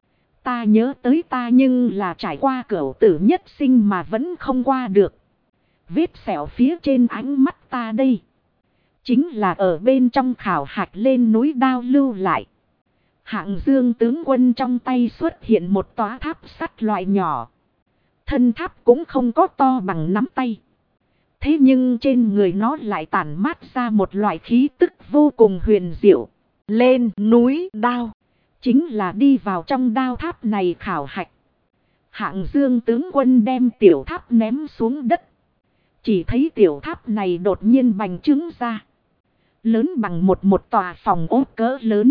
Ta nhớ tới ta nhưng là trải qua cửu tử nhất sinh mà vẫn không qua được. Vết sẹo phía trên ánh mắt ta đây. Chính là ở bên trong khảo hạch lên núi đao lưu lại. Hạng Dương tướng quân trong tay xuất hiện một tòa tháp sắt loại nhỏ. Thân tháp cũng không có to bằng nắm tay. Thế nhưng trên người nó lại tản mát ra một loại khí tức vô cùng huyền diệu.
Lên núi đao.
Chính là đi vào trong đao tháp này khảo hạch. Hạng Dương tướng quân đem tiểu tháp ném xuống đất. Chỉ thấy tiểu tháp này đột nhiên bành trướng ra. Lớn bằng một tòa phòng ốt cỡ lớn.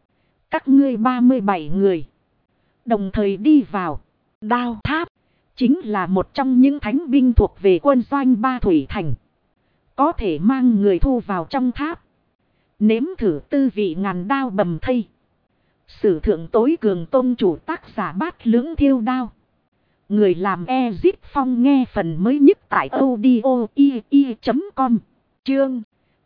Các ngươi 37 người. Đồng thời đi vào.
Đao tháp.
Chính là một trong những thánh binh thuộc về quân doanh Ba Thủy Thành. Có thể mang người thu vào trong tháp. Nếm thử tư vị ngàn đao bầm thây. Sử thượng tối cường tôn chủ tác giả Bát Lưỡng Thiêu Đao. Người làm Ezit Phong nghe phần mới nhất tại audio.com. Chương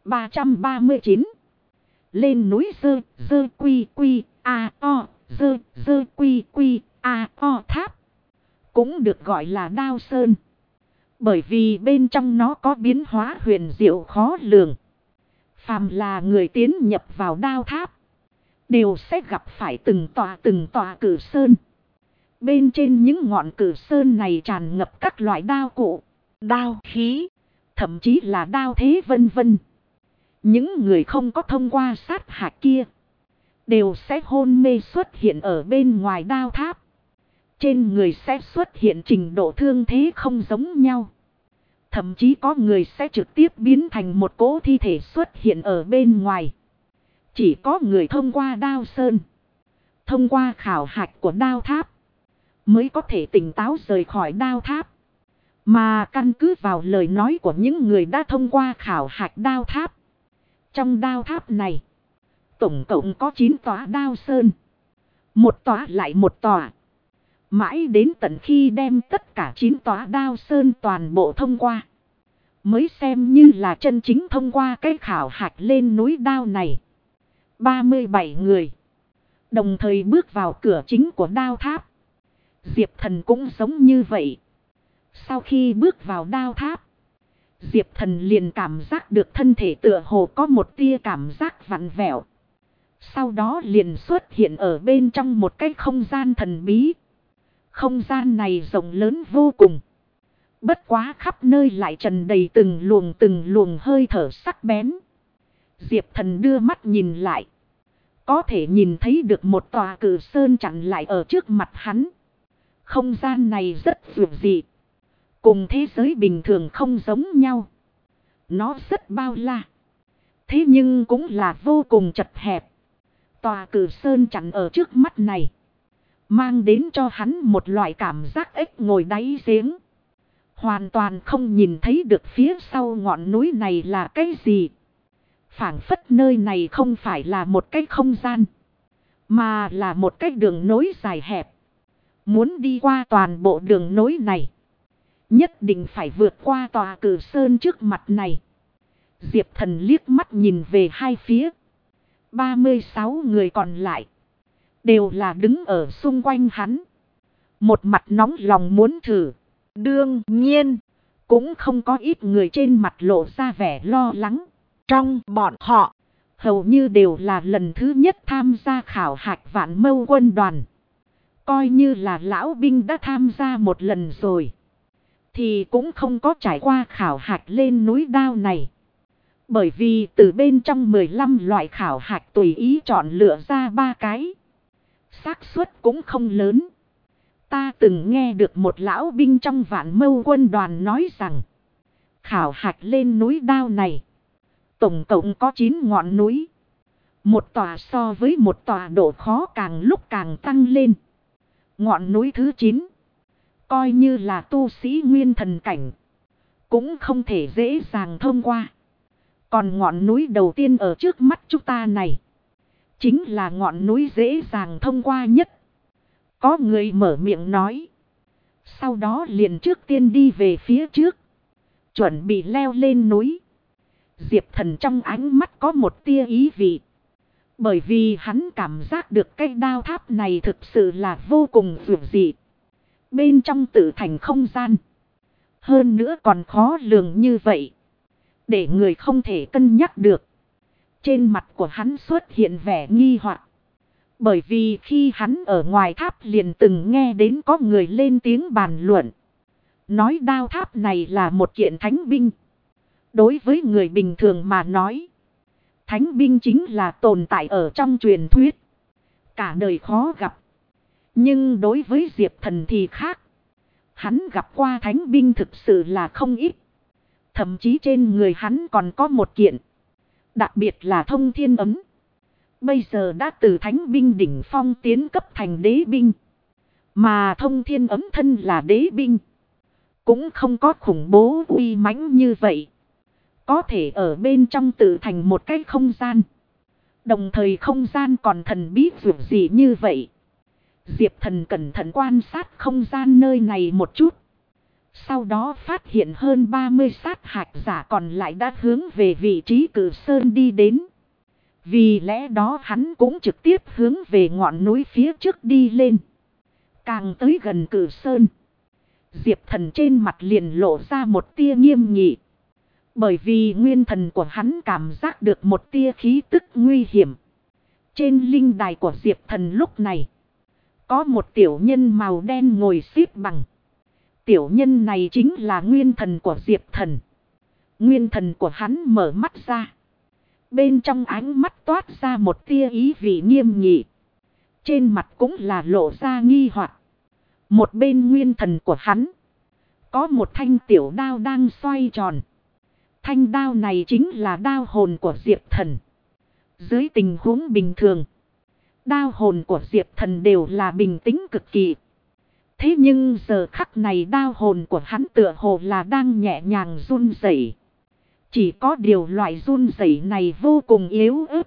339. Lên núi dơ quy quy a o dơ quy quy a o tháp. Cũng được gọi là Đao Sơn. Bởi vì bên trong nó có biến hóa huyền diệu khó lường. Phàm là người tiến nhập vào đao tháp. Đều sẽ gặp phải từng tòa cử sơn. Bên trên những ngọn cử sơn này tràn ngập các loại đao cụ, đao khí, thậm chí là đao thế vân vân. Những người không có thông qua sát hạch kia. Đều sẽ hôn mê xuất hiện ở bên ngoài đao tháp. Trên người sẽ xuất hiện trình độ thương thế không giống nhau. Thậm chí có người sẽ trực tiếp biến thành một cỗ thi thể xuất hiện ở bên ngoài. Chỉ có người thông qua đao sơn. Thông qua khảo hạch của đao tháp. Mới có thể tỉnh táo rời khỏi đao tháp. Mà căn cứ vào lời nói của những người đã thông qua khảo hạch đao tháp. Trong đao tháp này. Tổng cộng có 9 tòa đao sơn. Một tòa lại một tòa. Mãi đến tận khi đem tất cả 9 tòa đao sơn toàn bộ thông qua. Mới xem như là chân chính thông qua cái khảo hạch lên núi đao này. 37 người. Đồng thời bước vào cửa chính của đao tháp. Diệp Thần cũng giống như vậy. Sau khi bước vào đao tháp, Diệp Thần liền cảm giác được thân thể tựa hồ có một tia cảm giác vặn vẹo. Sau đó liền xuất hiện ở bên trong một cái không gian thần bí. Không gian này rộng lớn vô cùng. Bất quá khắp nơi lại tràn đầy từng luồng hơi thở sắc bén. Diệp Thần đưa mắt nhìn lại. Có thể nhìn thấy được một tòa cử sơn chặn lại ở trước mặt hắn. Không gian này rất dịu dị. Cùng thế giới bình thường không giống nhau. Nó rất bao la. Thế nhưng cũng là vô cùng chật hẹp. Tòa cử sơn chặn ở trước mắt này. Mang đến cho hắn một loại cảm giác ếch ngồi đáy giếng. Hoàn toàn không nhìn thấy được phía sau ngọn núi này là cái gì. Phảng phất nơi này không phải là một cái không gian. Mà là một cái đường nối dài hẹp. Muốn đi qua toàn bộ đường nối này. Nhất định phải vượt qua tòa cử sơn trước mặt này. Diệp Thần liếc mắt nhìn về hai phía. 36 người còn lại. Đều là đứng ở xung quanh hắn. Một mặt nóng lòng muốn thử. Đương nhiên. Cũng không có ít người trên mặt lộ ra vẻ lo lắng. Trong bọn họ. Hầu như đều là lần thứ nhất tham gia khảo hạch Vạn Mâu quân đoàn. Coi như là lão binh đã tham gia một lần rồi. Thì cũng không có trải qua khảo hạch lên núi đao này. Bởi vì từ bên trong 15 loại khảo hạch tùy ý chọn lựa ra 3 cái. Xác suất cũng không lớn. Ta từng nghe được một lão binh trong Vạn Mâu quân đoàn nói rằng. Khảo hạch lên núi đao này. Tổng cộng có 9 ngọn núi. Một tòa so với một tòa độ khó càng lúc càng tăng lên. Ngọn núi thứ 9. Coi như là tu sĩ nguyên thần cảnh. Cũng không thể dễ dàng thông qua. Còn ngọn núi đầu tiên ở trước mắt chúng ta này. Chính là ngọn núi dễ dàng thông qua nhất. Có người mở miệng nói. Sau đó liền trước tiên đi về phía trước. Chuẩn bị leo lên núi. Diệp Thần trong ánh mắt có một tia ý vị. Bởi vì hắn cảm giác được cái đao tháp này thực sự là vô cùng dữ dị. Bên trong tự thành không gian. Hơn nữa còn khó lường như vậy. Để người không thể cân nhắc được. Trên mặt của hắn xuất hiện vẻ nghi hoặc. Bởi vì khi hắn ở ngoài tháp liền từng nghe đến có người lên tiếng bàn luận. Nói đao tháp này là một kiện thánh binh. Đối với người bình thường mà nói. Thánh binh chính là tồn tại ở trong truyền thuyết. Cả đời khó gặp. Nhưng đối với Diệp Thần thì khác. Hắn gặp qua thánh binh thực sự là không ít. Thậm chí trên người hắn còn có một kiện. Đặc biệt là thông thiên ấm. Bây giờ đã từ thánh binh đỉnh phong tiến cấp thành đế binh. Mà thông thiên ấm thân là đế binh. Cũng không có khủng bố uy mãnh như vậy. Có thể ở bên trong tự thành một cái không gian. Đồng thời không gian còn thần bí dữ dị như vậy. Diệp Thần cẩn thận quan sát không gian nơi này một chút. Sau đó phát hiện hơn 30 sát hạch giả còn lại đã hướng về vị trí cử sơn đi đến. Vì lẽ đó hắn cũng trực tiếp hướng về ngọn núi phía trước đi lên. Càng tới gần cử sơn. Diệp Thần trên mặt liền lộ ra một tia nghiêm nghị. Bởi vì nguyên thần của hắn cảm giác được một tia khí tức nguy hiểm. Trên linh đài của Diệp Thần lúc này. Có một tiểu nhân màu đen ngồi xếp bằng. Tiểu nhân này chính là nguyên thần của Diệp Thần. Nguyên thần của hắn mở mắt ra. Bên trong ánh mắt toát ra một tia ý vị nghiêm nghị. Trên mặt cũng là lộ ra nghi hoặc. Một bên nguyên thần của hắn. Có một thanh tiểu đao đang xoay tròn. Thanh đao này chính là đao hồn của Diệp Thần. Dưới tình huống bình thường. Đao hồn của Diệp Thần đều là bình tĩnh cực kỳ. Thế nhưng giờ khắc này đao hồn của hắn tựa hồ là đang nhẹ nhàng run rẩy. Chỉ có điều loại run rẩy này vô cùng yếu ớt.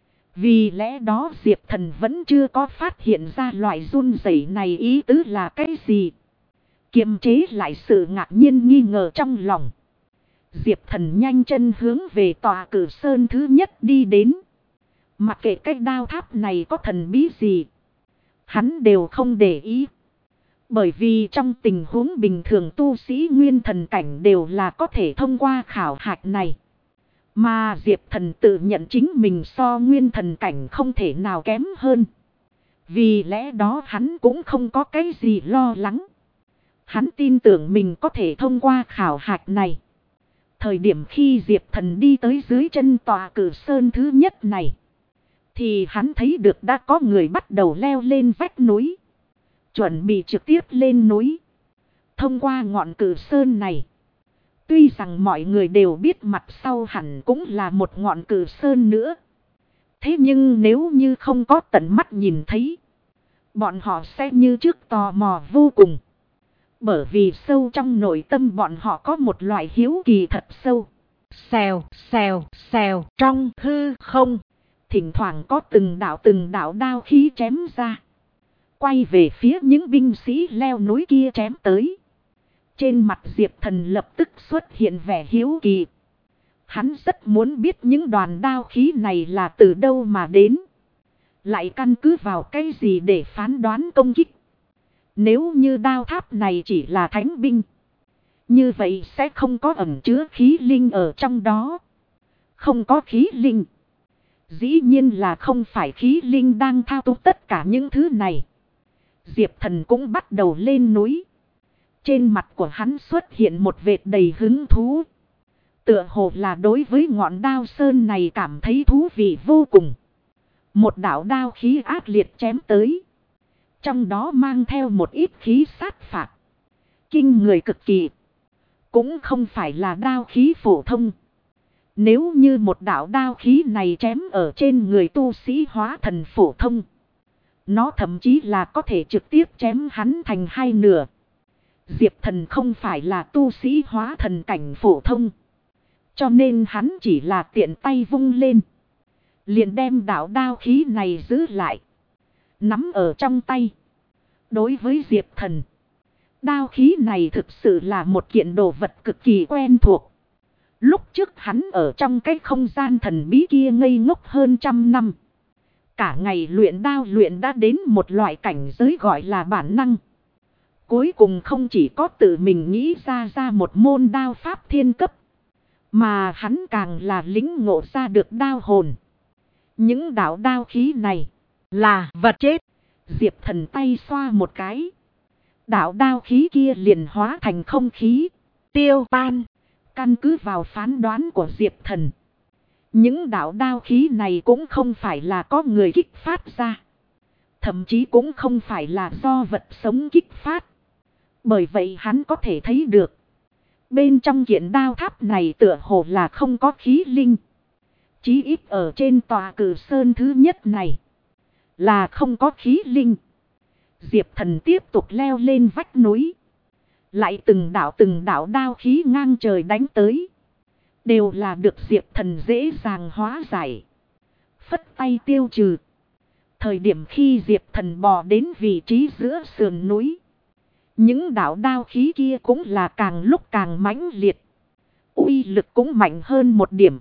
Vì lẽ đó Diệp Thần vẫn chưa có phát hiện ra loại run rẩy này ý tứ là cái gì. Kiềm chế lại sự ngạc nhiên nghi ngờ trong lòng. Diệp Thần nhanh chân hướng về tòa cử sơn thứ nhất đi đến. Mặc kệ cái đao tháp này có thần bí gì, hắn đều không để ý. Bởi vì trong tình huống bình thường tu sĩ nguyên thần cảnh đều là có thể thông qua khảo hạch này. Mà Diệp Thần tự nhận chính mình so nguyên thần cảnh không thể nào kém hơn. Vì lẽ đó hắn cũng không có cái gì lo lắng. Hắn tin tưởng mình có thể thông qua khảo hạch này. Thời điểm khi Diệp Thần đi tới dưới chân tòa Cử Sơn thứ nhất này, thì hắn thấy được đã có người bắt đầu leo lên vách núi. Chuẩn bị trực tiếp lên núi. Thông qua ngọn Cử Sơn này. Tuy rằng mọi người đều biết mặt sau hẳn cũng là một ngọn Cử Sơn nữa. Thế nhưng nếu như không có tận mắt nhìn thấy, bọn họ sẽ như trước tò mò vô cùng. Bởi vì sâu trong nội tâm bọn họ có một loại hiếu kỳ thật sâu.
Xèo, xèo, xèo trong hư không.
Thỉnh thoảng có từng đạo đao khí chém ra. Quay về phía những binh sĩ leo núi kia chém tới. Trên mặt Diệp Thần lập tức xuất hiện vẻ hiếu kỳ. Hắn rất muốn biết những đoàn đao khí này là từ đâu mà đến. Lại căn cứ vào cái gì để phán đoán công kích. Nếu như đao tháp này chỉ là thánh binh, như vậy sẽ không có ẩn chứa khí linh ở trong đó. Không có khí linh, dĩ nhiên là không phải khí linh đang thao túng tất cả những thứ này. Diệp Thần cũng bắt đầu lên núi. Trên mặt của hắn xuất hiện một vệt đầy hứng thú. Tựa hồ là đối với ngọn đao sơn này cảm thấy thú vị vô cùng. Một đạo đao khí ác liệt chém tới. Trong đó mang theo một ít khí sát phạt. Kinh người cực kỳ. Cũng không phải là đao khí phổ thông. Nếu như một đạo đao khí này chém ở trên người tu sĩ hóa thần phổ thông, nó thậm chí là có thể trực tiếp chém hắn thành hai nửa. Diệp Thần không phải là tu sĩ hóa thần cảnh phổ thông, cho nên hắn chỉ là tiện tay vung lên, liền đem đạo đao khí này giữ lại, nắm ở trong tay. Đối với Diệp Thần, đao khí này thực sự là một kiện đồ vật cực kỳ quen thuộc. Lúc trước hắn ở trong cái không gian thần bí kia ngây ngốc hơn 100 năm. Cả ngày luyện đao luyện đã đến một loại cảnh giới gọi là bản năng. Cuối cùng không chỉ có tự mình nghĩ ra một môn đao pháp thiên cấp, mà hắn càng là lĩnh ngộ ra được đao hồn. Những đạo đao khí này
là vật chết.
Diệp Thần tay xoa một cái, đạo đao khí kia liền hóa thành không khí, tiêu tan. Căn cứ vào phán đoán của Diệp Thần, những đạo đao khí này cũng không phải là có người kích phát ra. Thậm chí cũng không phải là do vật sống kích phát. Bởi vậy hắn có thể thấy được, bên trong kiện đao tháp này tựa hồ là không có khí linh. Chí ít ở trên tòa Cử Sơn thứ nhất này là không có khí linh. Diệp Thần tiếp tục leo lên vách núi. Lại từng đạo đao khí ngang trời đánh tới. Đều là được Diệp Thần dễ dàng hóa giải, phất tay tiêu trừ. Thời điểm khi Diệp Thần bò đến vị trí giữa sườn núi, những đạo đao khí kia cũng là càng lúc càng mãnh liệt. Uy lực cũng mạnh hơn một điểm.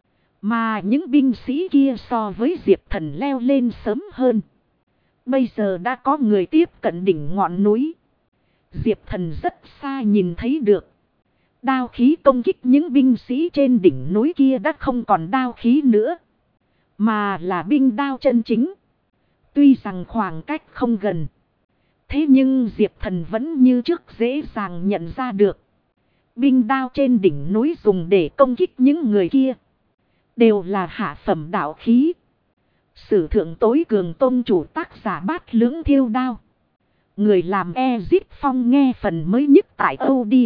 Mà những binh sĩ kia so với Diệp Thần leo lên sớm hơn. Bây giờ đã có người tiếp cận đỉnh ngọn núi. Diệp Thần rất xa nhìn thấy được. Đao khí công kích những binh sĩ trên đỉnh núi kia đã không còn đao khí nữa, mà là binh đao chân chính. Tuy rằng khoảng cách không gần, thế nhưng Diệp Thần vẫn như trước dễ dàng nhận ra được. Binh đao trên đỉnh núi dùng để công kích những người kia đều là hạ phẩm đạo khí. Sử thượng tối cường tôn chủ tác giả Bát Lưỡng Thiêu Đao. Người làm Ezit Phong nghe phần mới nhất tại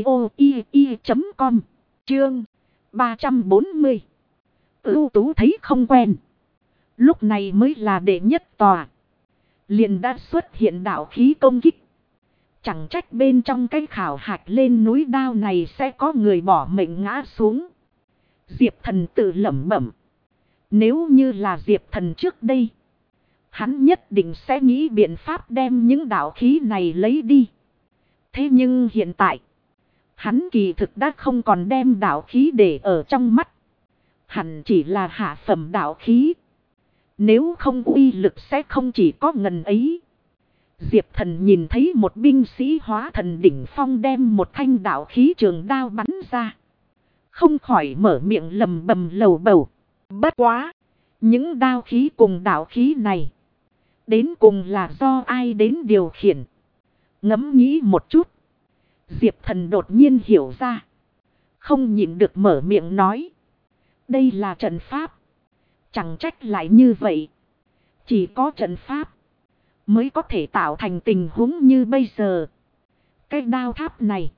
audio.com. Chương 340. Ưu tú thấy không quen. Lúc này mới là đệ nhất tòa, liền đã xuất hiện đạo khí công kích. Chẳng trách bên trong cái khảo hạch lên núi đao này sẽ có người bỏ mệnh ngã xuống. Diệp Thần tự lẩm bẩm. Nếu như là Diệp Thần trước đây, hắn nhất định sẽ nghĩ biện pháp đem những đạo khí này lấy đi. Thế nhưng hiện tại, hắn kỳ thực đã không còn đem đạo khí để ở trong mắt. Hẳn chỉ là hạ phẩm đạo khí. Nếu không uy lực sẽ không chỉ có ngần ấy. Diệp Thần nhìn thấy một binh sĩ hóa thần đỉnh phong đem một thanh đạo khí trường đao bắn ra. Không khỏi mở miệng lầm bầm lầu bầu.
Bất quá.
Những đao khí cùng đạo khí này. Đến cùng là do ai đến điều khiển. Ngẫm nghĩ một chút. Diệp Thần đột nhiên hiểu ra. Không nhịn được mở miệng nói. Đây là trận pháp. Chẳng trách lại như vậy. Chỉ có trận pháp mới có thể tạo thành tình huống như bây giờ. Cái đao tháp này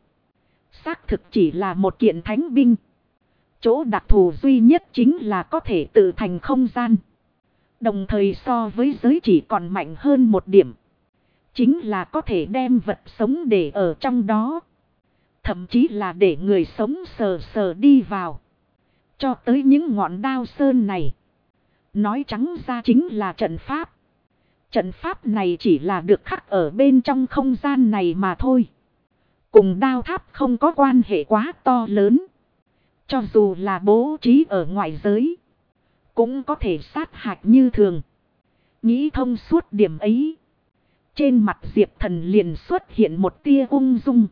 xác thực chỉ là một kiện thánh binh. Chỗ đặc thù duy nhất chính là có thể tự thành không gian. Đồng thời so với giới chỉ còn mạnh hơn một điểm. Chính là có thể đem vật sống để ở trong đó. Thậm chí là để người sống sờ sờ đi vào. Cho tới những ngọn đao sơn này. Nói trắng ra chính là trận pháp. Trận pháp này chỉ là được khắc ở bên trong không gian này mà thôi. Cùng đao tháp không có quan hệ quá to lớn. Cho dù là bố trí ở ngoại giới. Cũng có thể sát hạch như thường. Nghĩ thông suốt điểm ấy. Trên mặt Diệp Thần liền xuất hiện một tia ung dung.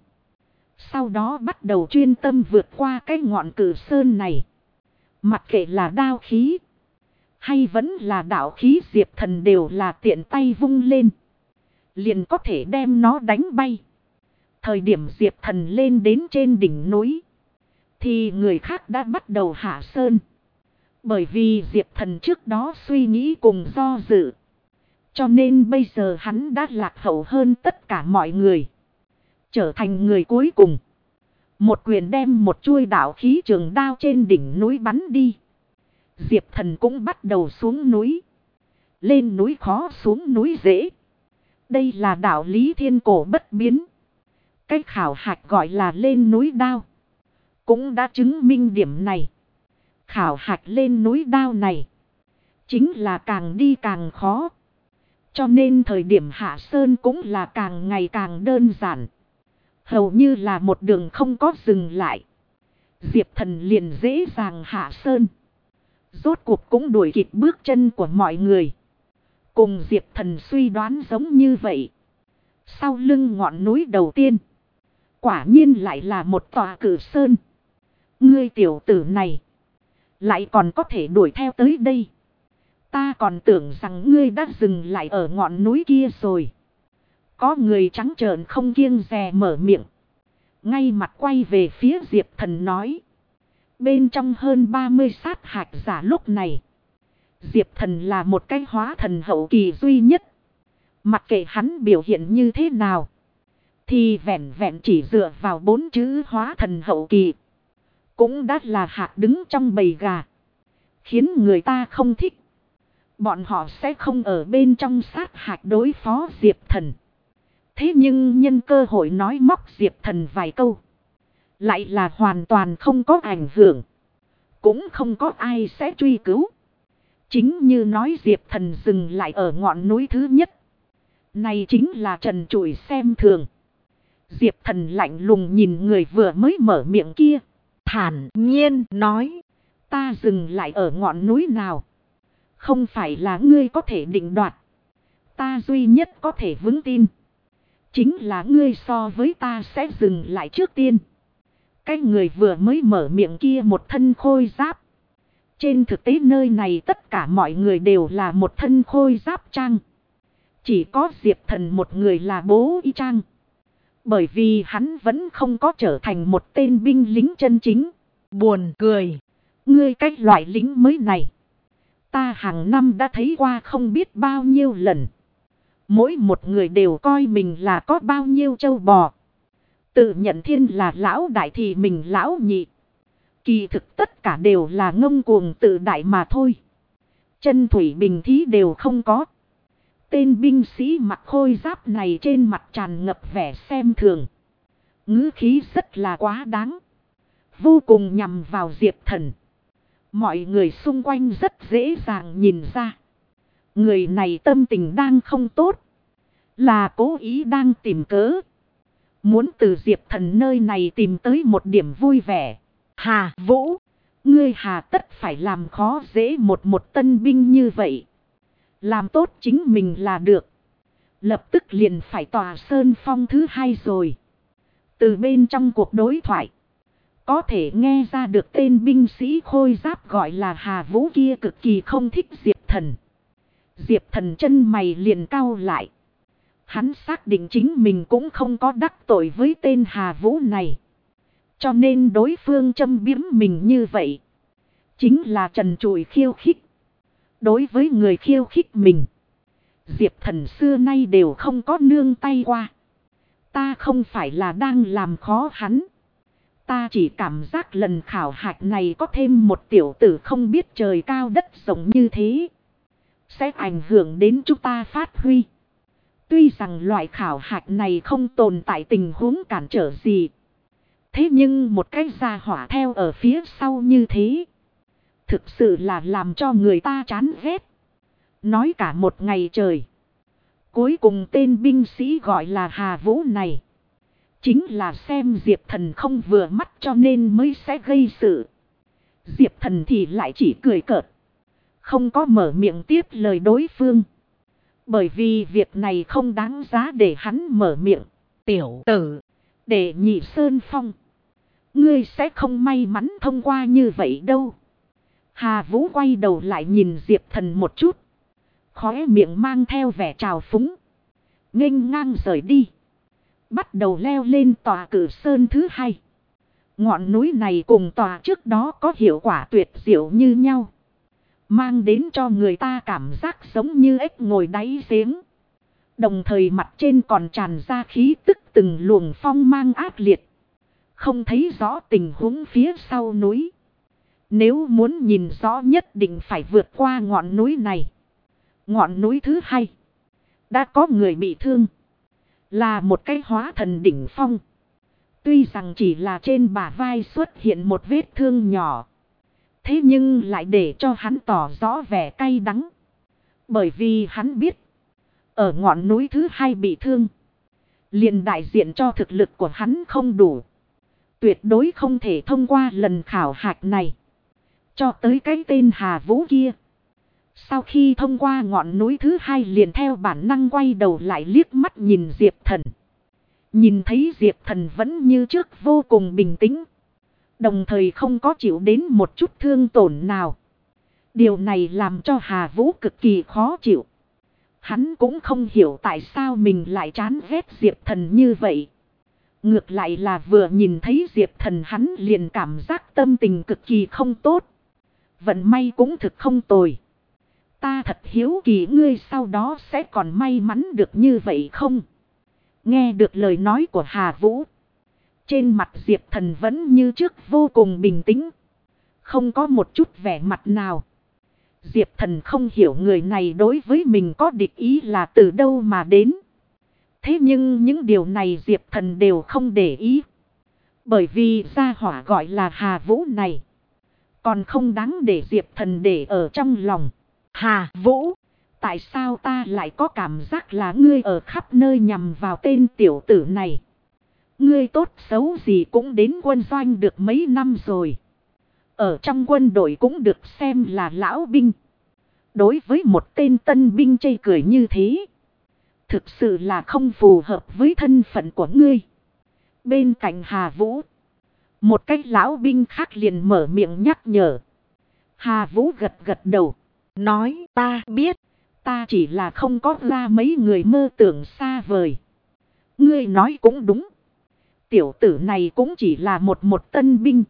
Sau đó bắt đầu chuyên tâm vượt qua cái ngọn cử sơn này. Mặc kệ là đao khí. Hay vẫn là đạo khí, Diệp Thần đều là tiện tay vung lên. Liền có thể đem nó đánh bay. Thời điểm Diệp Thần lên đến trên đỉnh núi. Thì người khác đã bắt đầu hạ sơn. Bởi vì Diệp Thần trước đó suy nghĩ cùng do dự. Cho nên bây giờ hắn đã lạc hậu hơn tất cả mọi người. Trở thành người cuối cùng. Một quyền đem một chuôi đạo khí trường đao trên đỉnh núi bắn đi. Diệp Thần cũng bắt đầu xuống núi. Lên núi khó, xuống núi dễ. Đây là đạo lý thiên cổ bất biến. Cách khảo hạch gọi là lên núi đao. Cũng đã chứng minh điểm này. Khảo hạch lên núi đao này. Chính là càng đi càng khó. Cho nên thời điểm hạ sơn cũng là càng ngày càng đơn giản. Hầu như là một đường không có dừng lại. Diệp Thần liền dễ dàng hạ sơn. Rốt cuộc cũng đuổi kịp bước chân của mọi người. Cùng Diệp Thần suy đoán giống như vậy. Sau lưng ngọn núi đầu tiên. Quả nhiên lại là một tòa cử sơn. Ngươi tiểu tử này. Lại còn có thể đuổi theo tới đây. Ta còn tưởng rằng ngươi đã dừng lại ở ngọn núi kia rồi. Có người trắng trợn không kiêng dè mở miệng. Ngay mặt quay về phía Diệp Thần nói. Bên trong hơn 30 sát hạch giả lúc này. Diệp Thần là một cái hóa thần hậu kỳ duy nhất. Mặc kệ hắn biểu hiện như thế nào. Thì vẹn vẹn chỉ dựa vào 4 chữ hóa thần hậu kỳ. Cũng đã là hạt đứng trong bầy gà. Khiến người ta không thích. Bọn họ sẽ không ở bên trong sát hạch đối phó Diệp Thần. Thế nhưng nhân cơ hội nói móc Diệp Thần vài câu. Lại là hoàn toàn không có ảnh hưởng. Cũng không có ai sẽ truy cứu. Chính như nói Diệp Thần dừng lại ở ngọn núi thứ nhất. Này chính là trần trụi xem thường. Diệp Thần lạnh lùng nhìn người vừa mới mở miệng kia.
Thản nhiên nói.
Ta dừng lại ở ngọn núi nào. Không phải là ngươi có thể định đoạt. Ta duy nhất có thể vững tin. Chính là ngươi so với ta sẽ dừng lại trước tiên. Cái người vừa mới mở miệng kia một thân khôi giáp. Trên thực tế nơi này tất cả mọi người đều là một thân khôi giáp trang. Chỉ có Diệp Thần một người là bố y trang. Bởi vì hắn vẫn không có trở thành một tên binh lính chân chính.
Buồn cười.
Ngươi cách loại lính mới này. Ta hàng năm đã thấy qua không biết bao nhiêu lần. Mỗi một người đều coi mình là có bao nhiêu trâu bò. Tự nhận thiên là lão đại thì mình lão nhị. Kỳ thực tất cả đều là ngông cuồng tự đại mà thôi. Chân thủy bình thí đều không có. Tên binh sĩ mặc khôi giáp này trên mặt tràn ngập vẻ xem thường. Ngữ khí rất là quá đáng. Vô cùng nhằm vào Diệp Thần. Mọi người xung quanh rất dễ dàng nhìn ra. Người này tâm tình đang không tốt. Là cố ý đang tìm cớ. Muốn từ Diệp Thần nơi này tìm tới một điểm vui vẻ.
Hà Vũ.
Ngươi hà tất phải làm khó dễ một tân binh như vậy. Làm tốt chính mình là được. Lập tức liền phải tòa sơn phong thứ hai rồi. Từ bên trong cuộc đối thoại. Có thể nghe ra được tên binh sĩ khôi giáp gọi là Hà Vũ kia cực kỳ không thích Diệp Thần. Diệp Thần chân mày liền cau lại. Hắn xác định chính mình cũng không có đắc tội với tên Hà Vũ này. Cho nên đối phương châm biếm mình như vậy. Chính là trần trụi khiêu khích. Đối với người khiêu khích mình. Diệp Thần xưa nay đều không có nương tay qua. Ta không phải là đang làm khó hắn. Ta chỉ cảm giác lần khảo hạch này có thêm một tiểu tử không biết trời cao đất rộng như thế. Sẽ ảnh hưởng đến chúng ta phát huy. Tuy rằng loại khảo hạch này không tồn tại tình huống cản trở gì. Thế nhưng một cái gia hỏa theo ở phía sau như thế. Thực sự là làm cho người ta chán ghét. Nói cả một ngày trời. Cuối cùng tên binh sĩ gọi là Hà Vũ này. Chính là xem Diệp Thần không vừa mắt cho nên mới sẽ gây sự. Diệp Thần thì lại chỉ cười cợt. Không có mở miệng tiếp lời đối phương. Bởi vì việc này không đáng giá để hắn mở miệng.
Tiểu tử.
Để nhị Sơn Phong. Ngươi sẽ không may mắn thông qua như vậy đâu. Hà Vũ quay đầu lại nhìn Diệp Thần một chút. Khóe miệng mang theo vẻ trào phúng. Nghênh ngang rời đi. Bắt đầu leo lên tòa Cử Sơn thứ hai. Ngọn núi này cùng tòa trước đó có hiệu quả tuyệt diệu như nhau. Mang đến cho người ta cảm giác giống như ếch ngồi đáy giếng. Đồng thời mặt trên còn tràn ra khí tức từng luồng phong mang ác liệt. Không thấy rõ tình huống phía sau núi. Nếu muốn nhìn rõ nhất định phải vượt qua ngọn núi này. Ngọn núi thứ hai. Đã có người bị thương. Là một cái hóa thần đỉnh phong. Tuy rằng chỉ là trên bả vai xuất hiện một vết thương nhỏ. Thế nhưng lại để cho hắn tỏ rõ vẻ cay đắng. Bởi vì hắn biết. Ở ngọn núi thứ hai bị thương. Liền đại diện cho thực lực của hắn không đủ. Tuyệt đối không thể thông qua lần khảo hạch này. Cho tới cái tên Hà Vũ kia. Sau khi thông qua ngọn núi thứ hai liền theo bản năng quay đầu lại liếc mắt nhìn Diệp Thần. Nhìn thấy Diệp Thần vẫn như trước vô cùng bình tĩnh. Đồng thời không có chịu đến một chút thương tổn nào. Điều này làm cho Hà Vũ cực kỳ khó chịu. Hắn cũng không hiểu tại sao mình lại chán ghét Diệp Thần như vậy. Ngược lại là vừa nhìn thấy Diệp Thần hắn liền cảm giác tâm tình cực kỳ không tốt. Vận may cũng thực không tồi. Ta thật hiếu kỳ ngươi sau đó sẽ còn may mắn được như vậy không? Nghe được lời nói của Hà Vũ. Trên mặt Diệp Thần vẫn như trước vô cùng bình tĩnh. Không có một chút vẻ mặt nào. Diệp Thần không hiểu người này đối với mình có địch ý là từ đâu mà đến. Thế nhưng những điều này Diệp Thần đều không để ý. Bởi vì gia hỏa gọi là Hà Vũ này. Còn không đáng để Diệp Thần để ở trong lòng. Hà Vũ, tại sao ta lại có cảm giác là ngươi ở khắp nơi nhằm vào tên tiểu tử này? Ngươi tốt xấu gì cũng đến quân doanh được mấy năm rồi. Ở trong quân đội cũng được xem là lão binh. Đối với một tên tân binh chây cười như thế. Thực sự là không phù hợp với thân phận của ngươi. Bên cạnh Hà Vũ. Một cái lão binh khác liền mở miệng nhắc nhở. Hà Vũ gật gật đầu. Nói ta biết. Ta chỉ là không có ra mấy người mơ tưởng xa vời. Ngươi nói cũng đúng. Tiểu tử này cũng chỉ là một tân binh.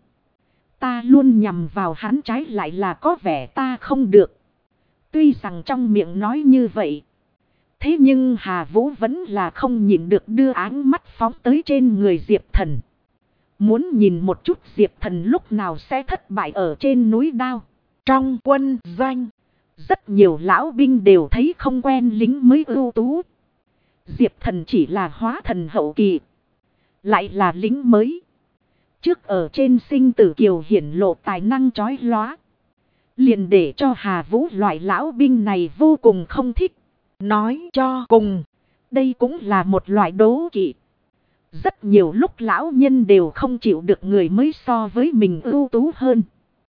Ta luôn nhằm vào hắn trái lại là có vẻ ta không được. Tuy rằng trong miệng nói như vậy. Thế nhưng Hà Vũ vẫn là không nhịn được đưa áng mắt phóng tới trên người Diệp Thần. Muốn nhìn một chút Diệp Thần lúc nào sẽ thất bại ở trên núi Đao. Trong quân doanh. Rất nhiều lão binh đều thấy không quen lính mới ưu tú. Diệp Thần chỉ là hóa thần hậu kỳ. Lại là lính mới. Trước ở trên sinh tử kiều hiển lộ tài năng chói lóa. Liền để cho Hà Vũ loại lão binh này vô cùng không thích. Nói cho cùng. Đây cũng là một loại đố kỵ. Rất nhiều lúc lão nhân đều không chịu được người mới so với mình ưu tú hơn.